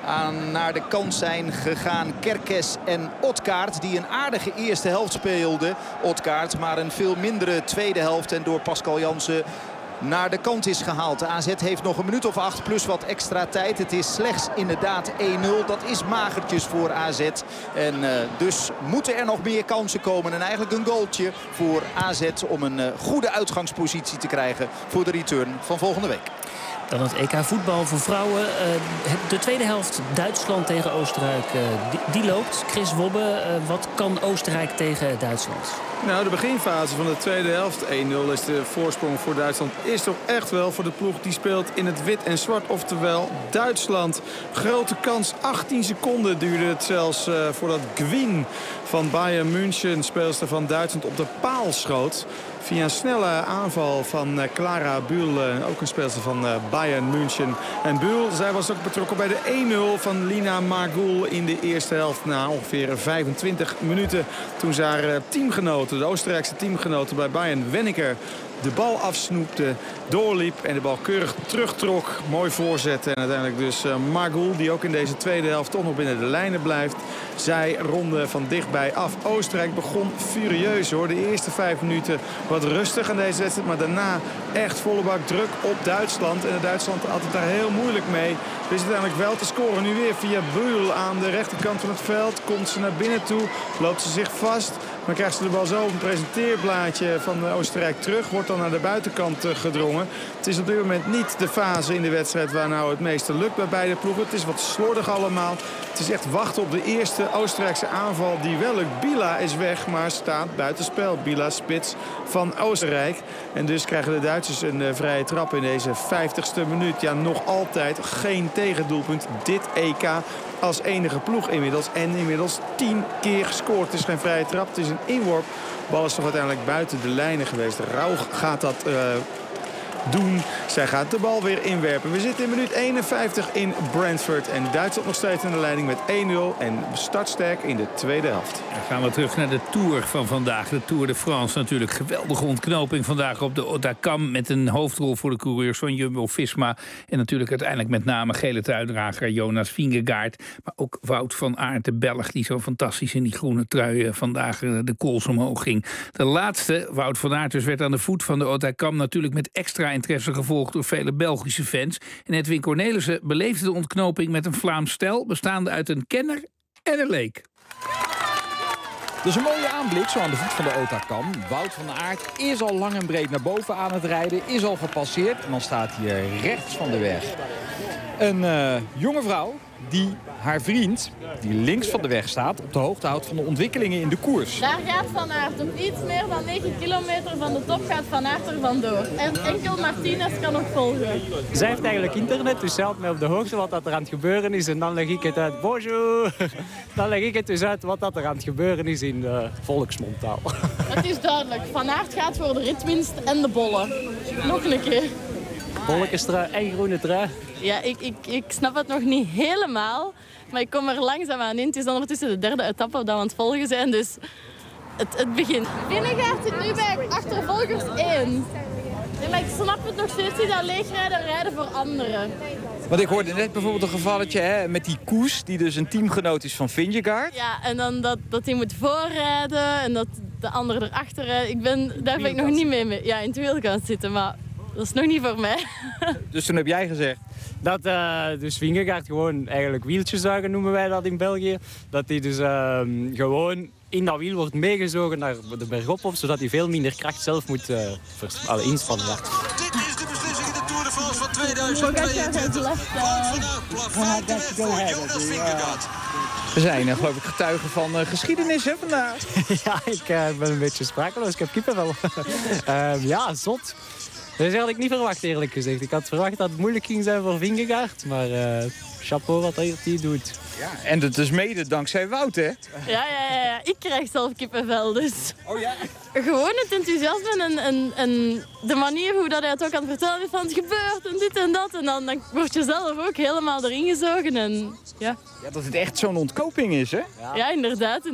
Naar de kant zijn gegaan Kerkez en Otkaart, die een aardige eerste helft speelde. Otkaart, maar een veel mindere tweede helft en door Pascal Jansen naar de kant is gehaald. De AZ heeft nog een minuut of 8 plus wat extra tijd. Het is slechts inderdaad 1-0. Dat is magertjes voor AZ. En dus moeten er nog meer kansen komen. En eigenlijk een goaltje voor AZ om een goede uitgangspositie te krijgen voor de return van volgende week. Dan het EK voetbal voor vrouwen. De tweede helft Duitsland tegen Oostenrijk, die loopt. Chris Wobbe, wat kan Oostenrijk tegen Duitsland? Nou, de beginfase van de tweede helft, 1-0 is de voorsprong voor Duitsland, is toch echt wel voor de ploeg die speelt in het wit en zwart. Oftewel Duitsland. Grote kans, 18 seconden duurde het zelfs voordat Gwyn van Bayern München, speelster van Duitsland, op de paal schoot. Via een snelle aanval van Clara Bühl, ook een speelster van Bayern München. En Bühl, zij was ook betrokken bij de 1-0 van Lina Margul in de eerste helft. Na ongeveer 25 minuten toen ze haar teamgenoten, de Oostenrijkse teamgenoten bij Bayern, Wenneker, de bal afsnoepte, doorliep en de bal keurig terugtrok. Mooi voorzetten en uiteindelijk dus Margul, die ook in deze tweede helft toch nog binnen de lijnen blijft. Zij ronde van dichtbij af. Oostenrijk begon furieus hoor. De eerste 5 minuten wat rustig aan deze wedstrijd, maar daarna echt volle bak druk op Duitsland. En Duitsland had het daar heel moeilijk mee. Dus uiteindelijk wel te scoren. Nu weer via Bühl aan de rechterkant van het veld. Komt ze naar binnen toe, loopt ze zich vast. Dan krijgt ze de bal zo op een presenteerblaadje van Oostenrijk terug. Wordt dan naar de buitenkant gedrongen. Het is op dit moment niet de fase in de wedstrijd waar nou het meeste lukt bij beide ploegen. Het is wat slordig allemaal. Het is echt wachten op de eerste Oostenrijkse aanval die wel lukt. Bila is weg, maar staat buitenspel. Bila, spits van Oostenrijk. En dus krijgen de Duitsers een vrije trap in deze 50ste minuut. Ja, nog altijd geen tegendoelpunt. Dit EK als enige ploeg inmiddels. En inmiddels 10 keer gescoord. Het is geen vrije trap, het is een inworp. De bal is toch uiteindelijk buiten de lijnen geweest. Rauch gaat dat doen. Zij gaat de bal weer inwerpen. We zitten in minuut 51 in Brentford. En Duitsland nog steeds in de leiding met 1-0. En startsterk in de tweede helft. Dan gaan we terug naar de Tour van vandaag. De Tour de France natuurlijk. Geweldige ontknoping vandaag op de Otakam. Met een hoofdrol voor de coureurs van Jumbo-Visma. En natuurlijk uiteindelijk met name gele truidrager Jonas Vingegaard. Maar ook Wout van Aert, de Belg, die zo fantastisch in die groene trui vandaag de kools omhoog ging. De laatste, Wout van Aert, dus werd aan de voet van de Otakam natuurlijk met extra interesse gevolgd door vele Belgische fans. En Edwin Cornelissen beleefde de ontknoping met een Vlaams stel bestaande uit een kenner en een leek. Dus een mooie aanblik zo aan de voet van de Otakam. Wout van Aert is al lang en breed naar boven aan het rijden, is al gepasseerd. En dan staat hier rechts van de weg een jonge vrouw die haar vriend, die links van de weg staat, op de hoogte houdt van de ontwikkelingen in de koers. Daar gaat Van Aert op iets meer dan 9 kilometer van de top gaat Van Aert er vandoor. En enkel Martinez kan nog volgen. Zij heeft eigenlijk internet, dus zij houdt mij op de hoogte wat dat er aan het gebeuren is. En dan leg ik het uit, bonjour. Dan leg ik het dus uit wat dat er aan het gebeuren is in volksmondtaal. Het is duidelijk, Van Aert gaat voor de ritwinst en de bollen. Nog een keer. Bolletjestrui en groene trui. Ja, ik snap het nog niet helemaal. Maar ik kom er langzaam aan in. Het is dan ondertussen de derde etappe dat we aan het volgen zijn. Dus het begint. Vingegaard zit nu bij achtervolgers 1. Maar ik snap het nog steeds niet dat leegrijden rijden voor anderen. Want ik hoorde net bijvoorbeeld een gevalletje met die Koes, die dus een teamgenoot is van Vingegaard. Ja, en dan dat hij moet voorrijden en dat de andere erachter rijdt. Daar ben ik nog niet mee in het wiel gaan zitten, maar dat is nog niet voor mij. Dus toen heb jij gezegd? Dat dus Vingegaard gewoon eigenlijk wieltjeszuigen noemen wij dat in België. Dat hij dus gewoon in dat wiel wordt meegezogen naar de bergop op, zodat hij veel minder kracht zelf moet inspannen. Dit is de beslissing in de Tour de France van 2022. Jonas Vingegaard. We zijn geloof ik getuigen van geschiedenis vandaag. Ja, ik ben een beetje sprakeloos. Ik heb kippenvel. Ja, zot. Dat is eigenlijk niet verwacht, eerlijk gezegd. Ik had verwacht dat het moeilijk ging zijn voor Vingegaard. Maar chapeau wat hij doet. Ja, en dat is mede dankzij Wout, hè? Ja. Ik krijg zelf kippenvel, dus... Oh ja? Gewoon het enthousiasme en de manier hoe dat hij het ook aan het vertellen is van het gebeurt en dit en dat. En dan word je zelf ook helemaal erin gezogen en ja. Ja, dat het echt zo'n ontkoping is, hè? Ja, inderdaad.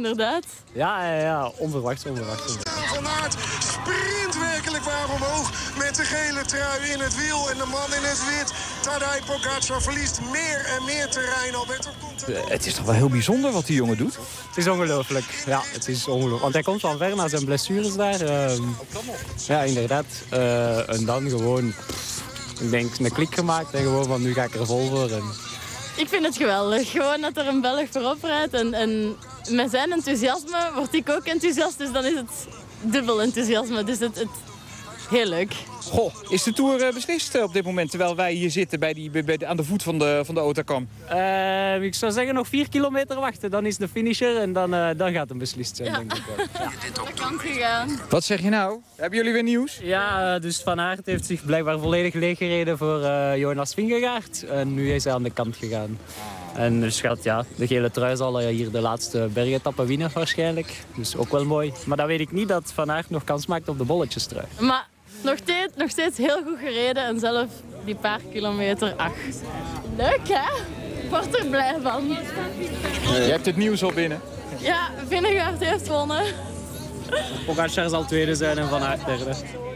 Ja, onverwacht. Van Aert sprint werkelijk waar omhoog met de gele trui in het wiel en de man in het wit. Tadej Pogačar verliest meer en meer terrein. Alberto komt het is toch wel heel bijzonder wat die jongen doet? Het is ongelooflijk. Ja, het is ongelooflijk. Want hij komt van ver naar zijn blessures daar. Ja, inderdaad. En dan gewoon, ik denk, een klik gemaakt en gewoon van nu ga ik er vol voor. Ik vind het geweldig. Gewoon dat er een Belg voorop rijdt en met zijn enthousiasme word ik ook enthousiast. Dus dan is het dubbel enthousiasme. Dus het heel leuk. Goh, is de Tour beslist op dit moment terwijl wij hier zitten aan de voet van de Otakam? Ik zou zeggen nog 4 kilometer wachten. Dan is de finisher en dan gaat het beslist zijn, denk ik. Ja, dat kan gegaan. Wat zeg je nou? Hebben jullie weer nieuws? Ja, dus Van Aert heeft zich blijkbaar volledig leeggereden voor Jonas Vingegaard. En nu is hij aan de kant gegaan. En dus gaat de gele trui zal hier de laatste bergetappe winnen waarschijnlijk. Dus ook wel mooi. Maar dan weet ik niet dat Van Aert nog kans maakt op de bolletjestrui. Maar nog steeds heel goed gereden en zelf die paar kilometer. Ach, leuk hè? Ik word er blij van. Je hebt het nieuws al binnen. Ja, Vingegaard heeft gewonnen. Pogačar zal tweede zijn en Van Aert derde.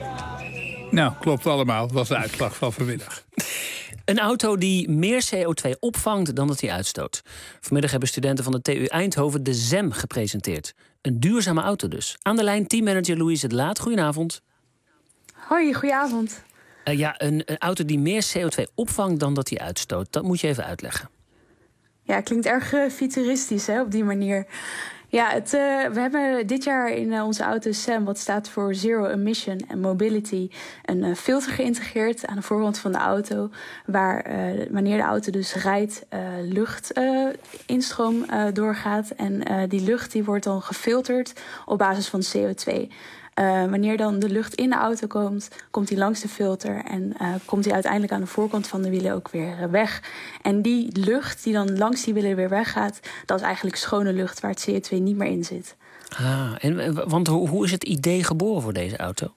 Nou, klopt allemaal. Dat was de uitslag van vanmiddag. Een auto die meer CO2 opvangt dan dat hij uitstoot. Vanmiddag hebben studenten van de TU Eindhoven de ZEM gepresenteerd. Een duurzame auto dus. Aan de lijn teammanager Louise de Laat. Goedenavond. Hoi, goedenavond. Een auto die meer CO2 opvangt dan dat hij uitstoot. Dat moet je even uitleggen. Ja, klinkt erg futuristisch hè, op die manier. Ja, we hebben dit jaar in onze auto SEM, wat staat voor Zero Emission and Mobility, een filter geïntegreerd aan de voorkant van de auto, waar wanneer de auto dus rijdt, luchtinstroom doorgaat. En die lucht die wordt dan gefilterd op basis van CO2. Wanneer dan de lucht in de auto komt die langs de filter en komt die uiteindelijk aan de voorkant van de wielen ook weer weg. En die lucht die dan langs die wielen weer weggaat, dat is eigenlijk schone lucht waar het CO2 niet meer in zit. Want hoe is het idee geboren voor deze auto?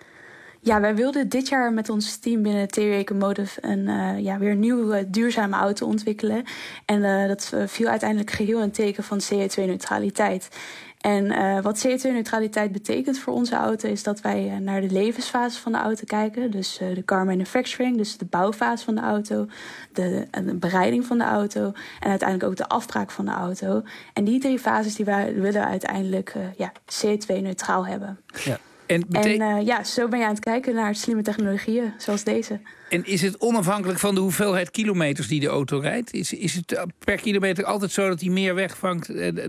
Ja, wij wilden dit jaar met ons team binnen TU Ecomotive weer een nieuwe duurzame auto ontwikkelen. En dat viel uiteindelijk geheel in het teken van CO2-neutraliteit. En wat CO2-neutraliteit betekent voor onze auto is dat wij naar de levensfase van de auto kijken. Dus de car manufacturing, dus de bouwfase van de auto, de bereiding van de auto en uiteindelijk ook de afbraak van de auto. En die 3 fases die willen we uiteindelijk CO2-neutraal hebben. Ja. En zo ben je aan het kijken naar slimme technologieën zoals deze. En is het onafhankelijk van de hoeveelheid kilometers die de auto rijdt? Is het per kilometer altijd zo dat hij meer wegvangt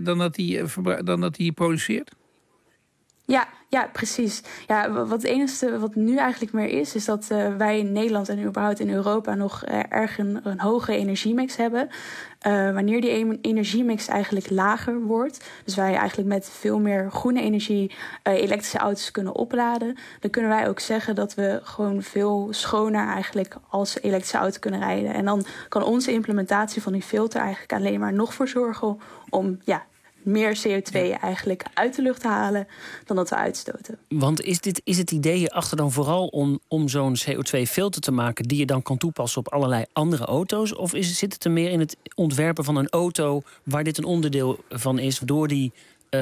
dan dat hij produceert? Ja, precies. Ja, het enige wat nu eigenlijk meer is dat wij in Nederland en überhaupt in Europa nog erg een hoge energiemix hebben. Wanneer die energiemix eigenlijk lager wordt, dus wij eigenlijk met veel meer groene energie elektrische auto's kunnen opladen, dan kunnen wij ook zeggen dat we gewoon veel schoner eigenlijk als elektrische auto kunnen rijden. En dan kan onze implementatie van die filter eigenlijk alleen maar nog voor zorgen om meer CO2 eigenlijk uit de lucht halen dan dat we uitstoten. Want is het idee hierachter dan vooral om zo'n CO2-filter te maken die je dan kan toepassen op allerlei andere auto's? Of zit het er meer in het ontwerpen van een auto waar dit een onderdeel van is, waardoor die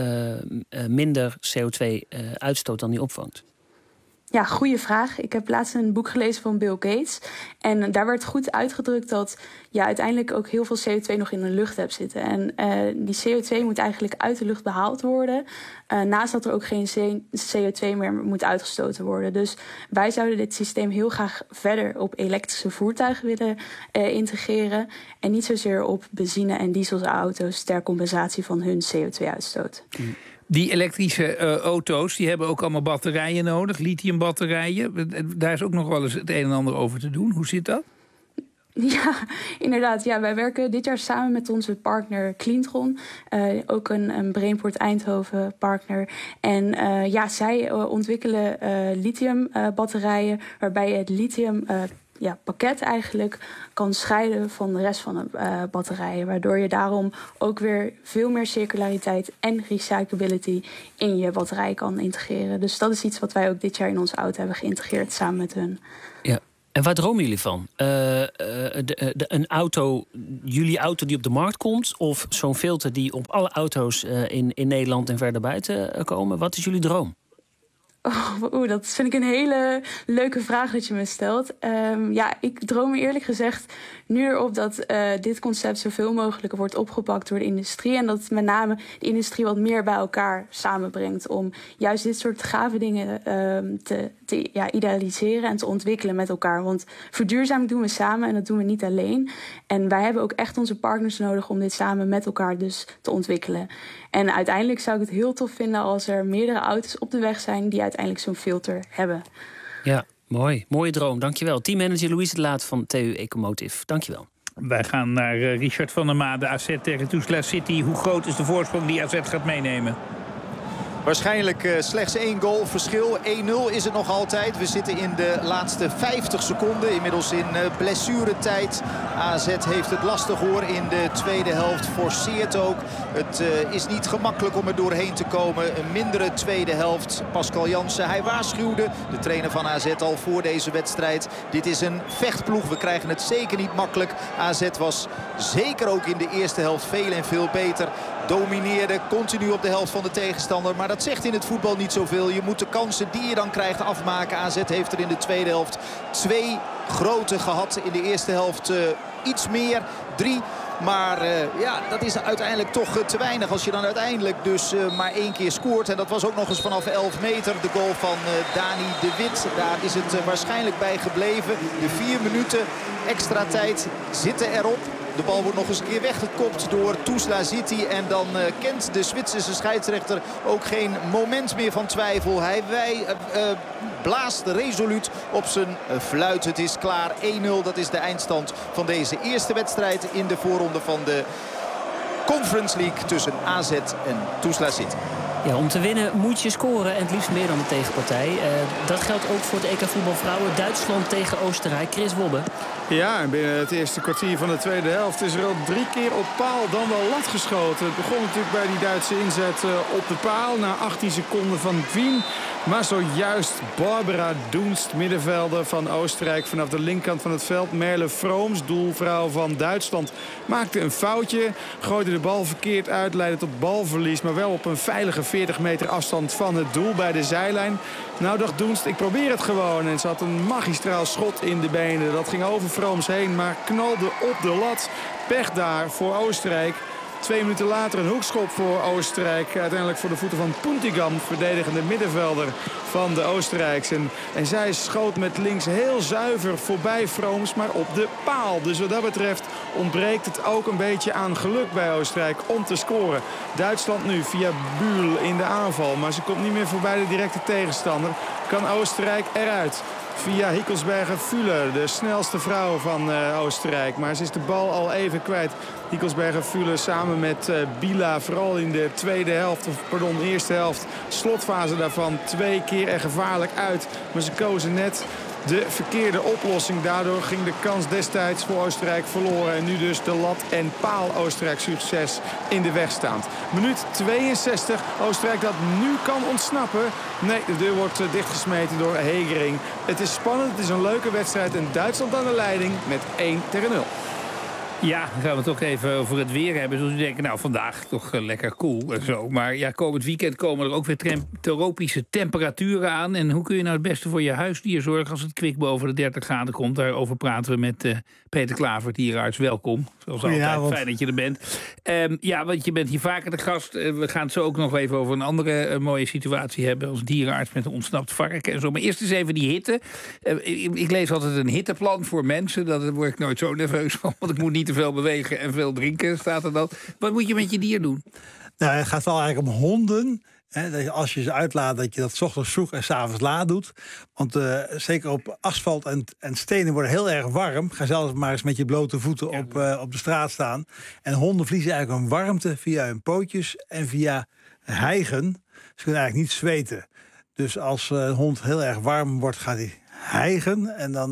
minder CO2 uitstoot dan die opvangt? Ja, goede vraag. Ik heb laatst een boek gelezen van Bill Gates. En daar werd goed uitgedrukt dat je uiteindelijk ook heel veel CO2 nog in de lucht hebt zitten. En die CO2 moet eigenlijk uit de lucht behaald worden. Naast dat er ook geen CO2 meer moet uitgestoten worden. Dus wij zouden dit systeem heel graag verder op elektrische voertuigen willen integreren. En niet zozeer op benzine- en dieselauto's ter compensatie van hun CO2-uitstoot. Die elektrische auto's die hebben ook allemaal batterijen nodig, lithiumbatterijen. Daar is ook nog wel eens het een en ander over te doen. Hoe zit dat? Ja, inderdaad. Ja, wij werken dit jaar samen met onze partner Cleantron. Ook een Brainport Eindhoven partner. En zij ontwikkelen lithiumbatterijen waarbij je het lithium pakket eigenlijk kan scheiden van de rest van de batterijen. Waardoor je daarom ook weer veel meer circulariteit en recyclability in je batterij kan integreren. Dus dat is iets wat wij ook dit jaar in onze auto hebben geïntegreerd samen met hun. Ja. En waar dromen jullie van? Een auto, jullie auto die op de markt komt, of zo'n filter die op alle auto's in Nederland en verder buiten komen? Wat is jullie droom? Dat vind ik een hele leuke vraag dat je me stelt. Ik droom eerlijk gezegd nu erop dat dit concept zoveel mogelijk wordt opgepakt door de industrie. En dat met name de industrie wat meer bij elkaar samenbrengt om juist dit soort gave dingen te idealiseren en te ontwikkelen met elkaar. Want verduurzaming doen we samen en dat doen we niet alleen. En wij hebben ook echt onze partners nodig om dit samen met elkaar dus te ontwikkelen. En uiteindelijk zou ik het heel tof vinden als er meerdere auto's op de weg zijn die uiteindelijk zo'n filter hebben. Ja, mooi. Mooie droom. Dankjewel. Teammanager Louise de Laat van TU Ecomotive. Dankjewel. Wij gaan naar Richard van der Maa, de AZ tegen Tuzla City. Hoe groot is de voorsprong die AZ gaat meenemen? Waarschijnlijk slechts 1 goal verschil. 1-0 is het nog altijd. We zitten in de laatste 50 seconden. Inmiddels in blessuretijd. AZ heeft het lastig hoor in de tweede helft. Forceert ook. Het is niet gemakkelijk om er doorheen te komen. Een mindere tweede helft. Pascal Jansen, hij waarschuwde, de trainer van AZ, al voor deze wedstrijd. Dit is een vechtploeg. We krijgen het zeker niet makkelijk. AZ was zeker ook in de eerste helft veel en veel beter. Domineerde continu op de helft van de tegenstander. Maar dat zegt in het voetbal niet zoveel. Je moet de kansen die je dan krijgt afmaken. AZ heeft er in de tweede helft 2 grote gehad. In de eerste helft iets meer, 3. Maar dat is uiteindelijk toch te weinig. Als je dan uiteindelijk dus maar 1 keer scoort. En dat was ook nog eens vanaf 11 meter. De goal van Dani de Wit. Daar is het waarschijnlijk bij gebleven. De 4 minuten extra tijd zitten erop. De bal wordt nog eens een keer weggekopt door Tuzla City. En dan kent de Zwitserse scheidsrechter ook geen moment meer van twijfel. Hij blaast resoluut op zijn fluit. Het is klaar. 1-0, dat is de eindstand van deze eerste wedstrijd in de voorronde van de Conference League tussen AZ en Tuzla City. Ja, om te winnen moet je scoren en het liefst meer dan de tegenpartij. Dat geldt ook voor het EK voetbalvrouwen. Duitsland tegen Oostenrijk. Chris Wobbe. Ja, en binnen het eerste kwartier van de tweede helft is er al 3 keer op paal dan wel lat geschoten. Het begon natuurlijk bij die Duitse inzet op de paal na 18 seconden van Wien. Maar zojuist Barbara Dunst, middenvelder van Oostenrijk, vanaf de linkerkant van het veld. Merle Vrooms, doelvrouw van Duitsland, maakte een foutje. Gooide de bal verkeerd uit, leidde tot balverlies. Maar wel op een veilige 40 meter afstand van het doel bij de zijlijn. Nou dacht Dunst, ik probeer het gewoon. En ze had een magistraal schot in de benen. Dat ging over Vrooms heen, maar knalde op de lat. Pech daar voor Oostenrijk. 2 minuten later een hoekschop voor Oostenrijk. Uiteindelijk voor de voeten van Puntigam, verdedigende middenvelder van de Oostenrijks. En zij schoot met links heel zuiver voorbij Vrooms, maar op de paal. Dus wat dat betreft ontbreekt het ook een beetje aan geluk bij Oostenrijk om te scoren. Duitsland nu via Bühl in de aanval, maar ze komt niet meer voorbij de directe tegenstander. Kan Oostenrijk eruit. Via Hickelsberger-Füller, de snelste vrouw van Oostenrijk. Maar ze is de bal al even kwijt. Hickelsberger-Füller samen met Bila, vooral in de eerste helft. Slotfase daarvan 2 keer er gevaarlijk uit. Maar ze kozen net de verkeerde oplossing. Daardoor ging de kans destijds voor Oostenrijk verloren. En nu dus de lat en paal Oostenrijk succes in de weg staand. Minuut 62. Oostenrijk dat nu kan ontsnappen. Nee, de deur wordt dichtgesmeten door Hegering. Het is spannend, het is een leuke wedstrijd. En Duitsland aan de leiding met 1-0. Ja, dan gaan we het toch even over het weer hebben. Dus we denken, nou, vandaag toch lekker koel en zo. Maar ja, komend weekend komen er ook weer tropische temperaturen aan. En hoe kun je nou het beste voor je huisdier zorgen als het kwik boven de 30 graden komt? Daarover praten we met Peter Klaver, dierenarts. Welkom. Zoals altijd, fijn dat je er bent. Ja, want je bent hier vaker de gast. We gaan het zo ook nog even over een andere mooie situatie hebben als dierenarts met een ontsnapt varken en zo. Maar eerst eens even die hitte. Ik lees altijd een hitteplan voor mensen. Daar word ik nooit zo nerveus van, want ik moet niet te veel bewegen en veel drinken, staat er dan. Wat moet je met je dier doen? Nou, het gaat wel eigenlijk om honden. Hè, dat je, als je ze uitlaat, dat je dat 's ochtends vroeg en 's avonds laat doet. Want zeker op asfalt en stenen worden heel erg warm. Ga zelfs maar eens met je blote voeten op de straat staan. En honden verliezen eigenlijk een warmte via hun pootjes en via hijgen. Ze kunnen eigenlijk niet zweten. Dus als een hond heel erg warm wordt, gaat hij hijgen. En dan,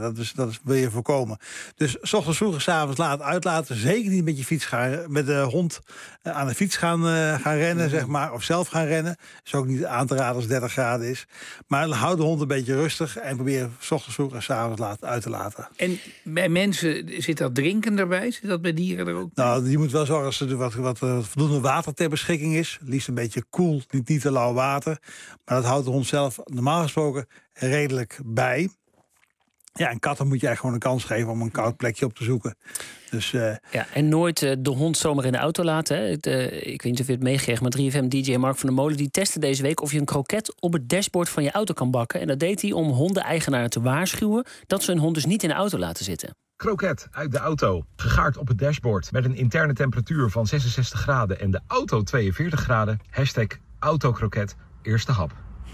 dat wil je voorkomen. Dus 's ochtends vroeg en 's avonds laat uitlaten. Zeker niet met je fiets met de hond aan de fiets gaan rennen, zeg maar. Of zelf gaan rennen. Is ook niet aan te raden als het 30 graden is. Maar hou de hond een beetje rustig. En probeer 's ochtends vroeg en 's avonds laat uit te laten. En bij mensen zit dat drinken erbij? Zit dat bij dieren er ook? Nou, je moet wel zorgen dat er wat voldoende water ter beschikking is. Liefst een beetje koel, niet te lauw water. Maar dat houdt de hond zelf normaal gesproken redelijk bij. Ja, en katten moet je eigenlijk gewoon een kans geven om een koud plekje op te zoeken. Dus, ja, en nooit de hond zomaar in de auto laten. Hè. Ik weet niet of je het meegekregen, maar 3FM-DJ Mark van der Molen die testte deze week of je een kroket op het dashboard van je auto kan bakken. En dat deed hij om hondeneigenaren te waarschuwen dat ze hun hond dus niet in de auto laten zitten. Kroket uit de auto, gegaard op het dashboard met een interne temperatuur van 66 graden en de auto 42 graden. #autokroket, eerste hap.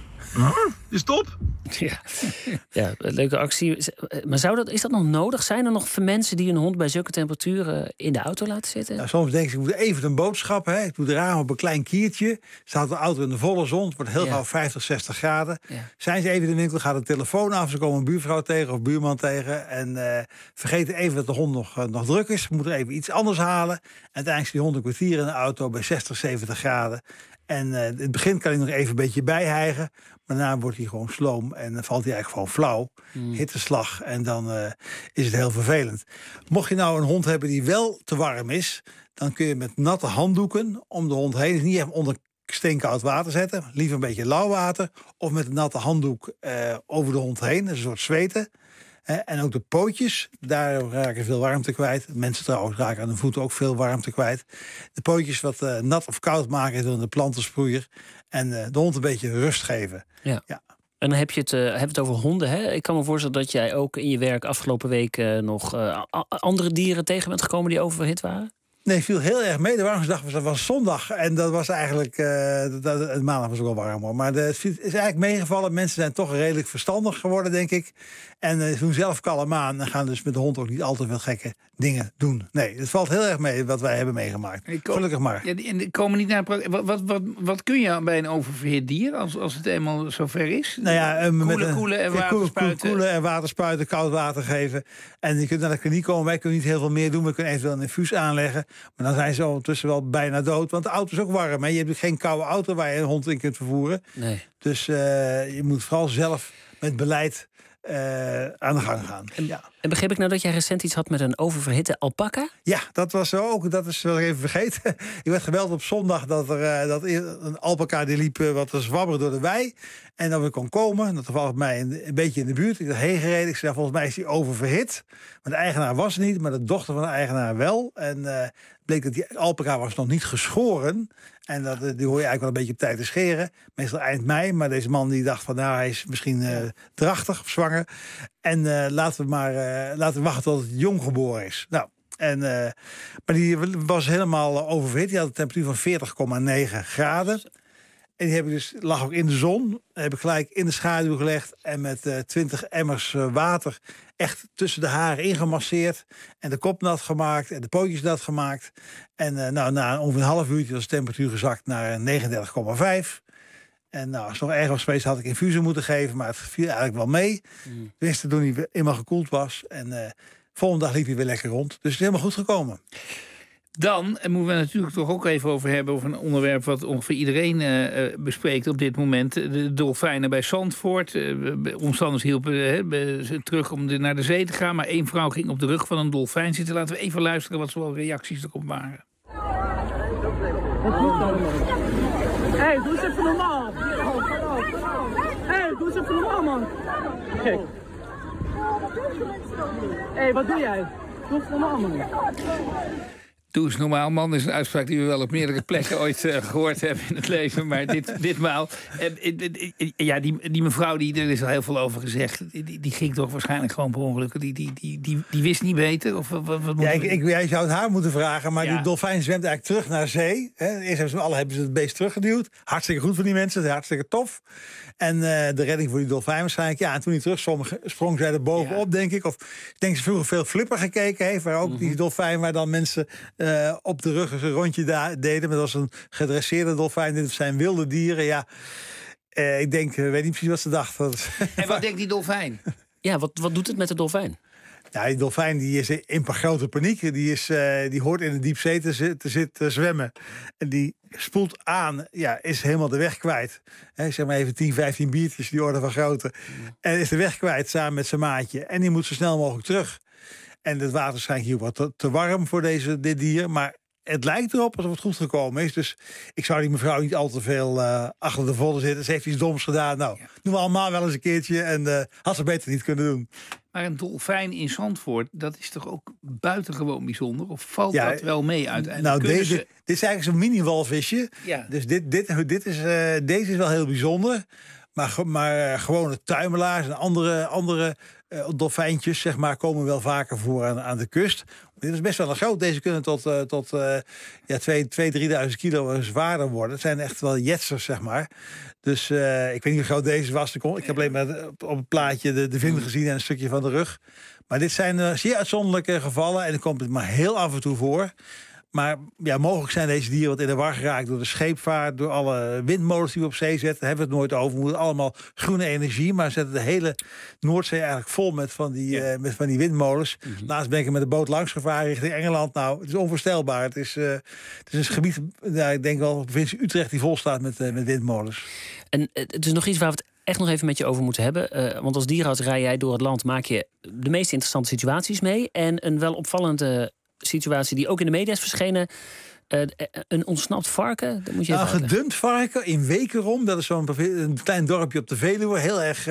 Is top. Ja, leuke actie. Maar is dat nog nodig? Zijn er nog mensen die een hond bij zulke temperaturen in de auto laten zitten? Nou, soms denk ik moet even een boodschap. Hè. Ik doe de raam op een klein kiertje. Staat de auto in de volle zon. Het wordt heel gauw 50, 60 graden. Ja. Zijn ze even in de winkel, gaat de telefoon af. Ze komen een buurvrouw tegen of buurman tegen. En vergeten even dat de hond nog druk is. We moeten even iets anders halen. En uiteindelijk is die hond een kwartier in de auto bij 60, 70 graden. En in het begin kan hij nog even een beetje bijhijgen. Maar daarna wordt hij gewoon sloom en dan valt hij eigenlijk gewoon flauw. Hitteslag en dan is het heel vervelend. Mocht je nou een hond hebben die wel te warm is, dan kun je met natte handdoeken om de hond heen, dus niet even onder steenkoud water zetten, liever een beetje lauw water, of met een natte handdoek over de hond heen, dat is een soort zweten. En ook de pootjes, daar raken veel warmte kwijt. Mensen trouwens raken aan de voeten ook veel warmte kwijt. De pootjes wat nat of koud maken door de plantensproeier. En de hond een beetje rust geven. Ja. En dan heb je het over honden. Hè? Ik kan me voorstellen dat jij ook in je werk afgelopen week nog andere dieren tegen bent gekomen die oververhit waren. Nee, viel heel erg mee. De warmste dag was zondag. En dat was eigenlijk... de maandag was ook wel warm hoor. Maar het is eigenlijk meegevallen. Mensen zijn toch redelijk verstandig geworden, denk ik. En doen zelf kalm aan. En gaan dus met de hond ook niet al te veel gekke dingen doen. Nee, het valt heel erg mee wat wij hebben meegemaakt. Gelukkig maar. Ja, en komen niet naar wat kun je bij een oververhit dier als het eenmaal zover is? Nou ja, koelen en waterspuiten. Koelen en waterspuiten, koud water geven. En je kunt naar de kliniek komen. Wij kunnen niet heel veel meer doen. We kunnen eventueel een infuus aanleggen. Maar dan zijn ze ondertussen wel bijna dood. Want de auto is ook warm. Hè? Je hebt geen koude auto waar je een hond in kunt vervoeren. Nee. Dus je moet vooral zelf met beleid aan de gang gaan. En begreep ik nou dat jij recent iets had met een oververhitte alpaca? Ja, dat was zo ook. Dat is wel even vergeten. Ik werd gebeld op zondag dat een alpaca die liep wat te zwabberen door de wei. En dat we kon komen. Dat was mij een beetje in de buurt. Ik dacht heen gereden. Ik zei, volgens mij is hij oververhit. Maar de eigenaar was er niet, maar de dochter van de eigenaar wel. En bleek dat die alpaca was nog niet geschoren. En die hoor je eigenlijk wel een beetje op tijd te scheren. Meestal eind mei. Maar deze man die dacht van, hij is misschien drachtig of zwanger. En laten we wachten tot het jong geboren is. Nou, maar die was helemaal oververhit. Die had een temperatuur van 40,9 graden. En die lag ook in de zon. Die heb ik gelijk in de schaduw gelegd. En met 20 emmers water echt tussen de haren ingemasseerd. En de kop nat gemaakt. En de pootjes nat gemaakt. En na ongeveer een half uurtje was de temperatuur gezakt naar 39,5. En als het nog erg was geweest, had ik infusie moeten geven. Maar het viel eigenlijk wel mee. Tenminste, toen hij eenmaal gekoeld was. En volgende dag liep hij weer lekker rond. Dus het is helemaal goed gekomen. Dan moeten we natuurlijk toch ook even over hebben... over een onderwerp wat ongeveer iedereen bespreekt op dit moment. De dolfijnen bij Zandvoort. Omstanders hielpen terug om naar de zee te gaan. Maar 1 vrouw ging op de rug van een dolfijn zitten. Laten we even luisteren wat zo'n reacties erop waren. Hé, doe eens even normaal. Hé, doe eens even normaal, man. Kijk. Hé, wat doe jij? Doe eens normaal, man. Doe eens normaal, man, is een uitspraak die we wel op meerdere plekken ooit gehoord hebben in het leven. Maar ditmaal. Die mevrouw, er is al heel veel over gezegd. Die ging toch waarschijnlijk gewoon per ongeluk. Die wist niet beter? Of wat jij zou het haar moeten vragen. Maar die dolfijn zwemt eigenlijk terug naar zee. Eerst hebben ze het beest teruggeduwd. Hartstikke goed voor die mensen. Hartstikke tof. En de redding voor die dolfijn waarschijnlijk. Ja, en toen hij terug sprong zij er bovenop, denk ik. Of ik denk dat ze vroeger veel Flipper gekeken heeft. Waar ook die dolfijn, waar dan mensen op de rug een rondje deden. Maar dat was een gedresseerde dolfijn. Dit zijn wilde dieren, ja. Ik denk, weet niet precies wat ze dachten. En wat denkt die dolfijn? Ja, wat doet het met de dolfijn? Ja, die dolfijn die is in grote paniek. Die hoort in de diepzee te zwemmen. En die spoelt aan, is helemaal de weg kwijt. Zeg maar even 10, 15 biertjes, die orde van grootte. En is de weg kwijt samen met zijn maatje. En die moet zo snel mogelijk terug. En het water schijnt hier wat te warm voor dit dier. Maar het lijkt erop alsof het goed gekomen is. Dus ik zou die mevrouw niet al te veel achter de volle zitten. Ze heeft iets doms gedaan. Nou, doen we allemaal wel eens een keertje. En had ze beter niet kunnen doen. Maar een dolfijn in Zandvoort, dat is toch ook buitengewoon bijzonder? Of valt dat wel mee uiteindelijk? Nou, dit is eigenlijk zo'n mini-walvisje. Ja. Dus deze is wel heel bijzonder. Maar gewone tuimelaars en andere dolfijntjes, zeg maar, komen wel vaker voor aan de kust. Dit is best wel een groot. Deze kunnen tot 2.000-3.000 kilo zwaarder worden. Het zijn echt wel jetsers, zeg maar. Dus ik weet niet hoe groot deze was. Ik heb alleen maar op het plaatje de vinger gezien en een stukje van de rug. Maar dit zijn zeer uitzonderlijke gevallen. En er komt het maar heel af en toe voor. Maar mogelijk zijn deze dieren wat in de war geraakt door de scheepvaart, door alle windmolens die we op zee zetten. Daar hebben we het nooit over. We moeten allemaal groene energie, maar zetten de hele Noordzee eigenlijk vol met van die windmolens. Laatst ben ik met de boot langs gevaren richting Engeland. Nou, het is onvoorstelbaar. Het is een gebied, ik denk wel, de provincie Utrecht die vol staat met windmolens. En het is nog iets waar we het echt nog even met je over moeten hebben. Want als dierenarts rij jij door het land, maak je de meest interessante situaties mee. En een wel opvallende situatie die ook in de media is verschenen. Een ontsnapt varken, dat moet je even gedumpt varken in Wekerom. Dat is een klein dorpje op de Veluwe. Heel erg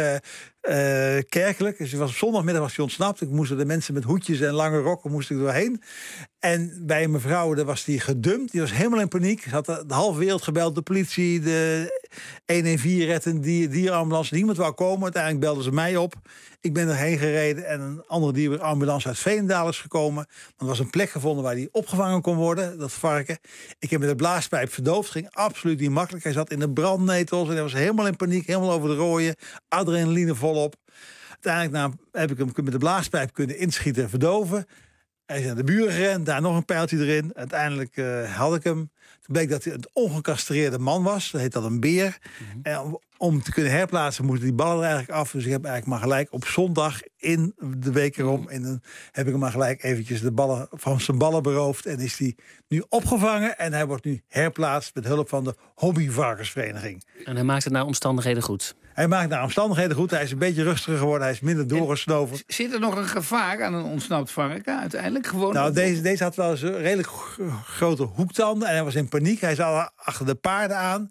kerkelijk. Dus op zondagmiddag was hij ontsnapt. Ik moest de mensen met hoedjes en lange rokken moest ik doorheen. En bij een mevrouw, daar was die gedumpt. Die was helemaal in paniek. Ze had de halve wereld gebeld. De politie, de 114 redden, dierenambulance. Niemand wou komen. Uiteindelijk belden ze mij op. Ik ben erheen gereden en een andere dierenambulance uit Veenendaal is gekomen. Er was een plek gevonden waar die opgevangen kon worden, dat varken. Ik heb met de blaaspijp verdoofd. Ging absoluut niet makkelijk. Hij zat in de brandnetels en hij was helemaal in paniek. Helemaal over de rooien. Adrenaline volop. Uiteindelijk heb ik hem met de blaaspijp kunnen inschieten en verdoven. Hij is naar de buren gerend, daar nog een pijltje erin. Uiteindelijk had ik hem. Toen bleek dat hij een ongecastreerde man was. Dat heet dan een beer. En om te kunnen herplaatsen moesten die ballen er eigenlijk af. Dus ik heb eigenlijk maar gelijk op zondag in de week erom. En dan heb ik hem maar gelijk eventjes de ballen van zijn ballen beroofd. En is hij nu opgevangen. En hij wordt nu herplaatst met hulp van de hobbyvarkensvereniging. En hij maakt het naar omstandigheden goed. Hij maakt naar omstandigheden goed. Hij is een beetje rustiger geworden. Hij is minder doorgesnoven. Zit er nog een gevaar aan een ontsnapt varken uiteindelijk? Gewoon nou, deze had wel eens redelijk grote hoektanden. En hij was in paniek. Hij zat achter de paarden aan.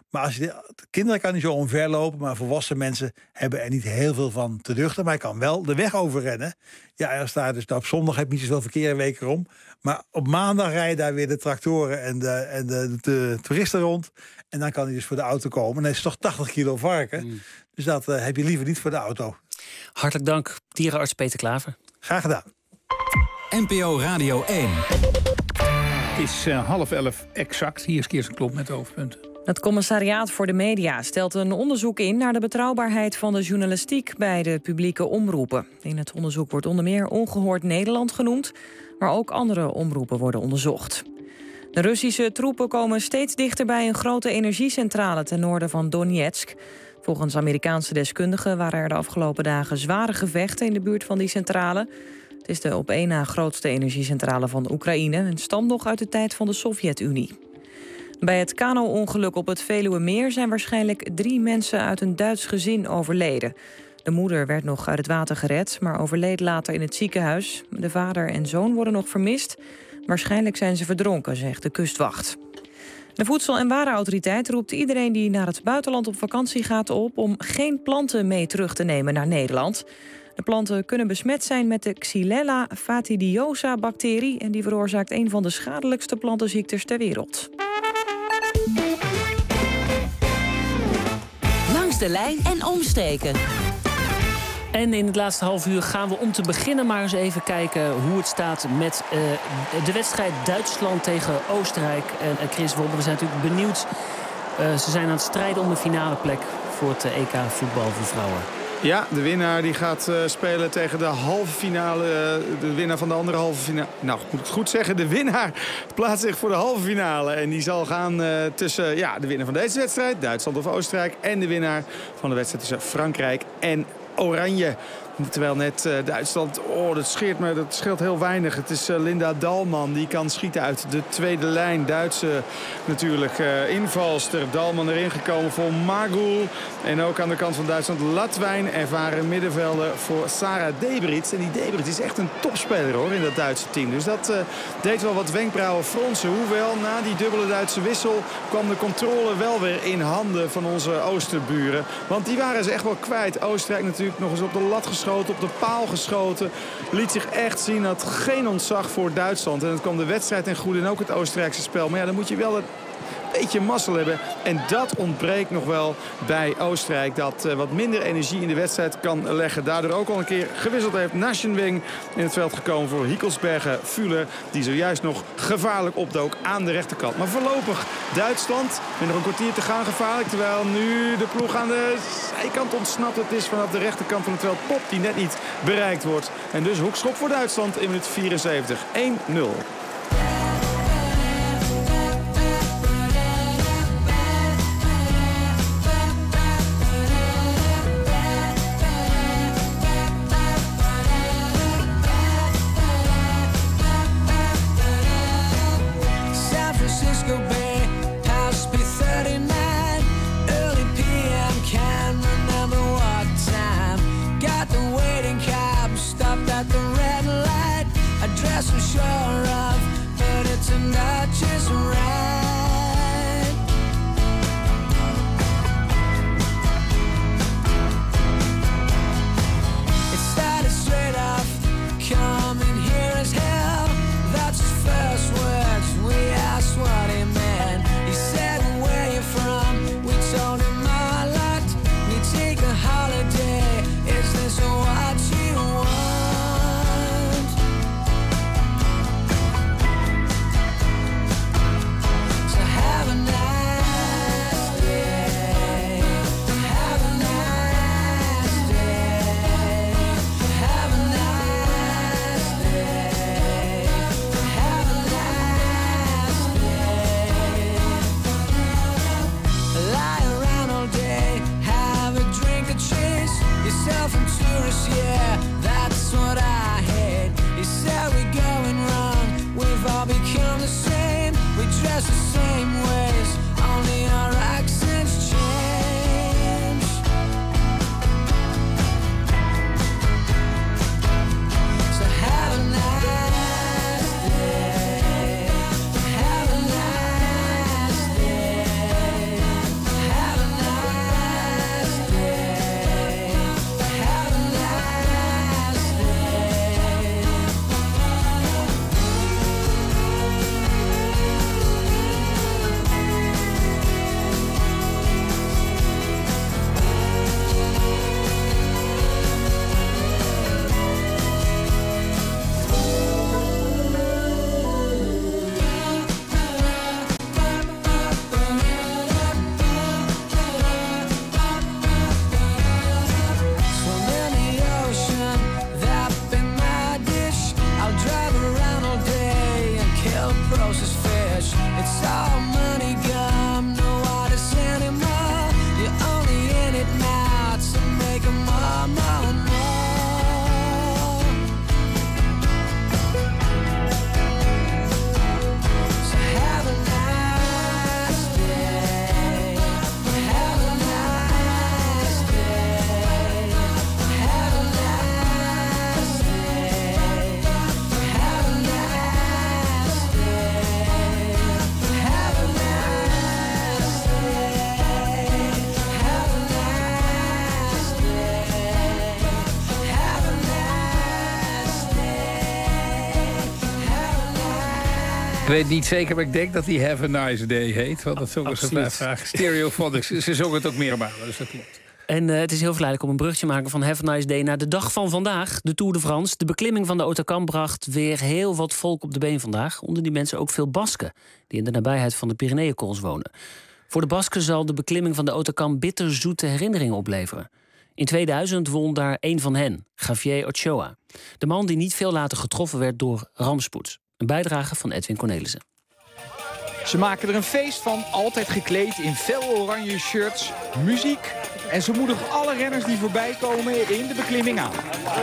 Maar kinderen kan niet zo omverlopen, maar volwassen mensen hebben er niet heel veel van te duchten. Maar hij kan wel de weg overrennen. Ja, er staat dus op zondag heb je niet zoveel verkeer een week erom. Maar op maandag rijden daar weer de tractoren en de toeristen rond. En dan kan hij dus voor de auto komen. En hij is toch 80 kilo varken. Dus dat heb je liever niet voor de auto. Hartelijk dank, dierenarts Peter Klaver. Graag gedaan. NPO Radio 1. Het is 10:30 exact. Hier is Kirsten Klomp met de hoofdpunten. Het Commissariaat voor de Media stelt een onderzoek in naar de betrouwbaarheid van de journalistiek bij de publieke omroepen. In het onderzoek wordt onder meer Ongehoord Nederland genoemd, maar ook andere omroepen worden onderzocht. De Russische troepen komen steeds dichter bij een grote energiecentrale ten noorden van Donetsk. Volgens Amerikaanse deskundigen waren er de afgelopen dagen zware gevechten in de buurt van die centrale. Het is de op één na grootste energiecentrale van Oekraïne en stamt nog uit de tijd van de Sovjet-Unie. Bij het kano-ongeluk op het Veluwemeer zijn waarschijnlijk 3 mensen uit een Duits gezin overleden. De moeder werd nog uit het water gered, maar overleed later in het ziekenhuis. De vader en zoon worden nog vermist. Waarschijnlijk zijn ze verdronken, zegt de kustwacht. De Voedsel- en Warenautoriteit roept iedereen die naar het buitenland op vakantie gaat op om geen planten mee terug te nemen naar Nederland. De planten kunnen besmet zijn met de Xylella fastidiosa-bacterie en die veroorzaakt een van de schadelijkste plantenziektes ter wereld. Langs de lijn en omstreken. En in het laatste half uur gaan we om te beginnen maar eens even kijken hoe het staat met de wedstrijd Duitsland tegen Oostenrijk. En Chris Wobbe, we zijn natuurlijk benieuwd. Ze zijn aan het strijden om de finale plek voor het EK voetbal voor vrouwen. Ja, de winnaar die gaat spelen tegen de halve finale. De winnaar van de andere halve finale. Nou, moet ik het goed zeggen. De winnaar plaatst zich voor de halve finale. En die zal gaan tussen de winnaar van deze wedstrijd, Duitsland of Oostenrijk, en de winnaar van de wedstrijd tussen Frankrijk en Oranje. Terwijl net Duitsland, dat scheelt heel weinig. Het is Linda Dahlman, die kan schieten uit de tweede lijn. Duitse natuurlijk invalster. Dahlman erin gekomen voor Magul. En ook aan de kant van Duitsland Latwijn. Ervaren middenvelder voor Sarah Debrits. En die Debrits is echt een topspeler hoor in dat Duitse team. Dus dat deed wel wat wenkbrauwen fronsen. Hoewel na die dubbele Duitse wissel kwam de controle wel weer in handen van onze Oosterburen. Want die waren ze echt wel kwijt. Oostenrijk natuurlijk nog eens op de lat geschoten. Op de paal geschoten. Liet zich echt zien, had geen ontzag voor Duitsland. En het kwam de wedstrijd ten goede en ook het Oostenrijkse spel. Maar ja, dan moet je wel een beetje mazzel hebben. En dat ontbreekt nog wel bij Oostenrijk. Dat wat minder energie in de wedstrijd kan leggen. Daardoor ook al een keer gewisseld heeft. Naschenweng in het veld gekomen voor Hickelsberger Füller. Die zojuist nog gevaarlijk opdook aan de rechterkant. Maar voorlopig Duitsland met nog een kwartier te gaan gevaarlijk. Terwijl nu de ploeg aan de zijkant ontsnapt. Het is vanaf de rechterkant van het veld Pop die net niet bereikt wordt. En dus hoekschop voor Duitsland in minuut 74. 1-0. Ik weet niet zeker, maar ik denk dat hij Have a Nice Day heet. Want dat zongen ze bij vraag. Stereophonics. Ze zongen het ook meermalen, dus dat klopt. En het is heel verleidelijk om een brugje te maken van Have a Nice Day naar de dag van vandaag, de Tour de France. De beklimming van de Hautacam bracht weer heel wat volk op de been vandaag. Onder die mensen ook veel Basken, die in de nabijheid van de Pyreneeënkools wonen. Voor de Basken zal de beklimming van de Hautacam bitterzoete herinneringen opleveren. In 2000 won daar één van hen, Javier Ochoa. De man die niet veel later getroffen werd door rampspoed. Een bijdrage van Edwin Cornelissen. Ze maken er een feest van, altijd gekleed in fel oranje shirts, muziek. En ze moedigen alle renners die voorbij komen in de beklimming aan.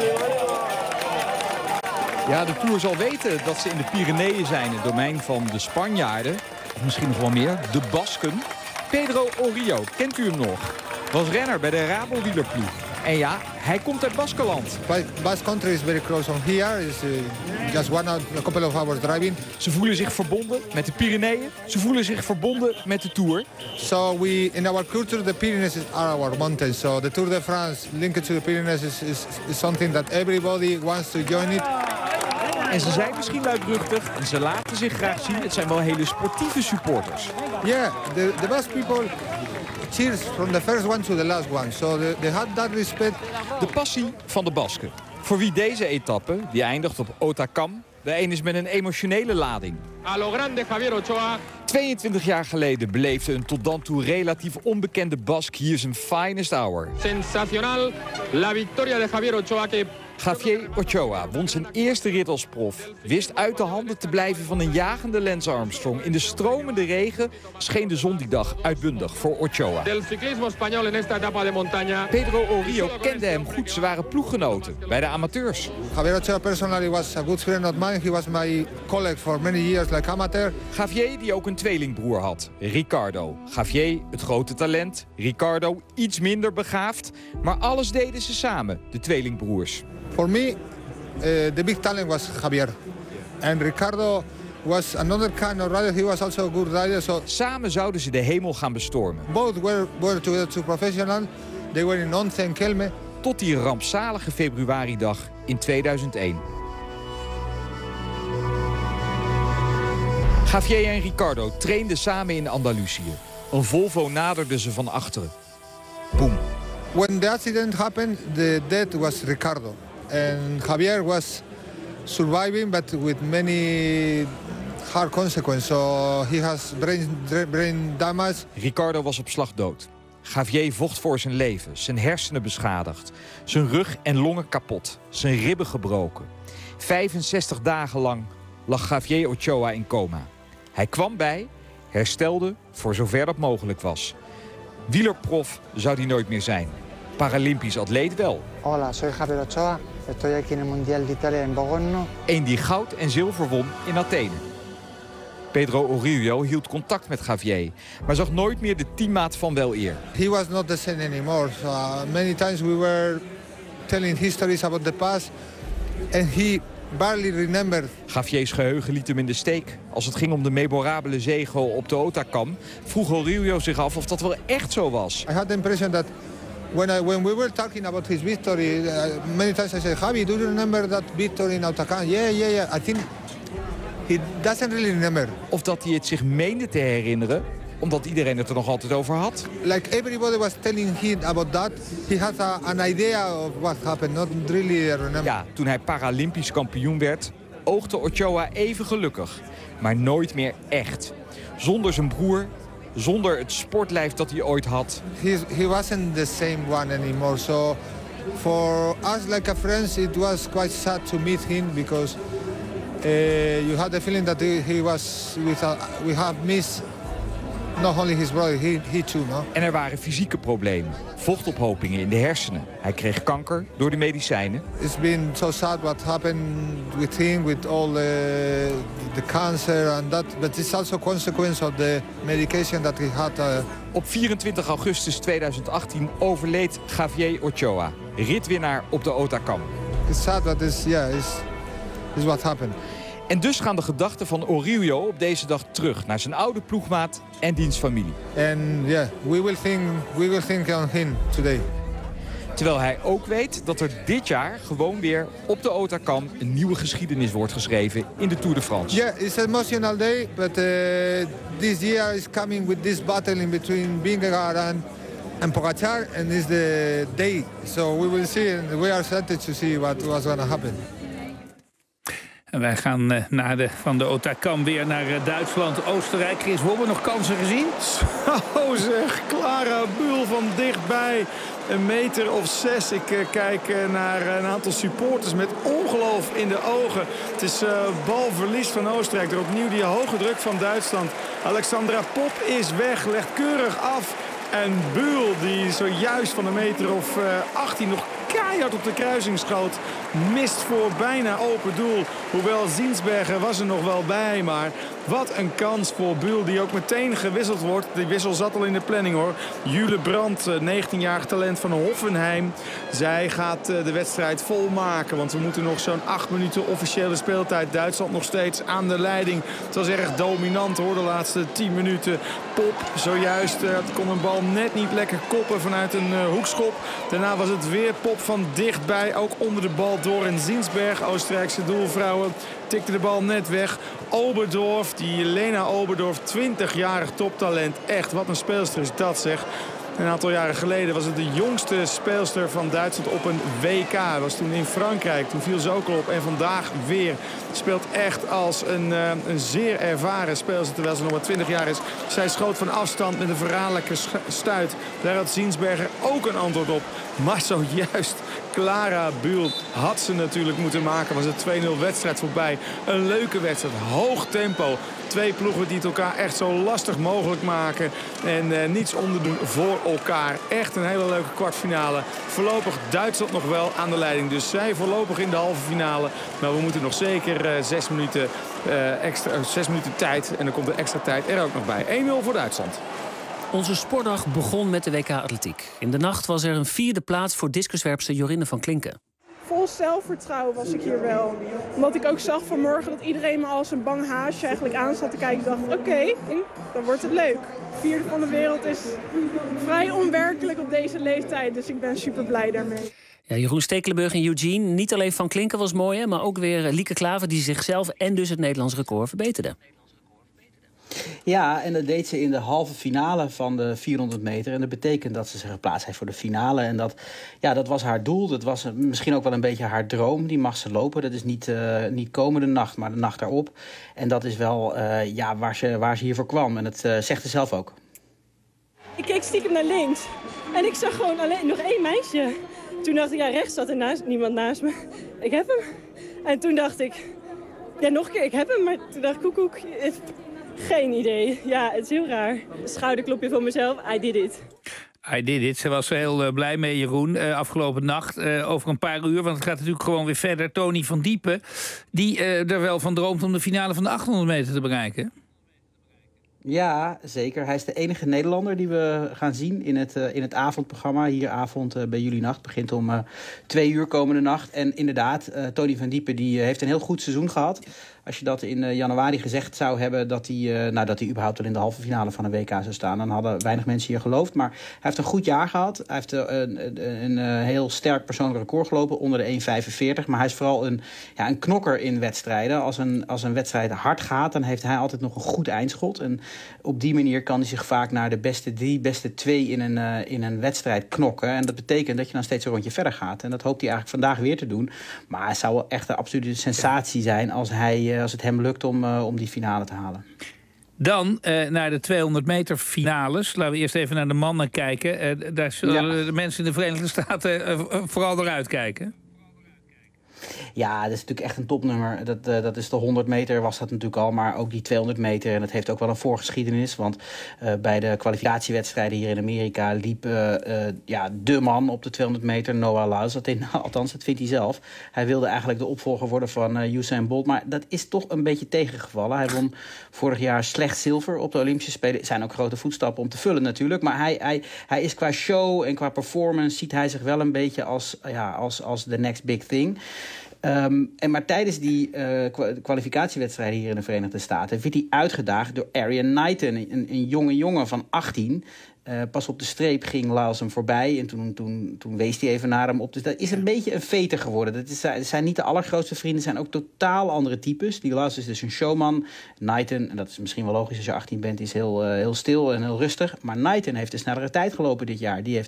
Ja, de Tour zal weten dat ze in de Pyreneeën zijn, het domein van de Spanjaarden. Of misschien nog wel meer, de Basken. Pedro Orio, kent u hem nog? Was renner bij de Rabo-wielerploeg. En ja, hij komt uit Baskeland. Basque country is very close from here. It's just a couple of hours driving. Ze voelen zich verbonden met de Pyreneeën. Ze voelen zich verbonden met de Tour. So in our culture, the Pyrenees are our mountains. So the Tour de France linked to the Pyrenees is something that everybody wants to join it. En ze zijn misschien luidruchtig en ze laten zich graag zien. Het zijn wel hele sportieve supporters. Yeah, the Basque people cheers from the first one to the last one. So they had that respect. De passie van de Basken. Voor wie deze etappe, die eindigt op Hautacam, de een is met een emotionele lading. A lo grande Javier Ochoa. 22 jaar geleden beleefde een tot dan toe relatief onbekende Bask hier zijn finest hour. Sensacional, la victoria de Javier Ochoa. Javier Ochoa won zijn eerste rit als prof. Wist uit de handen te blijven van een jagende Lance Armstrong. In de stromende regen scheen de zon die dag uitbundig voor Ochoa. Del ciclismo español en esta etapa de montaña. Pedro Orio kende hem goed. Ze waren ploeggenoten bij de amateurs. Javier Ochoa personally was a good friend of mine. He was my colleague for many years like amateur. Javier die ook een tweelingbroer had, Ricardo. Javier het grote talent, Ricardo iets minder begaafd. Maar alles deden ze samen, de tweelingbroers. For me, the big talent was Javier. And Ricardo was another kind of rider. He was also a good rider. So samen zouden ze de hemel gaan bestormen. Both were too professional. They were in Once en Kelme. Tot die rampzalige februaridag in 2001. Javier en Ricardo trainden samen in Andalusië. Een Volvo naderde ze van achteren. Boom. When the accident happened, the death was Ricardo. And Javier was surviving, but with many hard consequences. So he has brain damage. Ricardo was op slag dood. Javier vocht voor zijn leven, zijn hersenen beschadigd. Zijn rug en longen kapot, zijn ribben gebroken. 65 dagen lang lag Javier Ochoa in coma. Hij kwam bij, herstelde voor zover dat mogelijk was. Wielerprof zou hij nooit meer zijn. Paralympisch atleet wel. Hola, soy Javier Ochoa. Estoy aquí en el Mundial de Italia en Bogorno. Eén die goud en zilver won in Athene. Pedro Orio hield contact met Javier, maar zag nooit meer de teammaat van weleer. He was not the same anymore. So, many times we were telling histories about the past and he barely remembered. Javier's geheugen liet hem in de steek. Als het ging om de memorabele zege op de Hautacam, vroeg Orio zich af of dat wel echt zo was. I had the impression that when we were talking about his victory, many times I said, Javi, do you remember that victory in Hautacam? Yeah. I think he doesn't really remember. Of dat hij het zich meende te herinneren, omdat iedereen het er nog altijd over had. Like everybody was telling him about that, he had an idea of what happened, not really remember. Ja, toen hij Paralympisch kampioen werd, oogde Ochoa even gelukkig. Maar nooit meer echt. Zonder zijn broer, zonder het sportlijf dat hij ooit had. He wasn't the same one anymore. So for us like a friends, it was quite sad to meet him because you had the feeling that he was we have missed not only his brother, he too, no? En er waren fysieke problemen, vochtophopingen in de hersenen. Hij kreeg kanker door de medicijnen. It's been so sad what happened with him, with all the cancer and that, but it's also a consequence of the medication that he had. Op 24 augustus 2018 overleed Javier Ochoa, ritwinnaar op de Hautacam. It's sad, but is what happened. En dus gaan de gedachten van Orio op deze dag terug naar zijn oude ploegmaat en diens familie. And yeah, we will think on him today. Terwijl hij ook weet dat er dit jaar gewoon weer op de Otakam een nieuwe geschiedenis wordt geschreven in de Tour de France. Yeah, it's an emotional day, but this year is coming with this battle in between Vingegaard and Pogacar, and it's the day. So we will see, and we are excited to see what's going to happen. En wij gaan van de Otakam weer naar Duitsland, Oostenrijk. Chris Wobbe, nog kansen gezien? Zo zeg, Clara Buhl van dichtbij. 1 meter of 6. Ik kijk naar een aantal supporters met ongeloof in de ogen. Het is balverlies van Oostenrijk. Er opnieuw die hoge druk van Duitsland. Alexandra Popp is weg, legt keurig af. En Buhl, die zojuist van 1 meter of 18 nog keihard op de kruising schoot, mist voor bijna open doel. Hoewel Zinsberger was er nog wel bij, maar wat een kans voor Buhl, die ook meteen gewisseld wordt. Die wissel zat al in de planning, hoor. Jule Brandt, 19-jarig talent van Hoffenheim. Zij gaat de wedstrijd volmaken, want we moeten nog zo'n 8 minuten officiële speeltijd. Duitsland nog steeds aan de leiding. Het was erg dominant, hoor, de laatste 10 minuten. Pop zojuist kon een bal net niet lekker koppen vanuit een hoekschop. Daarna was het weer Pop van dichtbij, ook onder de bal door. En Zinsberg, Oostenrijkse doelvrouwen, tikte de bal net weg. Oberdorf, die Lena Oberdorf, 20-jarig toptalent. Echt, wat een speelster is dat, zeg. Een aantal jaren geleden was het de jongste speelster van Duitsland op een WK. Dat was toen in Frankrijk. Toen viel ze ook al op. En vandaag weer. Speelt echt als een zeer ervaren speelster, terwijl ze nog maar 20 jaar is. Zij schoot van afstand met een verraderlijke stuit. Daar had Zinsberger ook een antwoord op. Maar zojuist Clara Buhl had ze natuurlijk moeten maken. Was het 2-0 wedstrijd voorbij. Een leuke wedstrijd. Hoog tempo. 2 ploegen die het elkaar echt zo lastig mogelijk maken. En niets onderdoen voor elkaar. Echt een hele leuke kwartfinale. Voorlopig Duitsland nog wel aan de leiding. Dus zij voorlopig in de halve finale. Maar we moeten nog zeker 6 minuten tijd. En dan komt de extra tijd er ook nog bij. 1-0 voor Duitsland. Onze sportdag begon met de WK Atletiek. In de nacht was er een 4e plaats voor discuswerpster Jorinde van Klinken. Vol zelfvertrouwen was ik hier wel. Omdat ik ook zag vanmorgen dat iedereen me als een bang haasje eigenlijk aan zat te kijken. Ik dacht, oké, dan wordt het leuk. 4e van de wereld is vrij onwerkelijk op deze leeftijd. Dus ik ben super blij daarmee. Ja, Jeroen Stekelenburg en Eugene. Niet alleen Van Klinken was mooi, hè, maar ook weer Lieke Klaver, die zichzelf en dus het Nederlands record verbeterde. Ja, en dat deed ze in de halve finale van de 400 meter. En dat betekent dat ze zich geplaatst heeft voor de finale. En dat was haar doel. Dat was misschien ook wel een beetje haar droom. Die mag ze lopen. Dat is niet komende nacht, maar de nacht daarop. En dat is wel waar ze hiervoor kwam. En dat zegt ze zelf ook. Ik keek stiekem naar links. En ik zag gewoon alleen nog 1 meisje. Toen dacht ik, ja, rechts zat er niemand naast me. Ik heb hem. En toen dacht ik, ja, nog een keer, ik heb hem. Maar toen dacht ik, koekoek. Geen idee. Ja, het is heel raar. Schouderklopje van mezelf. I did it. I did it. Ze was er heel blij mee, Jeroen, afgelopen nacht. Over een paar uur, want het gaat natuurlijk gewoon weer verder. Tony van Diepen, die er wel van droomt om de finale van de 800 meter te bereiken. Ja, zeker. Hij is de enige Nederlander die we gaan zien in het avondprogramma. Hier avond bij jullie nacht. Begint om 2 uur komende nacht. En inderdaad, Tony van Diepen die heeft een heel goed seizoen gehad. Als je dat in januari gezegd zou hebben dat hij überhaupt wel in de halve finale van een WK zou staan, dan hadden weinig mensen hier geloofd. Maar hij heeft een goed jaar gehad. Hij heeft een heel sterk persoonlijk record gelopen onder de 1,45. Maar hij is vooral een knokker in wedstrijden. Als een wedstrijd hard gaat, dan heeft hij altijd nog een goed eindschot. En op die manier kan hij zich vaak naar de beste 3, beste 2 in een wedstrijd knokken. En dat betekent dat je dan steeds een rondje verder gaat. En dat hoopt hij eigenlijk vandaag weer te doen. Maar het zou wel echt een absolute sensatie zijn als het hem lukt om die finale te halen. Dan naar de 200 meter finales. Laten we eerst even naar de mannen kijken. Daar zullen de mensen in de Verenigde Staten vooral naar uitkijken. Ja, dat is natuurlijk echt een topnummer. Dat is de 100 meter was dat natuurlijk al, maar ook die 200 meter. En dat heeft ook wel een voorgeschiedenis. Want bij de kwalificatiewedstrijden hier in Amerika liep de man op de 200 meter, Noah Lyles. Althans, dat vindt hij zelf. Hij wilde eigenlijk de opvolger worden van Usain Bolt. Maar dat is toch een beetje tegengevallen. Hij won vorig jaar slecht zilver op de Olympische Spelen. Het zijn ook grote voetstappen om te vullen natuurlijk. Maar hij is qua show en qua performance ziet hij zich wel een beetje als the next big thing. Maar tijdens die kwalificatiewedstrijden hier in de Verenigde Staten werd hij uitgedaagd door Arian Knighton, een jonge jongen van 18. Pas op de streep ging Lyles hem voorbij. En toen wees hij even naar hem op. Dus dat is een beetje een veter geworden. Het zijn niet de allergrootste vrienden. Het zijn ook totaal andere types. Die Lyles is dus een showman. Knighton, en dat is misschien wel logisch als je 18 bent, is heel stil en heel rustig. Maar Knighton heeft een snellere tijd gelopen dit jaar. Die heeft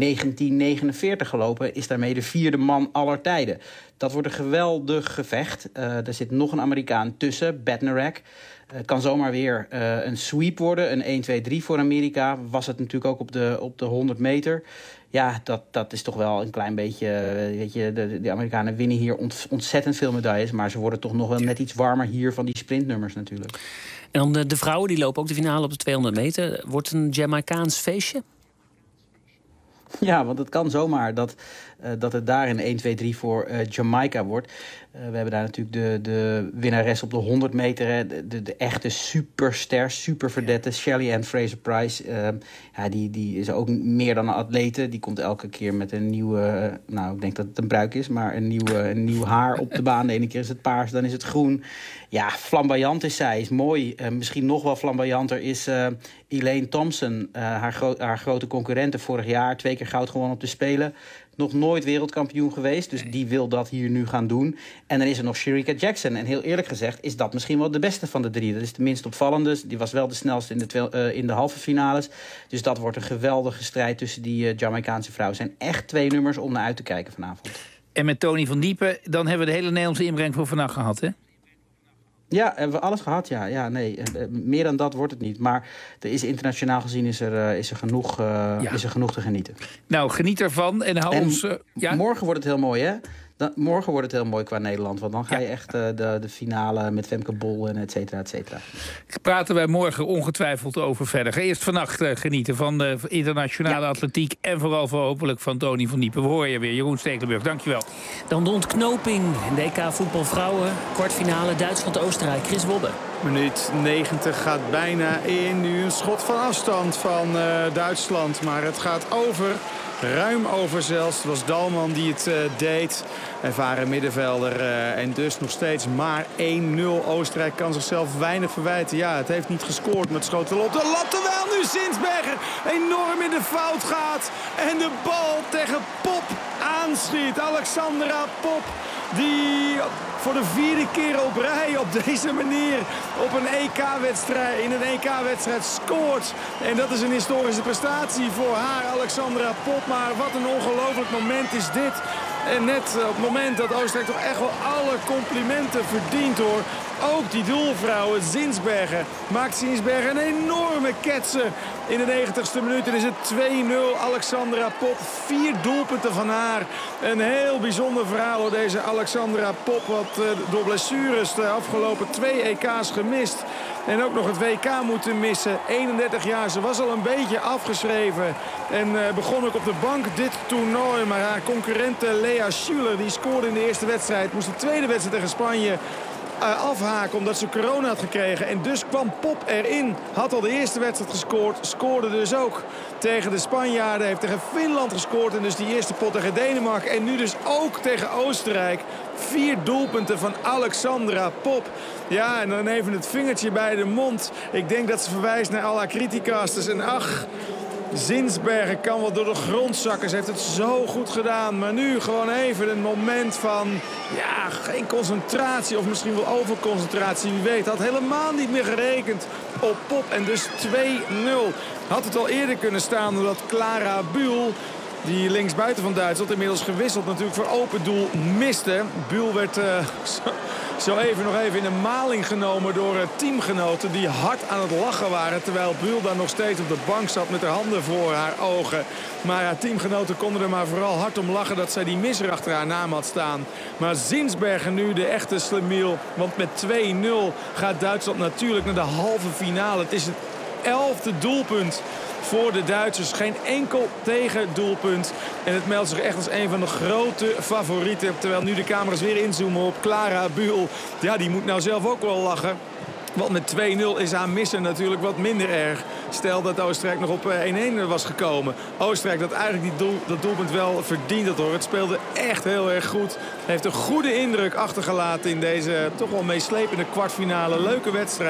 19:49 gelopen. Is daarmee de 4e man aller tijden. Dat wordt een geweldig gevecht. Er zit nog een Amerikaan tussen, Bednarik. Kan zomaar weer een sweep worden, een 1-2-3 voor Amerika. Was het natuurlijk ook op de 100 meter. Ja, dat is toch wel een klein beetje... weet je, de Amerikanen winnen hier ontzettend veel medailles, maar ze worden toch nog wel net iets warmer hier van die sprintnummers natuurlijk. En dan de vrouwen, die lopen ook de finale op de 200 meter. Wordt een Jamaicaans feestje? Ja, want het kan zomaar dat het daar een 1-2-3 voor Jamaica wordt. We hebben daar natuurlijk de winnares op de 100 meter. De echte superster, superverdette Shelly Ann Fraser-Pryce. Die is ook meer dan een atlete. Die komt elke keer met een nieuwe... ik denk dat het een pruik is, maar een nieuw haar op de baan. De ene keer is het paars, dan is het groen. Ja, flamboyant is zij, is mooi. Misschien nog wel flamboyanter is Elaine Thompson. Haar grote concurrente vorig jaar. 2 keer goud gewonnen op de Spelen. Nog nooit wereldkampioen geweest, dus die wil dat hier nu gaan doen. En dan is er nog Shericka Jackson. En heel eerlijk gezegd is dat misschien wel de beste van de 3. Dat is de minst opvallende. Die was wel de snelste in de halve finales. Dus dat wordt een geweldige strijd tussen die Jamaicaanse vrouwen. Het zijn echt 2 nummers om naar uit te kijken vanavond. En met Tony van Diepen, dan hebben we de hele Nederlandse inbreng voor vannacht gehad, hè? Ja, hebben we alles gehad, ja. Nee, meer dan dat wordt het niet. Maar er is internationaal gezien is er genoeg te genieten. Nou, geniet ervan en hou ons... Morgen wordt het heel mooi, hè? Morgen wordt het heel mooi qua Nederland. Want dan ga je echt de finale met Femke Bol en et cetera, et cetera. Praten wij morgen ongetwijfeld over verder. Ga eerst vannacht genieten van de internationale atletiek. En vooral hopelijk van Tony van Diepen. We horen je weer. Jeroen Stekelenburg, dankjewel. Dan de ontknoping in de EK voetbal vrouwen. Kwartfinale Duitsland-Oostenrijk. Chris Wobbe. Minuut 90 gaat bijna in. Nu een schot van afstand van Duitsland. Maar het gaat over. Ruim over zelfs. Het was Dalman die het deed. Ervaren middenvelder. En dus nog steeds maar 1-0. Oostenrijk kan zichzelf weinig verwijten. Ja, het heeft niet gescoord, maar het schoot wel op de lat. Terwijl nu Zinsberger enorm in de fout gaat. En de bal tegen Pop aanschiet. Alexandra Pop. Die voor de 4e keer op rij op deze manier op een EK-wedstrijd, in een EK-wedstrijd scoort. En dat is een historische prestatie voor haar, Alexandra Pop. Maar wat een ongelooflijk moment is dit. En net op het moment dat Oostenrijk toch echt wel alle complimenten verdient, hoor. Ook die doelvrouwen, Zinsberger, maakt Zinsberger een enorme ketser. In de 90ste minuut is het 2-0. Alexandra Pop, 4 doelpunten van haar. Een heel bijzonder verhaal door deze Alexandra Pop. Wat door blessures de afgelopen 2 EK's gemist. En ook nog het WK moeten missen. 31 jaar, ze was al een beetje afgeschreven. En begon ook op de bank dit toernooi. Maar haar concurrente Lea Schuler, die scoorde in de eerste wedstrijd. Moest de tweede wedstrijd tegen Spanje afhaken omdat ze corona had gekregen. En dus kwam Pop erin. Had al de eerste wedstrijd gescoord. Scoorde dus ook tegen de Spanjaarden. Heeft tegen Finland gescoord. En dus die eerste pot tegen Denemarken. En nu dus ook tegen Oostenrijk. 4 doelpunten van Alexandra Pop. Ja, en dan even het vingertje bij de mond. Ik denk dat ze verwijst naar al haar criticasters. En ach, Zinsberger kan wel door de grond zakken. Ze heeft het zo goed gedaan. Maar nu gewoon even een moment van geen concentratie. Of misschien wel overconcentratie. Wie weet, had helemaal niet meer gerekend op Pop. En dus 2-0. Had het al eerder kunnen staan doordat Clara Bühl, die linksbuiten van Duitsland, inmiddels gewisseld natuurlijk voor open doel, miste. Bühl werd zo even nog even in een maling genomen door teamgenoten die hard aan het lachen waren. Terwijl Bühl daar nog steeds op de bank zat met haar handen voor haar ogen. Maar haar teamgenoten konden er maar vooral hard om lachen dat zij die misser achter haar naam had staan. Maar Zinsberger nu de echte slemiel. Want met 2-0 gaat Duitsland natuurlijk naar de halve finale. Het is het 11e doelpunt voor de Duitsers. Geen enkel tegendoelpunt. En het meldt zich echt als een van de grote favorieten. Terwijl nu de camera's weer inzoomen op Clara Bühl. Ja, die moet nou zelf ook wel lachen. Want met 2-0 is haar missen natuurlijk wat minder erg. Stel dat Oostenrijk nog op 1-1 was gekomen. Oostenrijk dat eigenlijk dat doelpunt wel verdiend had, hoor. Het speelde echt heel erg goed. Heeft een goede indruk achtergelaten in deze toch wel meeslepende kwartfinale. Leuke wedstrijd.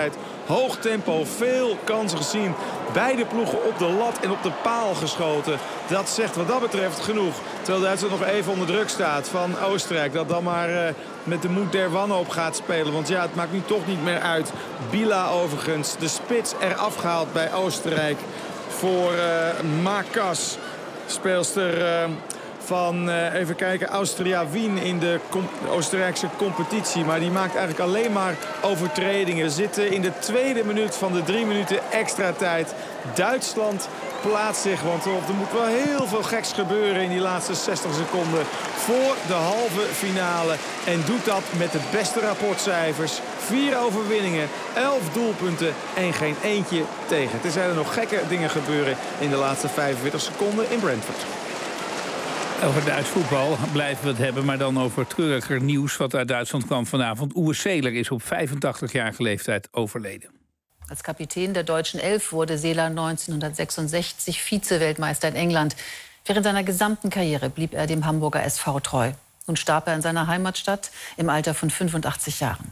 Hoog tempo, veel kansen gezien. Beide ploegen op de lat en op de paal geschoten. Dat zegt wat dat betreft genoeg. Terwijl Duitsland nog even onder druk staat van Oostenrijk. Dat dan maar met de moed der wanhoop gaat spelen. Want ja, het maakt nu toch niet meer uit. Bila overigens, de spits eraf gehaald bij Oostenrijk. Voor Makas, speelster van, even kijken, Austria Wien in de Oostenrijkse competitie. Maar die maakt eigenlijk alleen maar overtredingen. We zitten in de tweede minuut van de 3 minuten extra tijd. Duitsland plaatst zich, want er moet wel heel veel geks gebeuren in die laatste 60 seconden voor de halve finale. En doet dat met de beste rapportcijfers. 4 overwinningen, 11 doelpunten en geen eentje tegen. Er zijn er nog gekke dingen gebeuren in de laatste 45 seconden in Brentford. Over Duits voetbal blijven we het hebben, maar dan over treuriger nieuws wat uit Duitsland kwam vanavond. Uwe Seeler is op 85-jarige leeftijd overleden. Als Kapitän der deutschen Elf wurde Seeler 1966 Vize-Weltmeister in England. Während seiner gesamten Karriere blieb er dem Hamburger SV treu. Nun starb er in seiner Heimatstadt im Alter von 85 Jahren.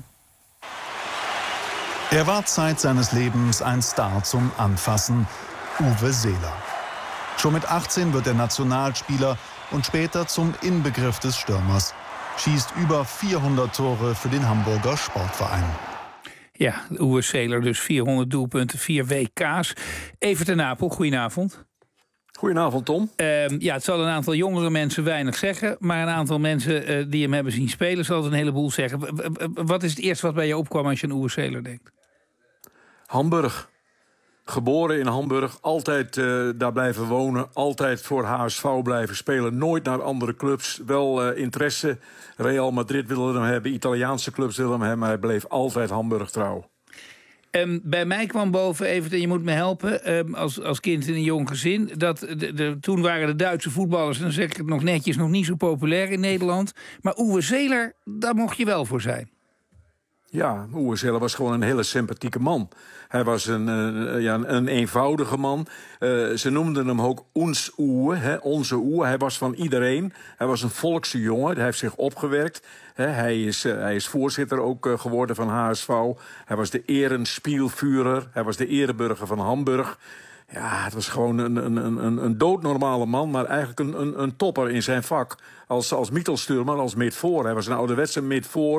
Er war Zeit seines Lebens ein Star zum Anfassen, Uwe Seeler. Schon mit 18 wird er Nationalspieler und später zum Inbegriff des Stürmers. Schießt über 400 Tore für den Hamburger Sportverein. Ja, Uwe Seeler dus 400 doelpunten, 4 WK's. Evert ten Apel, goedenavond. Goedenavond, Tom. Ja, het zal een aantal jongere mensen weinig zeggen, maar een aantal mensen die hem hebben zien spelen zal het een heleboel zeggen. Wat is het eerste wat bij je opkwam als je aan Uwe Seeler denkt? Hamburg. Geboren in Hamburg, altijd daar blijven wonen, altijd voor HSV blijven spelen. Nooit naar andere clubs, wel interesse. Real Madrid wilde hem hebben, Italiaanse clubs wilden hem hebben, maar hij bleef altijd Hamburg trouw. Bij mij kwam boven, Evert, en je moet me helpen, als kind in een jong gezin, dat toen waren de Duitse voetballers, en dan zeg ik het nog netjes, nog niet zo populair in Nederland. Maar Uwe Seeler, daar mocht je wel voor zijn. Ja, Uwe Seeler was gewoon een hele sympathieke man. Hij was een eenvoudige man. Ze noemden hem ook ons Uwe, onze Uwe. Hij was van iedereen. Hij was een volkse jongen. Hij heeft zich opgewerkt. Hij is voorzitter ook geworden van HSV. Hij was de Ehrenspielführer. Hij was de ereburger van Hamburg. Ja, het was gewoon een doodnormale man, maar eigenlijk een topper in zijn vak. Als Mittelstürmer, als midvoor. Hij was een ouderwetse midvoor.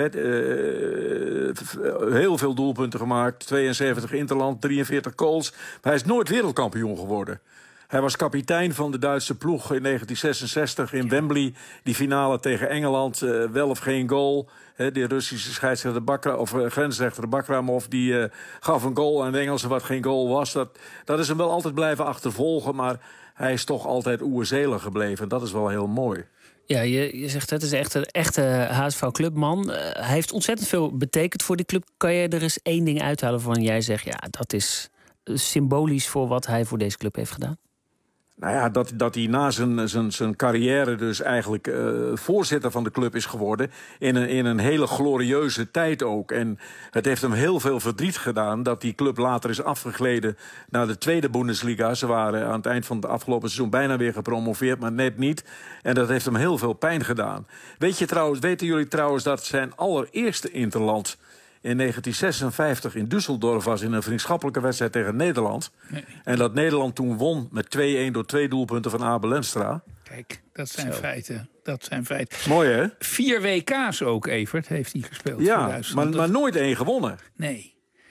Heel veel doelpunten gemaakt. 72 interland, 43 goals. Maar hij is nooit wereldkampioen geworden. Hij was kapitein van de Duitse ploeg in 1966 in Wembley. Die finale tegen Engeland, wel of geen goal. De Russische scheidsrechter grensrechter Bakramov die gaf een goal aan de Engelsen wat geen goal was. Dat is hem wel altijd blijven achtervolgen, maar hij is toch altijd Uwe Seeler gebleven. En dat is wel heel mooi. Ja, je zegt het is echt een echte HSV-clubman. Hij heeft ontzettend veel betekend voor die club. Kan je er eens één ding uithalen van jij zegt, ja, dat is symbolisch voor wat hij voor deze club heeft gedaan? Nou ja, dat hij na zijn carrière dus eigenlijk voorzitter van de club is geworden. In een hele glorieuze tijd ook. En het heeft hem heel veel verdriet gedaan dat die club later is afgegleden naar de tweede Bundesliga. Ze waren aan het eind van het afgelopen seizoen bijna weer gepromoveerd, maar net niet. En dat heeft hem heel veel pijn gedaan. Weten jullie trouwens dat zijn allereerste interland in 1956 in Düsseldorf was in een vriendschappelijke wedstrijd tegen Nederland. Nee. En dat Nederland toen won met 2-1 door 2 doelpunten van Abel Lenstra. Kijk, dat zijn feiten. Dat zijn feiten. Mooi, hè? 4 WK's ook, Evert, heeft hij gespeeld. Ja, maar nooit 1 gewonnen. Nee.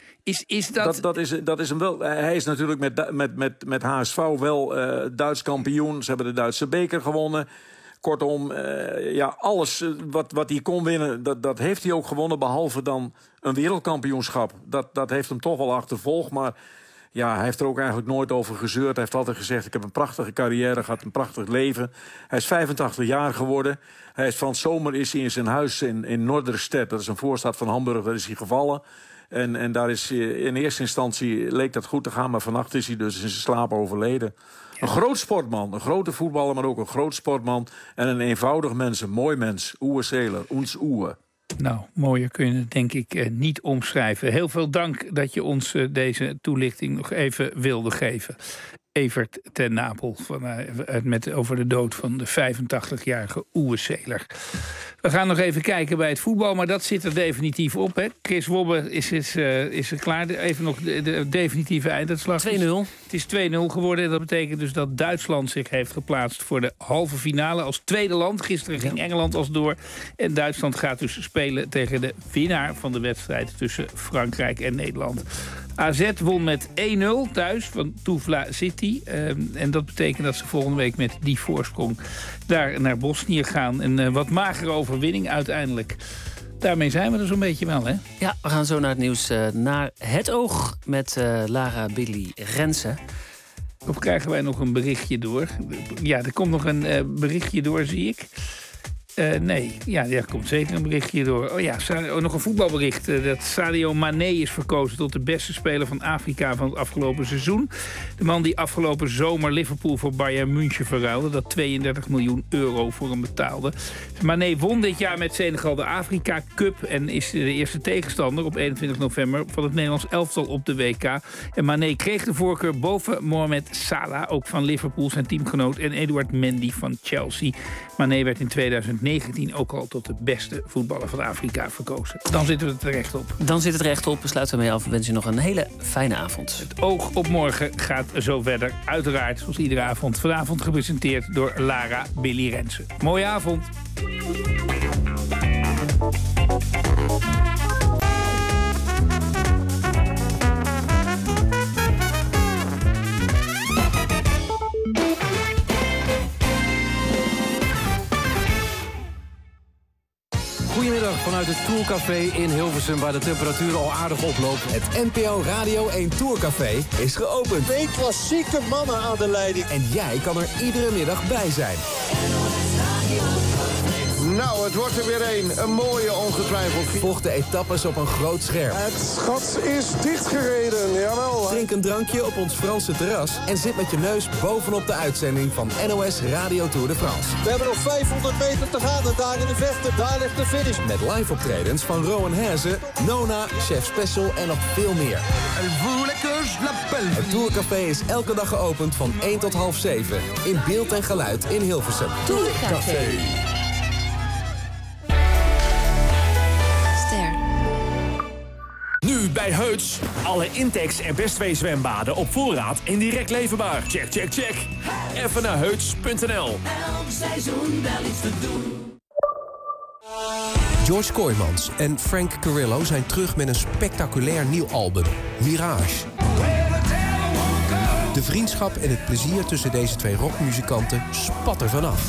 Is dat... Dat is hem wel. Hij is natuurlijk met HSV wel Duits kampioen. Ze hebben de Duitse beker gewonnen. Kortom, alles wat hij kon winnen, dat heeft hij ook gewonnen. Behalve dan een wereldkampioenschap. Dat heeft hem toch wel achtervolgd. Maar ja, hij heeft er ook eigenlijk nooit over gezeurd. Hij heeft altijd gezegd, ik heb een prachtige carrière gehad, een prachtig leven. Hij is 85 jaar geworden. Hij is van zomer is hij in zijn huis in Norderstedt. Dat is een voorstad van Hamburg, daar is hij gevallen. En daar is in eerste instantie leek dat goed te gaan. Maar vannacht is hij dus in zijn slaap overleden. Ja. Een groot sportman, een grote voetballer, maar ook een groot sportman. En een eenvoudig mens, een mooi mens. Uwe Seeler, ons Uwe. Nou, mooier kun je het denk ik niet omschrijven. Heel veel dank dat je ons deze toelichting nog even wilde geven. Evert ten Napel over de dood van de 85-jarige Uwe Seeler. We gaan nog even kijken bij het voetbal, maar dat zit er definitief op. Hè? Chris Wobbe is er klaar. Even nog de definitieve einduitslag. 2-0. Het is 2-0 geworden. Dat betekent dus dat Duitsland zich heeft geplaatst voor de halve finale als tweede land. Gisteren ging Engeland als door. En Duitsland gaat dus spelen tegen de winnaar van de wedstrijd tussen Frankrijk en Nederland. AZ won met 1-0 thuis van Tuzla City. En dat betekent dat ze volgende week met die voorsprong daar naar Bosnië gaan. Een wat magere overwinning uiteindelijk. Daarmee zijn we er zo'n beetje wel, hè? Ja, we gaan zo naar het nieuws naar Het Oog met Lara Billy Rensen. Of krijgen wij nog een berichtje door? Ja, er komt nog een berichtje door, zie ik. Nee, ja, er komt zeker een berichtje door. Oh ja, nog een voetbalbericht. Dat Sadio Mané is verkozen tot de beste speler van Afrika van het afgelopen seizoen. De man die afgelopen zomer Liverpool voor Bayern München verruilde. Dat 32 miljoen euro voor hem betaalde. Mané won dit jaar met Senegal de Afrika Cup. En is de eerste tegenstander op 21 november van het Nederlands elftal op de WK. En Mané kreeg de voorkeur boven Mohamed Salah. Ook van Liverpool, zijn teamgenoot. En Eduard Mendy van Chelsea. Mané werd in 2019 ook al tot de beste voetballer van Afrika verkozen. Dan zitten we er terecht op. Dan zit het recht op. We sluiten ermee af. We wensen je nog een hele fijne avond. Het Oog op morgen gaat zo verder. Uiteraard, zoals iedere avond. Vanavond gepresenteerd door Lara Billy Rensen. Mooie avond. Goedemiddag vanuit het Tourcafé in Hilversum, waar de temperatuur al aardig oploopt. Het NPO Radio 1 Tourcafé is geopend. 2 klassieke mannen aan de leiding. En jij kan er iedere middag bij zijn. Nou, het wordt er weer een mooie ongetwijfeld. Volg de etappes op een groot scherm. Het gat is dichtgereden, jawel. Drink een drankje op ons Franse terras en zit met je neus bovenop de uitzending van NOS Radio Tour de France. We hebben nog 500 meter te gaan en daar in de verte, daar ligt de finish. Met live optredens van Rowan Hezen, Nona, Chef Special en nog veel meer. Het Tourcafé is elke dag geopend van 1 tot half 7. In beeld en geluid in Hilversum. Tourcafé. Nu bij Heuts. Alle Intex en Best 2 zwembaden op voorraad en direct leverbaar. Check, check, check. Even naar heuts.nl. Elk seizoen wel iets te doen. George Kooijmans en Frank Carrillo zijn terug met een spectaculair nieuw album, Mirage. De vriendschap en het plezier tussen deze twee rockmuzikanten spat er vanaf.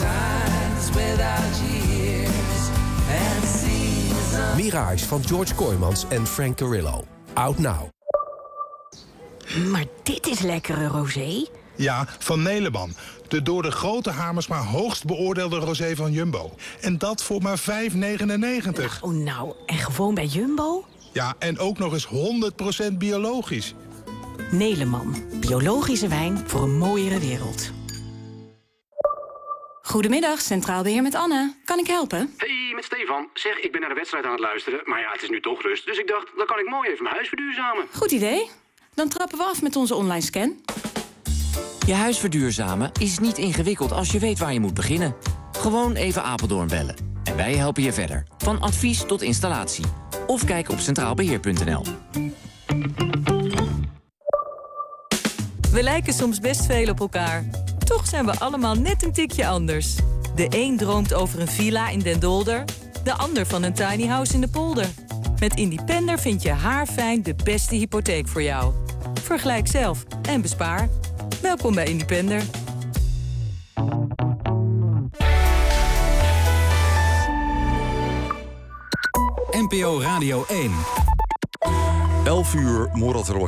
Mirage van George Kooijmans en Frank Carrillo. Out now. Maar dit is lekkere rosé. Ja, van Neleman. De door de grote Hamersma hoogst beoordeelde rosé van Jumbo. En dat voor maar €5,99. Oh nou, en gewoon bij Jumbo? Ja, en ook nog eens 100% biologisch. Neleman. Biologische wijn voor een mooiere wereld. Goedemiddag, Centraal Beheer met Anne. Kan ik helpen? Hey, met Stefan. Zeg, ik ben naar de wedstrijd aan het luisteren. Maar ja, het is nu toch rust. Dus ik dacht, dan kan ik mooi even mijn huis verduurzamen. Goed idee. Dan trappen we af met onze online scan. Je huis verduurzamen is niet ingewikkeld als je weet waar je moet beginnen. Gewoon even Apeldoorn bellen. En wij helpen je verder. Van advies tot installatie. Of kijk op centraalbeheer.nl. We lijken soms best veel op elkaar. Toch zijn we allemaal net een tikje anders. De een droomt over een villa in Den Dolder. De ander van een tiny house in de polder. Met Independer vind je haarfijn de beste hypotheek voor jou. Vergelijk zelf en bespaar. Welkom bij Independer. NPO Radio 1. 11 uur, Morat